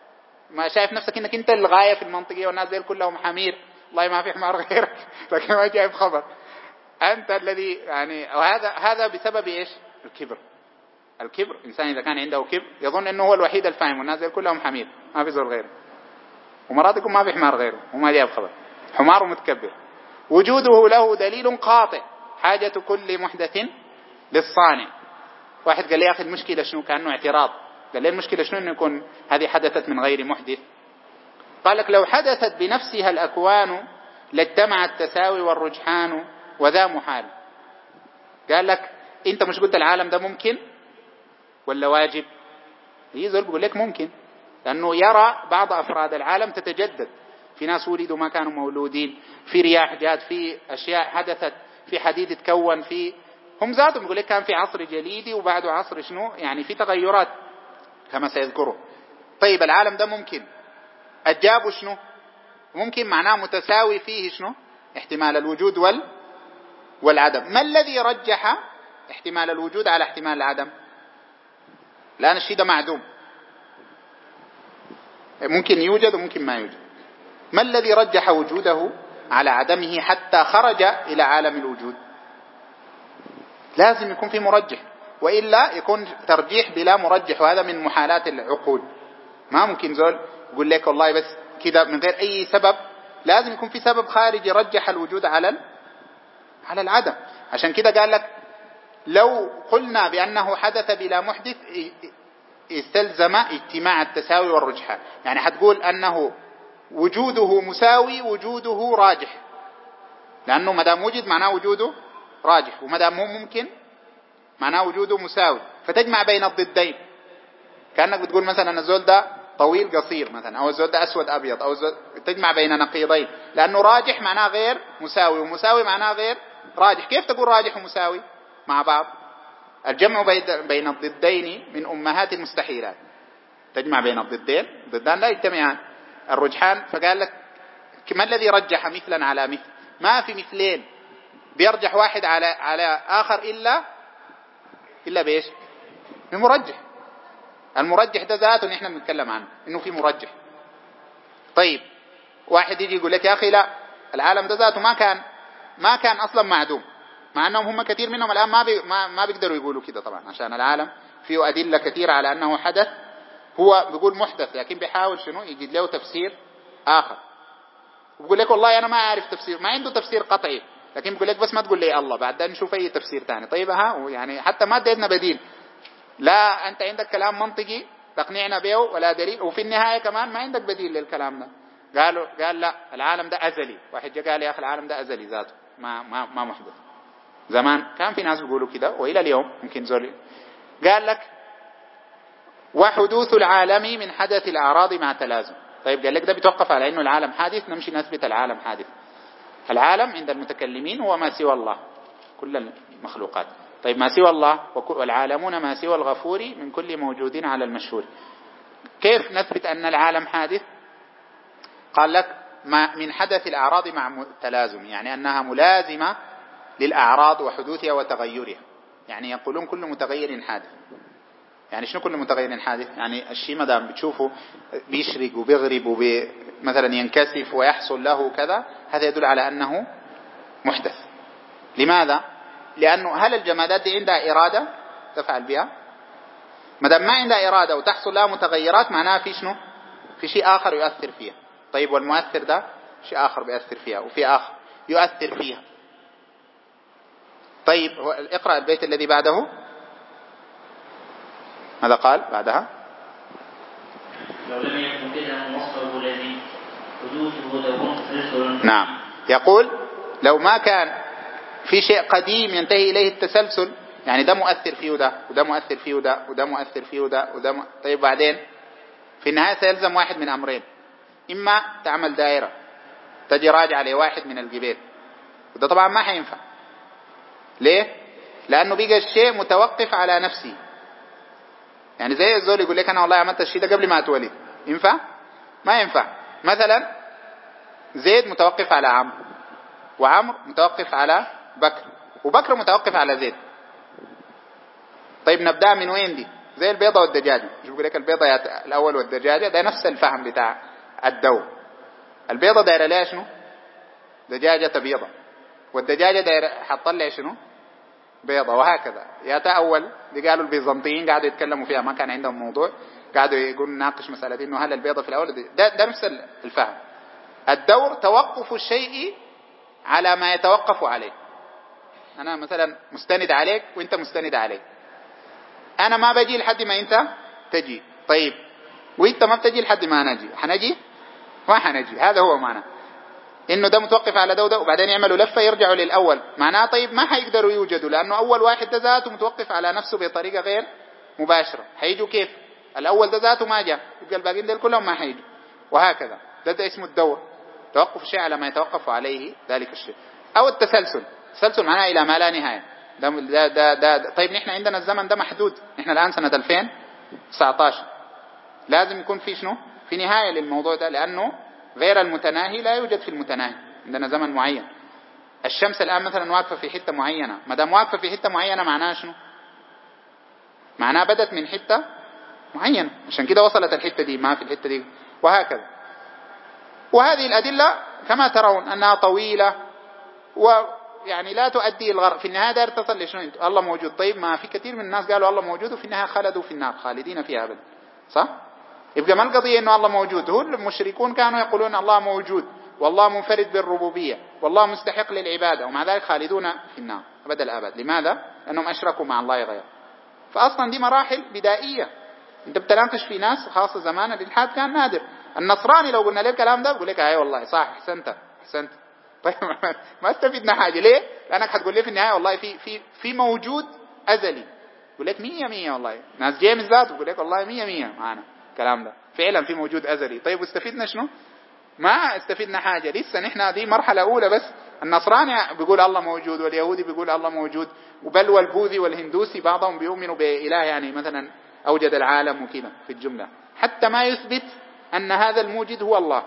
ما شايف نفسك انك انت الغاية في المنطقة والناس زي كلهم حمير، والله ما في حمار غيرك لكن ما جايب خبر، انت الذي يعني. وهذا بسبب ايش؟ الكبر. الكبر، انسان اذا كان عنده كبر يظن انه هو الوحيد الفاهم والناس زي كلهم حمير، ما في زول غيره، ومرات يكون ما في حمار غيره وما جايب خبر، حمار متكبر. وجوده له دليل قاطع، حاجة كل محدث للصانع. واحد قال لي يا أخي المشكلة شنو؟ كأنه اعتراض. قال لي المشكلة شنو إنه يكون هذه حدثت من غير محدث؟ قال لك لو حدثت بنفسها الأكوان لاجتمع التساوي والرجحان وذا محال. قال لك أنت مش قلت العالم ده ممكن ولا واجب؟ يزول بيقول لك ممكن، لأنه يرى بعض أفراد العالم تتجدد، في ناس ولدوا ما كانوا مولودين، في رياح جات، في أشياء حدثت، في حديد تكون، في هم ذاتهم يقول لك كان في عصر جليدي وبعده عصر شنو، يعني في تغيرات كما سيذكره. طيب العالم ده ممكن، أجابوا شنو؟ ممكن معناه متساوي فيه شنو؟ احتمال الوجود والعدم. ما الذي رجح احتمال الوجود على احتمال العدم؟ لأن الشيء ده معدوم، ممكن يوجد وممكن ما يوجد. ما الذي رجح وجوده على عدمه حتى خرج إلى عالم الوجود؟ لازم يكون في مرجح، وإلا يكون ترجيح بلا مرجح، وهذا من محالات العقول. ما ممكن زول يقول لك والله بس كذا من غير أي سبب، لازم يكون في سبب خارجي رجح الوجود على العدم. عشان كده قال لك لو قلنا بأنه حدث بلا محدث استلزم اجتماع التساوي والرجحان، يعني حتقول أنه وجوده مساوي وجوده راجح، لأنه مدام وجد معناه وجوده راجح، ومدام هو ممكن معناه وجوده مساوي، فتجمع بين الضدين. كأنك بتقول مثلا الزول ده طويل قصير مثلا، أو الزول ده أسود أبيض، أو تجمع بين نقيضين، لأنه راجح معناه غير مساوي، ومساوي معناه غير راجح. كيف تقول راجح ومساوي مع بعض؟ الجمع بين الضدين من أمهات المستحيلات. تجمع بين الضدين، ضدان لا يجتمعان، الرجحان. فقال لك ما الذي رجح مثلا على مثل؟ ما في مثلين بيرجح واحد على آخر إلا بإيش؟ بمرجح. المرجح ده ذاته نحن بنتكلم عنه إنه في مرجح. طيب واحد يجي يقول لك يا أخي لا، العالم ده ذاته ما كان أصلا معدوم، مع أنهم هم كثير منهم الآن ما بيقدروا يقولوا كده طبعا، عشان العالم فيه أدلة كثيرة على أنه حدث. هو بيقول محدث، لكن بيحاول شنو يجد له تفسير آخر. بيقول لك والله أنا ما أعرف تفسير، ما عنده تفسير قطعي، لكن بيقول لك بس ما تقول لي الله، بعد نشوف أي تفسير ثاني. طيب يعني حتى ما اديتنا بديل، لا أنت عندك كلام منطقي تقنعنا به ولا دليل، وفي النهاية كمان ما عندك بديل للكلام ده. قال لا العالم ده أزلي. واحد جاء قال يا أخي العالم ده أزلي ذاته ما محدث. زمان كان في ناس بيقولوا كده، وإلى اليوم ممكن زول. قال لك وحدوث العالم من حدث الأعراض مع تلازم. طيب قال لك ده بيتوقف على إنه العالم حادث، نمشي نثبت العالم حادث. العالم عند المتكلمين هو ما سوى الله، كل المخلوقات. طيب ما سوى الله والعالمون ما سوى الغفور من كل موجود على المشهور. كيف نثبت أن العالم حادث؟ قال لك من حدث الأعراض مع تلازم، يعني أنها ملازمة للأعراض وحدوثها وتغيرها. يعني يقولون كل متغير حادث. يعني شنو كل متغير حادث؟ يعني الشيء ما دام بتشوفه بيشرق وبيغرب مثلا ينكسف ويحصل له كذا، هذا يدل على أنه محدث. لماذا؟ لأنه هل الجمادات دي عندها إرادة تفعل بها؟ ما دام ما عندها إرادة وتحصل لها متغيرات، معناها في شنو؟ في شيء آخر يؤثر فيها. طيب والمؤثر ده شيء آخر بيؤثر فيها، وفي آخر يؤثر فيها. طيب اقرأ البيت الذي بعده. ماذا قال بعدها؟ لو لم يكن كده مصدره الذي حدوثه لو تسلسل. نعم، يقول لو ما كان في شيء قديم ينتهي إليه التسلسل، يعني ده مؤثر فيه وده مؤثر فيه وده مؤثر فيه وده طيب بعدين في النهاية سيلزم واحد من أمرين: إما تعمل دائرة تجي راجع لواحد من الجبال، وده طبعا ما حينفع. ليه؟ لأنه بيجي الشيء متوقف على نفسه. يعني زي الزول يقول لك أنا والله عملت الشيء ده قبل ما أتولد، ينفع؟ ما ينفع. مثلا زيد متوقف على عمرو، وعمرو متوقف على بكر، وبكر متوقف على زيد. طيب نبدأ من وين دي؟ زي البيضة والدجاجة. مش بقول لك البيضة الأول والدجاجة ده نفس الفهم بتاع الدور. البيضة دايرة لها شنو؟ دجاجة بيضة، والدجاجة دايرة حتطلع شنو؟ بيضة، وهكذا. يا تأول دي قالوا البيزنطيين قاعدوا يتكلموا فيها، ما كان عندهم موضوع، قاعدوا يقولوا ناقش مسألة إنه هل البيضة في الأول ده نفس الفهم. الدور توقف الشيء على ما يتوقف عليه. أنا مثلا مستند عليك وإنت مستند عليك، أنا ما بجي لحد ما إنت تجي، طيب وإنت ما بتجي لحد ما نجي، حنجي؟ ما حنجي. هذا هو معنى إنه ده متوقف على ده وده، وبعدين يعملوا لفة يرجعوا للأول. معناه طيب ما حيقدروا يوجدوا، لأنه أول واحد ده ذاته متوقف على نفسه بطريقة غير مباشرة. حيجوا كيف؟ الأول ده ذاته ما جاء، يبقى الباقيين دول كلهم ما حيجوا، وهكذا. ده اسمه الدور، توقف الشيء على ما يتوقف عليه ذلك الشيء. أو التسلسل، التسلسل معناه إلى ما لا نهاية. ده طيب نحن عندنا الزمن ده محدود، نحن الآن سنة 2019، لازم يكون في شنو؟ في نهاية للموضوع ده، لأنه غير المتناهي لا يوجد في المتناهي. عندنا زمن معين. الشمس الآن مثلا واقفة في حتة معينة، ما دام واقفة في حتة معينة معناها شنو؟ معناها بدت من حتة معينة، عشان كده وصلت الحتة دي، ما في الحتة دي، وهكذا. وهذه الأدلة كما ترون أنها طويلة، ويعني لا تؤدي الغرض. في النهاية دار تصل لشنو؟ الله موجود. طيب ما في كثير من الناس قالوا الله موجود وفي النهاية خلدوا في النار خالدين فيها أبدا، صح؟ يبقى ما القضية إنه الله موجود. هو المشركون كانوا يقولون الله موجود والله منفرد بالربوبية والله مستحق للعبادة، ومع ذلك خالدون في النار أبد الآباد. لماذا؟ لأنهم أشركوا مع الله غيره. فأصلا دي مراحل بدائية. أنت بتناقش في ناس، خاصة زمان الإلحاد كان نادر. النصراني لو قلنا له الكلام ده بقول لك أي والله صح، أحسنت. طيب ما استفدنا حاجة. ليه؟ لأنك حتقول لي في النهاية والله في موجود أزلي. يقول لك 100 والله. ناس جيمس ذات بقول لك والله 100 معنا الكلام ده فعلا في موجود أزلي. طيب واستفدنا شنو؟ ما استفدنا حاجة لسه. نحن دي مرحلة أولى بس. النصراني بيقول الله موجود، واليهودي بيقول الله موجود، وبل والبوذي والهندوسي بعضهم بيؤمنوا بإله يعني مثلا أوجد العالم وكذا في الجملة، حتى ما يثبت أن هذا الموجد هو الله،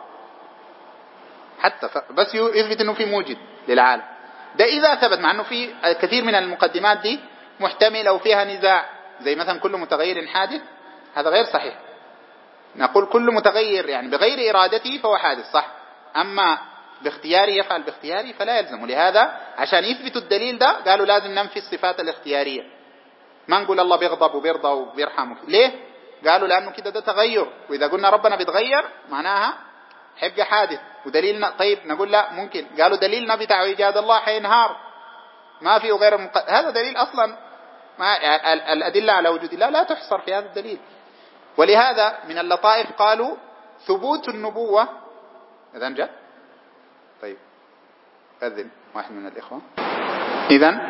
حتى بس يثبت أنه في موجد للعالم. ده إذا ثبت، مع أنه في كثير من المقدمات دي محتملة وفيها نزاع، زي مثلا كل متغير حادث، هذا غير صحيح. نقول كل متغير يعني بغير إرادته فهو حادث، صح، أما باختياره يفعل باختياره فلا يلزم. ولهذا عشان يثبتوا الدليل ده قالوا لازم ننفي الصفات الاختيارية، ما نقول الله بيغضب وبيرضى وبيرحم. ليه؟ قالوا لأنه كده ده تغير، وإذا قلنا ربنا بيتغير معناها حيبقى حادث. ودليلنا طيب نقول لا ممكن، قالوا دليلنا بتاع إيجاد الله حينهار، ما فيه غير هذا دليل أصلا. ما الأدلة على وجود الله لا تحصر في هذا الدليل. ولهذا من اللطائف قالوا ثبوت النبوة. إذن جاء طيب أذن واحد من الإخوة. إذن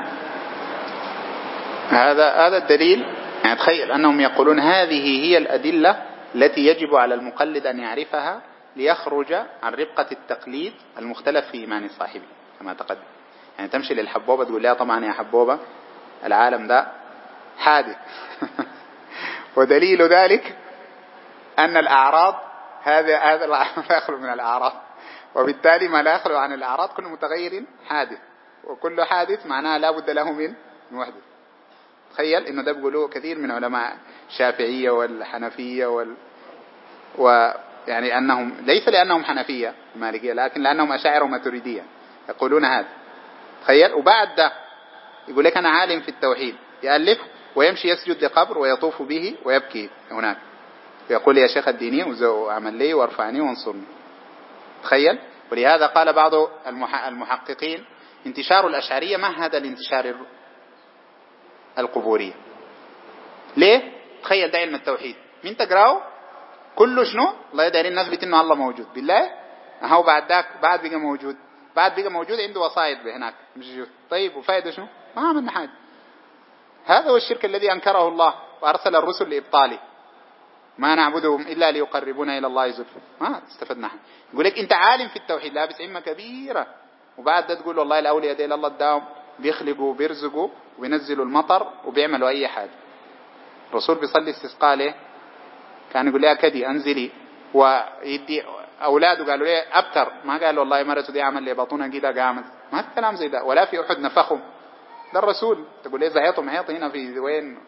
هذا الدليل. يعني تخيل أنهم يقولون هذه هي الأدلة التي يجب على المقلد أن يعرفها ليخرج عن ربقة التقليد المختلف في إيمان صاحبه كما تقدم. يعني تمشي للحبوبة تقول لها طبعا يا حبوبة العالم ده حادث ودليل ذلك أن الأعراض هذا لا يخلو من الأعراض، وبالتالي ما لا يخلو عن الأعراض كل متغير حادث، وكل حادث معناه لا بد له من محدث. تخيل إنه ده بيقولوه كثير من علماء الشافعية والحنفية ويعني أنهم ليس لأنهم حنفية مالكية، لكن لأنهم أشاعرة وماتريدية يقولون هذا. تخيل. وبعد ده يقول لك أنا عالم في التوحيد، يألف ويمشي يسجد لقبر ويطوف به ويبكي هناك، يقول يا شيخ الديني وعمل لي وارفعني وانصرني. تخيل. ولهذا قال بعض المحققين انتشار الأشعرية مهد لانتشار القبورية. ليه؟ تخيل ده علم التوحيد مين تقرأه كله شنو؟ الله يداري الناس بتنه الله موجود بالله، هو بعد ذاك بعد بقى موجود عنده وصايد هناك مش جود. طيب وفائدة شنو؟ ما عملنا حاجة. هذا هو الشرك الذي أنكره الله وأرسل الرسل لإبطاله. ما نعبدهم إلا ليقربونا إلى الله زلفى، ما استفدنا حاجة. يقول لك أنت عالم في التوحيد لابس عمة كبيرة، وبعد ده تقول والله الأولياء ديل الله اداهم بيخلقوا وبيرزقوا وبينزلوا المطر وبيعملوا أي حاجة. الرسول بيصلي استسقاء له كان يقول لها كدي أنزلي، ويدي أولاده قالوا ليه أبتر، ما قالوا والله مرته دي عمل لي بطونها كده قامت، ما الكلام زي ده. ولا في أحد نفخهم، ده الرسول تقول ليه زهيطهم عيط هنا في وين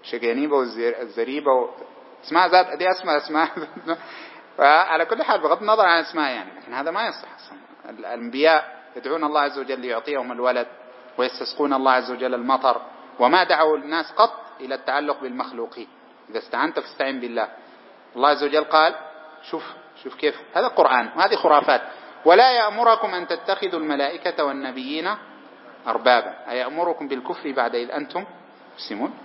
شقينيبة والزريبة اسماء ذات دي اسماء فعلى كل حال بغض النظر عن اسماء يعني، لكن هذا ما يصح أصلا. الأنبياء يدعون الله عز وجل ليعطيهم الولد ويستسقون الله عز وجل المطر، وما دعوا الناس قط إلى التعلق بالمخلوقين. إذا استعنت فاستعن بالله. الله عز وجل قال شوف كيف هذا القرآن، وهذه خرافات. ولا يأمركم أن تتخذوا الملائكة والنبيين أربابا، أيأمركم بالكفر بعد إذ أنتم مسلمون؟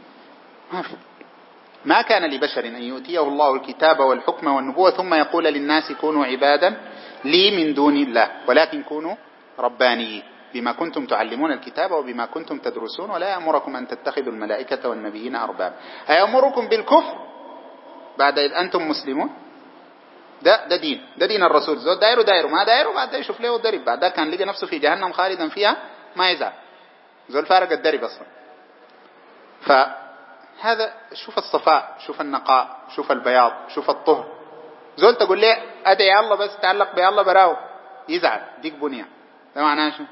ما كان لبشر أن يؤتيه الله الكتاب والحكم والنبوة ثم يقول للناس كونوا عبادا لي من دون الله ولكن كونوا ربانيين بما كنتم تعلمون الكتاب وبما كنتم تدرسون. ولا يأمركم أن تتخذوا الملائكة والنبيين أربابا، أيأمركم بالكفر بعد إذ أنتم مسلمون؟ ده دين الرسول. زود دايره ما دايره بعد يشوف له الدرب، بعد كان لقى نفسه في جهنم خالدا فيها ما يزعل. زول فارق الدرب أصلا. فهذا شوف الصفاء، شوف النقاء، شوف البياض، شوف الطهر. زول تقول لي أدعي الله بس تعلق بالله براو يزعل، ديك بنية. ده معناه شو؟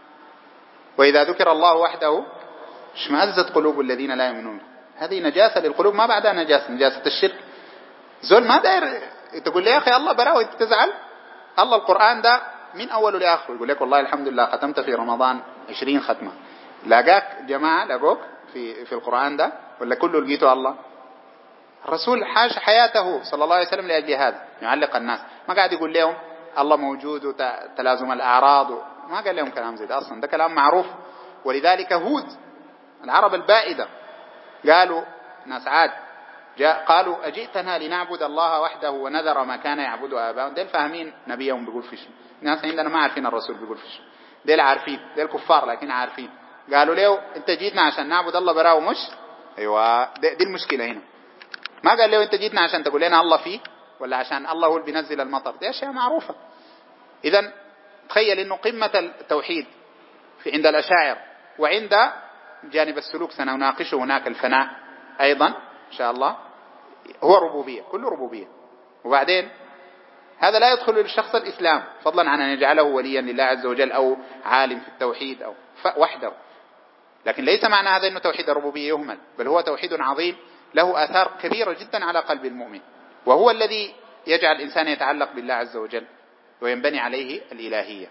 وإذا ذكر الله وحده اشمأزت قلوب الذين لا يؤمنون. هذه نجاسة للقلوب ما بعدها نجاسة الشرك. زول ما داير تقول لي يا أخي الله براو تزعل. الله القرآن ده من أوله لآخره يقول لك والله الحمد لله ختمت في رمضان 20 ختمة. لاقاك جماعة لاقوك في القرآن ده ولا كله لقيته الله؟ الرسول حاش حياته صلى الله عليه وسلم لأجل هذا يعلق الناس. ما قاعد يقول لهم الله موجود وتلازم الأعراض ما قال لهم كلام زي ده أصلا، ده كلام معروف. ولذلك هود العرب البائدة قالوا ناس عاد قالوا أجئتنا لنعبد الله وحده ونذر ما كان يعبد آباؤنا. ديل فاهمين نبيهم بيقول فيش، الناس عندنا ما عارفين الرسول بيقول فيش. ديل عارفين، ديل كفار لكن عارفين. قالوا له انت جيتنا عشان نعبد الله براو مش؟ ايوه دي المشكلة هنا. ما قال له انت جيتنا عشان تقول لنا الله فيه ولا عشان الله هو اللي بينزل المطر. دي اشياء معروفة. اذا تخيل انه قمة التوحيد في عند الأشاعرة وعند جانب السلوك سنناقشه هناك الفناء ايضا ان شاء الله هو ربوبية، كله ربوبية. وبعدين هذا لا يدخل للشخص الإسلام فضلا عن أن يجعله وليا لله عز وجل أو عالم في التوحيد أو وحده. لكن ليس معنى هذا أنه توحيد الربوبية يهمل، بل هو توحيد عظيم له آثار كبيرة جدا على قلب المؤمن، وهو الذي يجعل الإنسان يتعلق بالله عز وجل وينبني عليه الإلهية.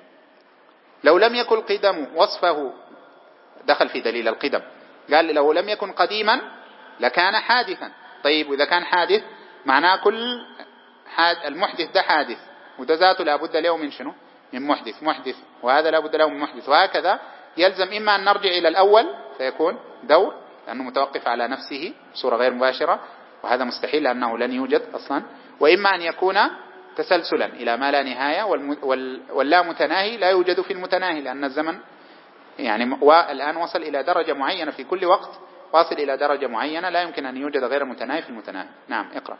لو لم يكن القدم وصفه دخل في دليل القدم، قال لو لم يكن قديما لكان حادثا. طيب وإذا كان حادث معناه كل المحدث ده حادث، وده ذاته لابد له من شنو؟ من محدث، وهذا لابد له من محدث، وهكذا يلزم إما أن نرجع إلى الأول فيكون دور لأنه متوقف على نفسه بصورة غير مباشرة وهذا مستحيل لأنه لن يوجد أصلا، وإما أن يكون تسلسلا إلى ما لا نهاية واللا متناهي لا يوجد في المتناهي لأن الزمن يعني والآن وصل إلى درجة معينة في كل وقت واصل إلى درجة معينة لا يمكن أن يوجد غير متناهي في المتناهي. نعم اقرأ.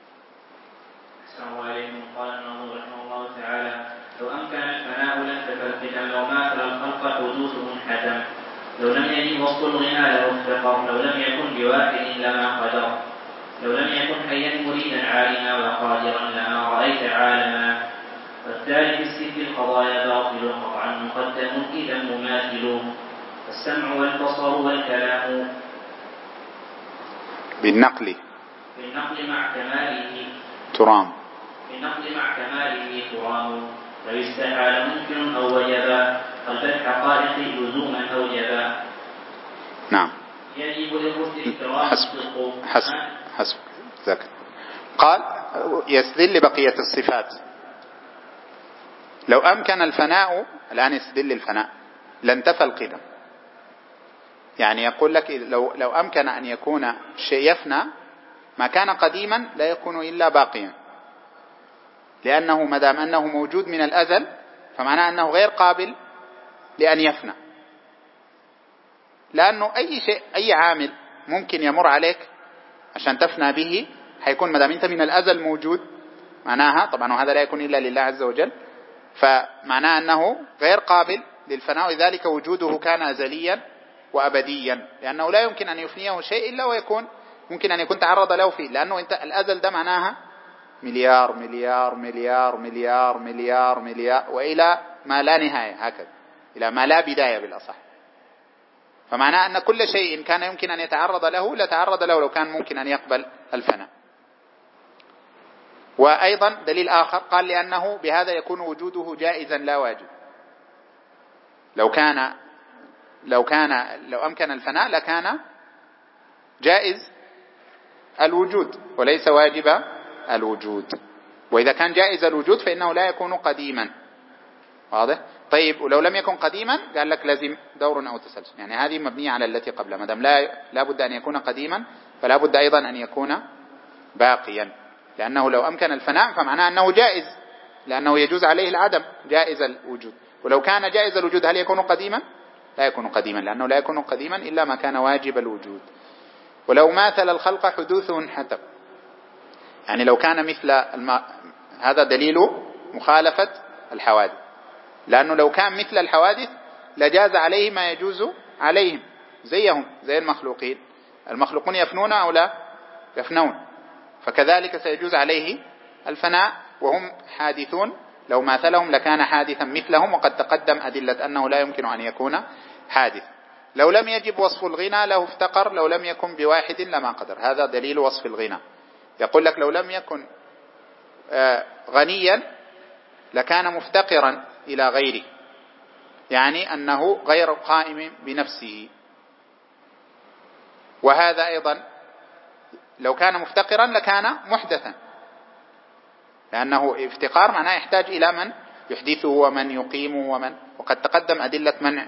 السلام عليكم. قال النووي رحمه الله تعالى: لو أمكن الفناء لانتفى القدم، لو ماثل الخلق حدوث منحدم، لو لم يجد وصف الغنى لافتقر، لو لم يكن بواحد لما قدر، لو لم يكن حيا مريدا عالما وقادرا لما رأيت عالما، والتالي في الست القضايا باطل قطعا مقدم إذا مماثل، السمع والبصر والكلام بالنقل مع كماله ترام، لو استحال ممكن أو وجبا، قلب الحقائق لزوما أوجبا. نعم يجب للرسل الكرام حسب ذاك. قال يستدل بقية الصفات. لو أمكن الفناء الآن يستدل الفناء لانتفى القدم، يعني يقول لك لو أمكن أن يكون شيء يفنى ما كان قديما لا يكون إلا باقيا، لأنه مدام أنه موجود من الأزل فمعناه أنه غير قابل لأن يفنى، لأنه أي شيء أي عامل ممكن يمر عليك عشان تفنى به حيكون مدام أنت من الأزل موجود معناها طبعا وهذا لا يكون إلا لله عز وجل، فمعناه أنه غير قابل للفناء، وذلك وجوده كان أزليا وأبديا، لأنه لا يمكن أن يفنيه شيء إلا ويكون ممكن أن يكون تعرض له فيه، لأنه أنت الأزل ده معناها مليار مليار مليار مليار مليار مليار وإلى ما لا نهاية، هكذا إلى ما لا بداية بالأصح. فمعناه أن كل شيء كان يمكن أن يتعرض له لتعرض له لو كان ممكن أن يقبل الفناء. وأيضا دليل آخر قال لأنه بهذا يكون وجوده جائزا لا واجب. لو أمكن الفناء لكان جائز الوجود وليس واجب الوجود، وإذا كان جائز الوجود فإنه لا يكون قديما. واضح؟ طيب ولو لم يكن قديما قال لك لازم دور أو تسلسل، يعني هذه مبنية على التي قبل، ما دام لا بد أن يكون قديما فلا بد أيضا أن يكون باقيا، لأنه لو أمكن الفناء فمعناه أنه جائز، لأنه يجوز عليه العدم جائز الوجود. ولو كان جائز الوجود هل يكون قديما؟ لا يكون قديما، لأنه لا يكون قديما إلا ما كان واجب الوجود. ولو ماثل الخلق حدوثه انحتم، يعني لو كان مثل هذا دليل مخالفة الحوادث، لأنه لو كان مثل الحوادث لجاز عليه ما يجوز عليهم، زيهم زي المخلوقين. المخلوقون يفنون أو لا يفنون، فكذلك سيجوز عليه الفناء وهم حادثون. لو ماثلهم لكان حادثا مثلهم، وقد تقدم أدلة أنه لا يمكن أن يكون حادث. لو لم يجب وصف الغنى له افتقر، لو لم يكن بواحد لما قدر. هذا دليل وصف الغنى. يقول لك لو لم يكن غنيا لكان مفتقرا إلى غيره، يعني أنه غير قائم بنفسه. وهذا أيضا لو كان مفتقرا لكان محدثا، لأنه افتقار معناه يحتاج إلى من يحدثه ومن يقيمه وقد تقدم أدلة منع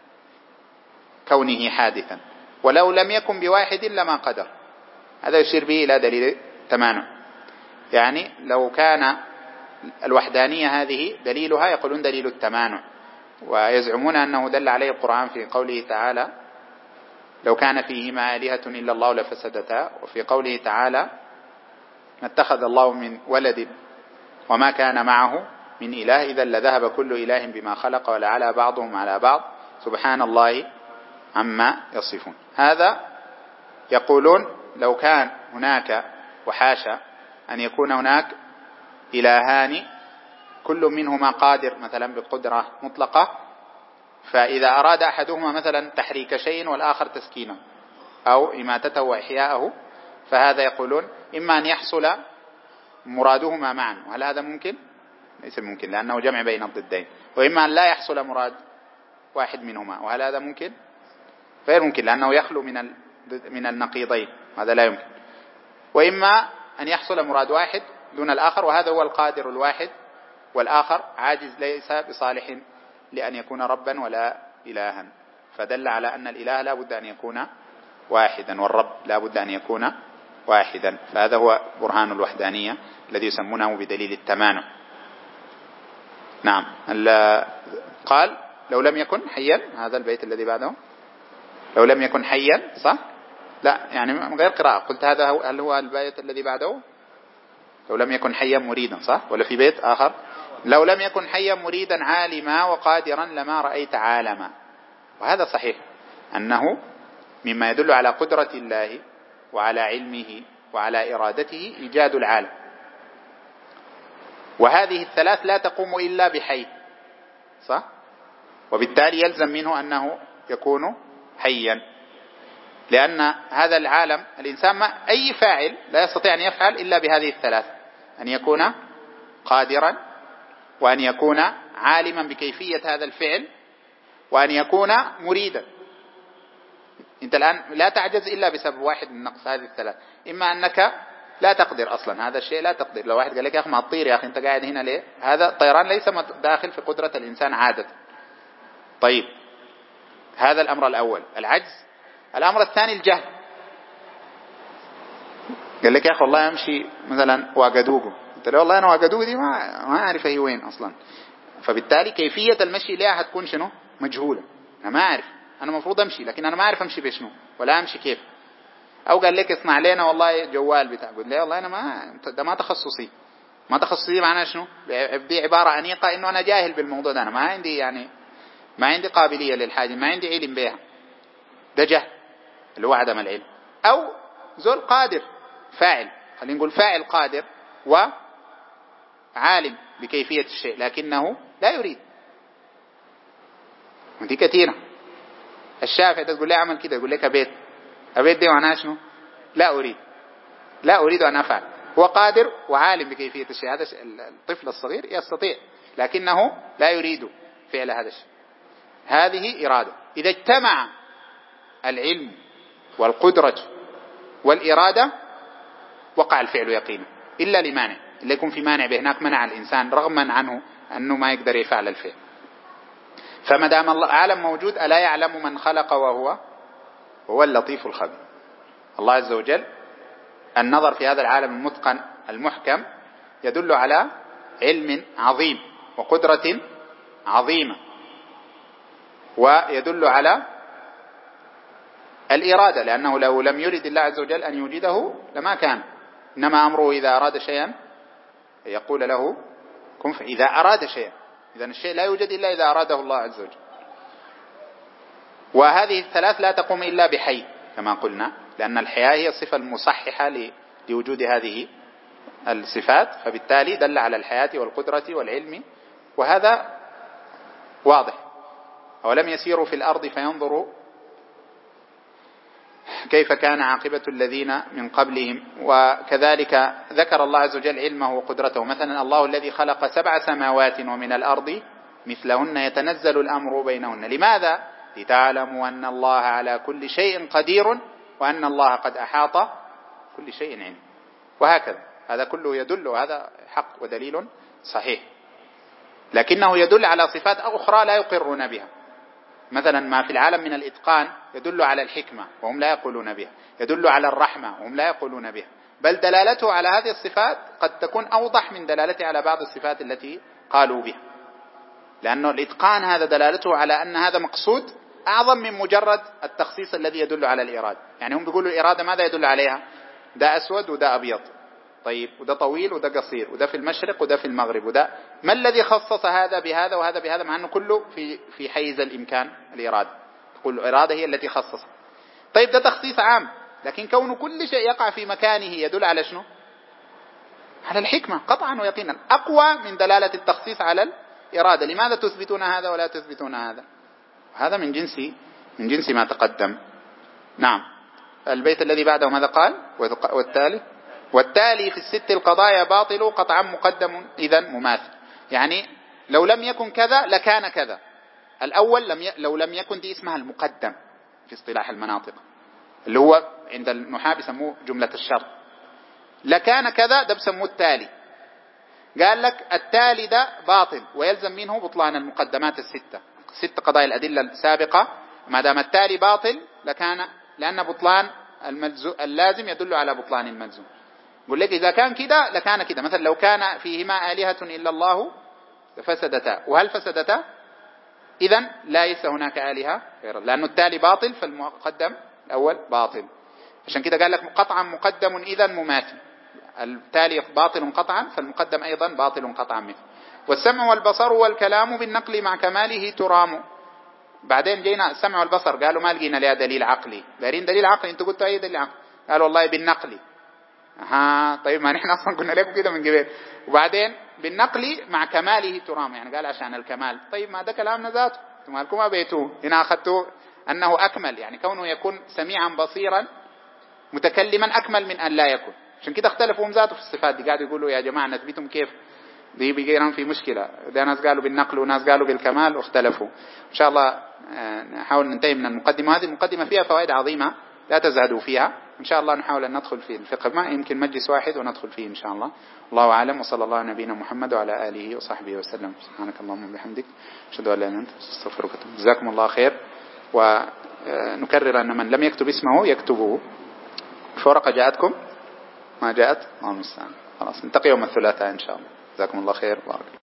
كونه حادثا. ولو لم يكن بواحد لما قدر، هذا يشير به إلى دليل التمانع. يعني لو كان الوحدانية هذه دليلها يقولون دليل التمانع، ويزعمون أنه دل عليه القرآن في قوله تعالى لو كان فيهما آلهة إلا الله لفسدتا، وفي قوله تعالى ما اتخذ الله من ولد وما كان معه من إله إذا لذهب كل إله بما خلق ولعلى بعضهم على بعض سبحان الله عما يصفون. هذا يقولون لو كان هناك، وحاشا أن يكون هناك إلهان كل منهما قادر مثلا بقدرة مطلقة، فإذا أراد أحدهما مثلا تحريك شيء والآخر تسكينه أو إماتته وإحياءه، فهذا يقولون إما أن يحصل مرادهما معا، وهل هذا ممكن؟ ليس ممكن، لأنه جمع بين الضدين. وإما أن لا يحصل مراد واحد منهما، وهل هذا ممكن؟ غير ممكن، لأنه يخلو من النقيضين، هذا لا يمكن. وإما أن يحصل مراد واحد دون الآخر، وهذا هو القادر الواحد، والآخر عاجز ليس بصالح لأن يكون ربا ولا إلها، فدل على أن الإله لا بد أن يكون واحدا والرب لا بد أن يكون واحدا. فهذا هو برهان الوحدانية الذي يسمونه بدليل التمانع. نعم. قال لو لم يكن حيا، هذا البيت الذي بعده لو لم يكن حيا، صح؟ لا يعني غير قراءة. قلت هذا هل هو البيت الذي بعده لو لم يكن حيا مريدا، صح؟ ولا في بيت آخر لو لم يكن حيا مريدا عالما وقادرا لما رأيت عالما. وهذا صحيح أنه مما يدل على قدرة الله وعلى علمه وعلى إرادته إيجاد العالم، وهذه الثلاث لا تقوم إلا بحي، صح؟ وبالتالي يلزم منه أنه يكون حيا، لأن هذا العالم الإنسان ما أي فاعل لا يستطيع أن يفعل إلا بهذه الثلاث، أن يكون قادرا، وأن يكون عالما بكيفية هذا الفعل، وأن يكون مريدا. أنت الآن لا تعجز إلا بسبب واحد من نقص هذه الثلاث، إما أنك لا تقدر أصلا هذا الشيء، لا تقدر. لو واحد قال لك يا أخي ما تطير يا أخي أنت قاعد هنا ليه، هذا الطيران ليس داخل في قدرة الإنسان عادة. طيب هذا الأمر الأول العجز. الأمر الثاني الجهل. قال لك يا أخي والله أمشي مثلا واقدوغو، قلت له والله أنا واقدوغو دي ما أعرف هي وين أصلا، فبالتالي كيفية المشي لها هتكون شنو؟ مجهولة. أنا ما أعرف، أنا مفروض أمشي لكن أنا ما أعرف أمشي بشنو ولا أمشي كيف. أو قال لك اصنع لنا والله جوال بتاع، قلت له والله أنا ده ما تخصصي. ما تخصصي معناه شنو؟ دي عبارة أنيقة إنه أنا جاهل بالموضوع ده، أنا ما عندي يعني ما عندي قابلية للحاجة، ما عندي علم بها. ده جهل اللي هو عدم العلم. أو زول قادر فاعل، خلينا نقول فاعل قادر وعالم بكيفية الشيء لكنه لا يريد، ودي كثيرة. الشافعي تقول لي اعمل كده يقول لك أبيت دي معناها شنو؟ لا أريد أن أفعل. هو قادر وعالم بكيفية الشيء، هذا الطفل الصغير يستطيع لكنه لا يريد فعل هذا الشيء. هذه إرادة. إذا اجتمع العلم والقدرة والإرادة وقع الفعل يقينا، إلا لمانع، إلا يكون في مانع بهناك منع الإنسان رغما عنه أنه ما يقدر يفعل الفعل. فما دام العالم موجود ألا يعلم من خلق وهو اللطيف الخبير. الله عز وجل النظر في هذا العالم المتقن المحكم يدل على علم عظيم وقدرة عظيمة، ويدل على الإرادة، لأنه لو لم يرد الله عز وجل أن يوجده لما كان، إنما أمره إذا أراد شيئا يقول له كن فيكون. إذا أراد شيئا، إذن الشيء لا يوجد إلا إذا أراده الله عز وجل. وهذه الثلاث لا تقوم إلا بحي كما قلنا، لأن الحياة هي الصفة المصححة لوجود هذه الصفات، فبالتالي دل على الحياة والقدرة والعلم، وهذا واضح. أولم يسيروا في الأرض فينظروا كيف كان عاقبة الذين من قبلهم. وكذلك ذكر الله عز وجل علمه وقدرته، مثلا الله الذي خلق 7 سماوات ومن الأرض مثلهن يتنزل الأمر بينهن. لماذا؟ لتعلموا أن الله على كل شيء قدير وأن الله قد أحاط كل شيء علم. وهكذا هذا كله يدل، وهذا حق ودليل صحيح، لكنه يدل على صفات أخرى لا يقرون بها. مثلا ما في العالم من الإتقان يدل على الحكمة وهم لا يقولون بها، يدل على الرحمة وهم لا يقولون بها، بل دلالته على هذه الصفات قد تكون أوضح من دلالته على بعض الصفات التي قالوا بها، لأنه الإتقان هذا دلالته على أن هذا مقصود أعظم من مجرد التخصيص الذي يدل على الإرادة. يعني هم بيقولوا الإرادة ماذا يدل عليها؟ ده أسود وده أبيض، طيب وده طويل وده قصير، وده في المشرق وده في المغرب، وده ما الذي خصص هذا بهذا وهذا بهذا، مع أنه كله في حيز الإمكان الإرادة. تقول الإرادة هي التي خصص. طيب ده تخصيص عام، لكن كون كل شيء يقع في مكانه يدل على شنو؟ على الحكمة قطعا ويقينا، أقوى من دلالة التخصيص على الإرادة. لماذا تثبتون هذا ولا تثبتون هذا؟ هذا من جنس ما تقدم. نعم. البيت الذي بعده ماذا قال؟ والتالي في الست القضايا باطل قطعا مقدم إذن مماثل. يعني لو لم يكن كذا لكان كذا. الأول لو لم يكن دي اسمها المقدم في اصطلاح المناطق، اللي هو عند النحاة بيسموه جملة الشرط. لكان كذا ده بسموه التالي. قال لك التالي ده باطل ويلزم منه بطلان المقدمات 6 قضايا الأدلة السابقة. ما دام التالي باطل لأن بطلان اللازم يدل على بطلان الملزوم. يقول لك إذا كان كده لكان كده. مثلا لو كان فيهما آلهة إلا الله لفسدتا، وهل فسدتا؟ إذن ليس هناك آلهة غير، لأنه التالي باطل فالمقدم الأول باطل. عشان كده قال لك قطعا مقدم إذن مماثل. التالي باطل قطعا فالمقدم أيضا باطل قطعا مثل. والسمع والبصر والكلام بالنقل مع كماله ترام. بعدين جينا السمع والبصر قالوا ما لقينا لها دليل عقلي. دارين دليل عقلي، انتوا قلتوا أي دليل عقلي؟ قالوا والله بالنقل. طيب ما نحن أصلا قلنا لكم كده من قبل. وبعدين بالنقل مع كماله ترام، يعني قال عشان الكمال. طيب ما ده كلامنا ذاته، انتم لكم ما بيتوه هنا أخذتوا أنه أكمل، يعني كونه يكون سميعا بصيرا متكلما أكمل من أن لا يكون. عشان كده اختلفوا هم ذاته في الصفات دي، قاعدوا يقولوا يا جماعة نثبتهم كيف؟ دي بيجيران في مشكلة، ده ناس قالوا بالنقل وناس قالوا بالكمال واختلفوا. إن شاء الله نحاول ننتهي من المقدمة. هذه المقدمة فيها فوائد عظيمة لا تزهدوا فيها. إن شاء الله نحاول أن ندخل في الفقه، ما يمكن مجلس واحد وندخل فيه إن شاء الله. الله أعلم، وصلى الله على نبينا محمد وعلى آله وصحبه وسلم. سبحانك اللهم وبحمدك أشهد أن لا إله إلا أنت أستغفرك وأتوب إليك. جزاكم الله خير. ونكرر أن من لم يكتب اسمه يكتبه. الورقة جاءتكم؟ ما جاءت؟ الله المستعان. خلاص نلتقي يوم الثلاثاء إن شاء الله. جزاكم الله خير. بارك.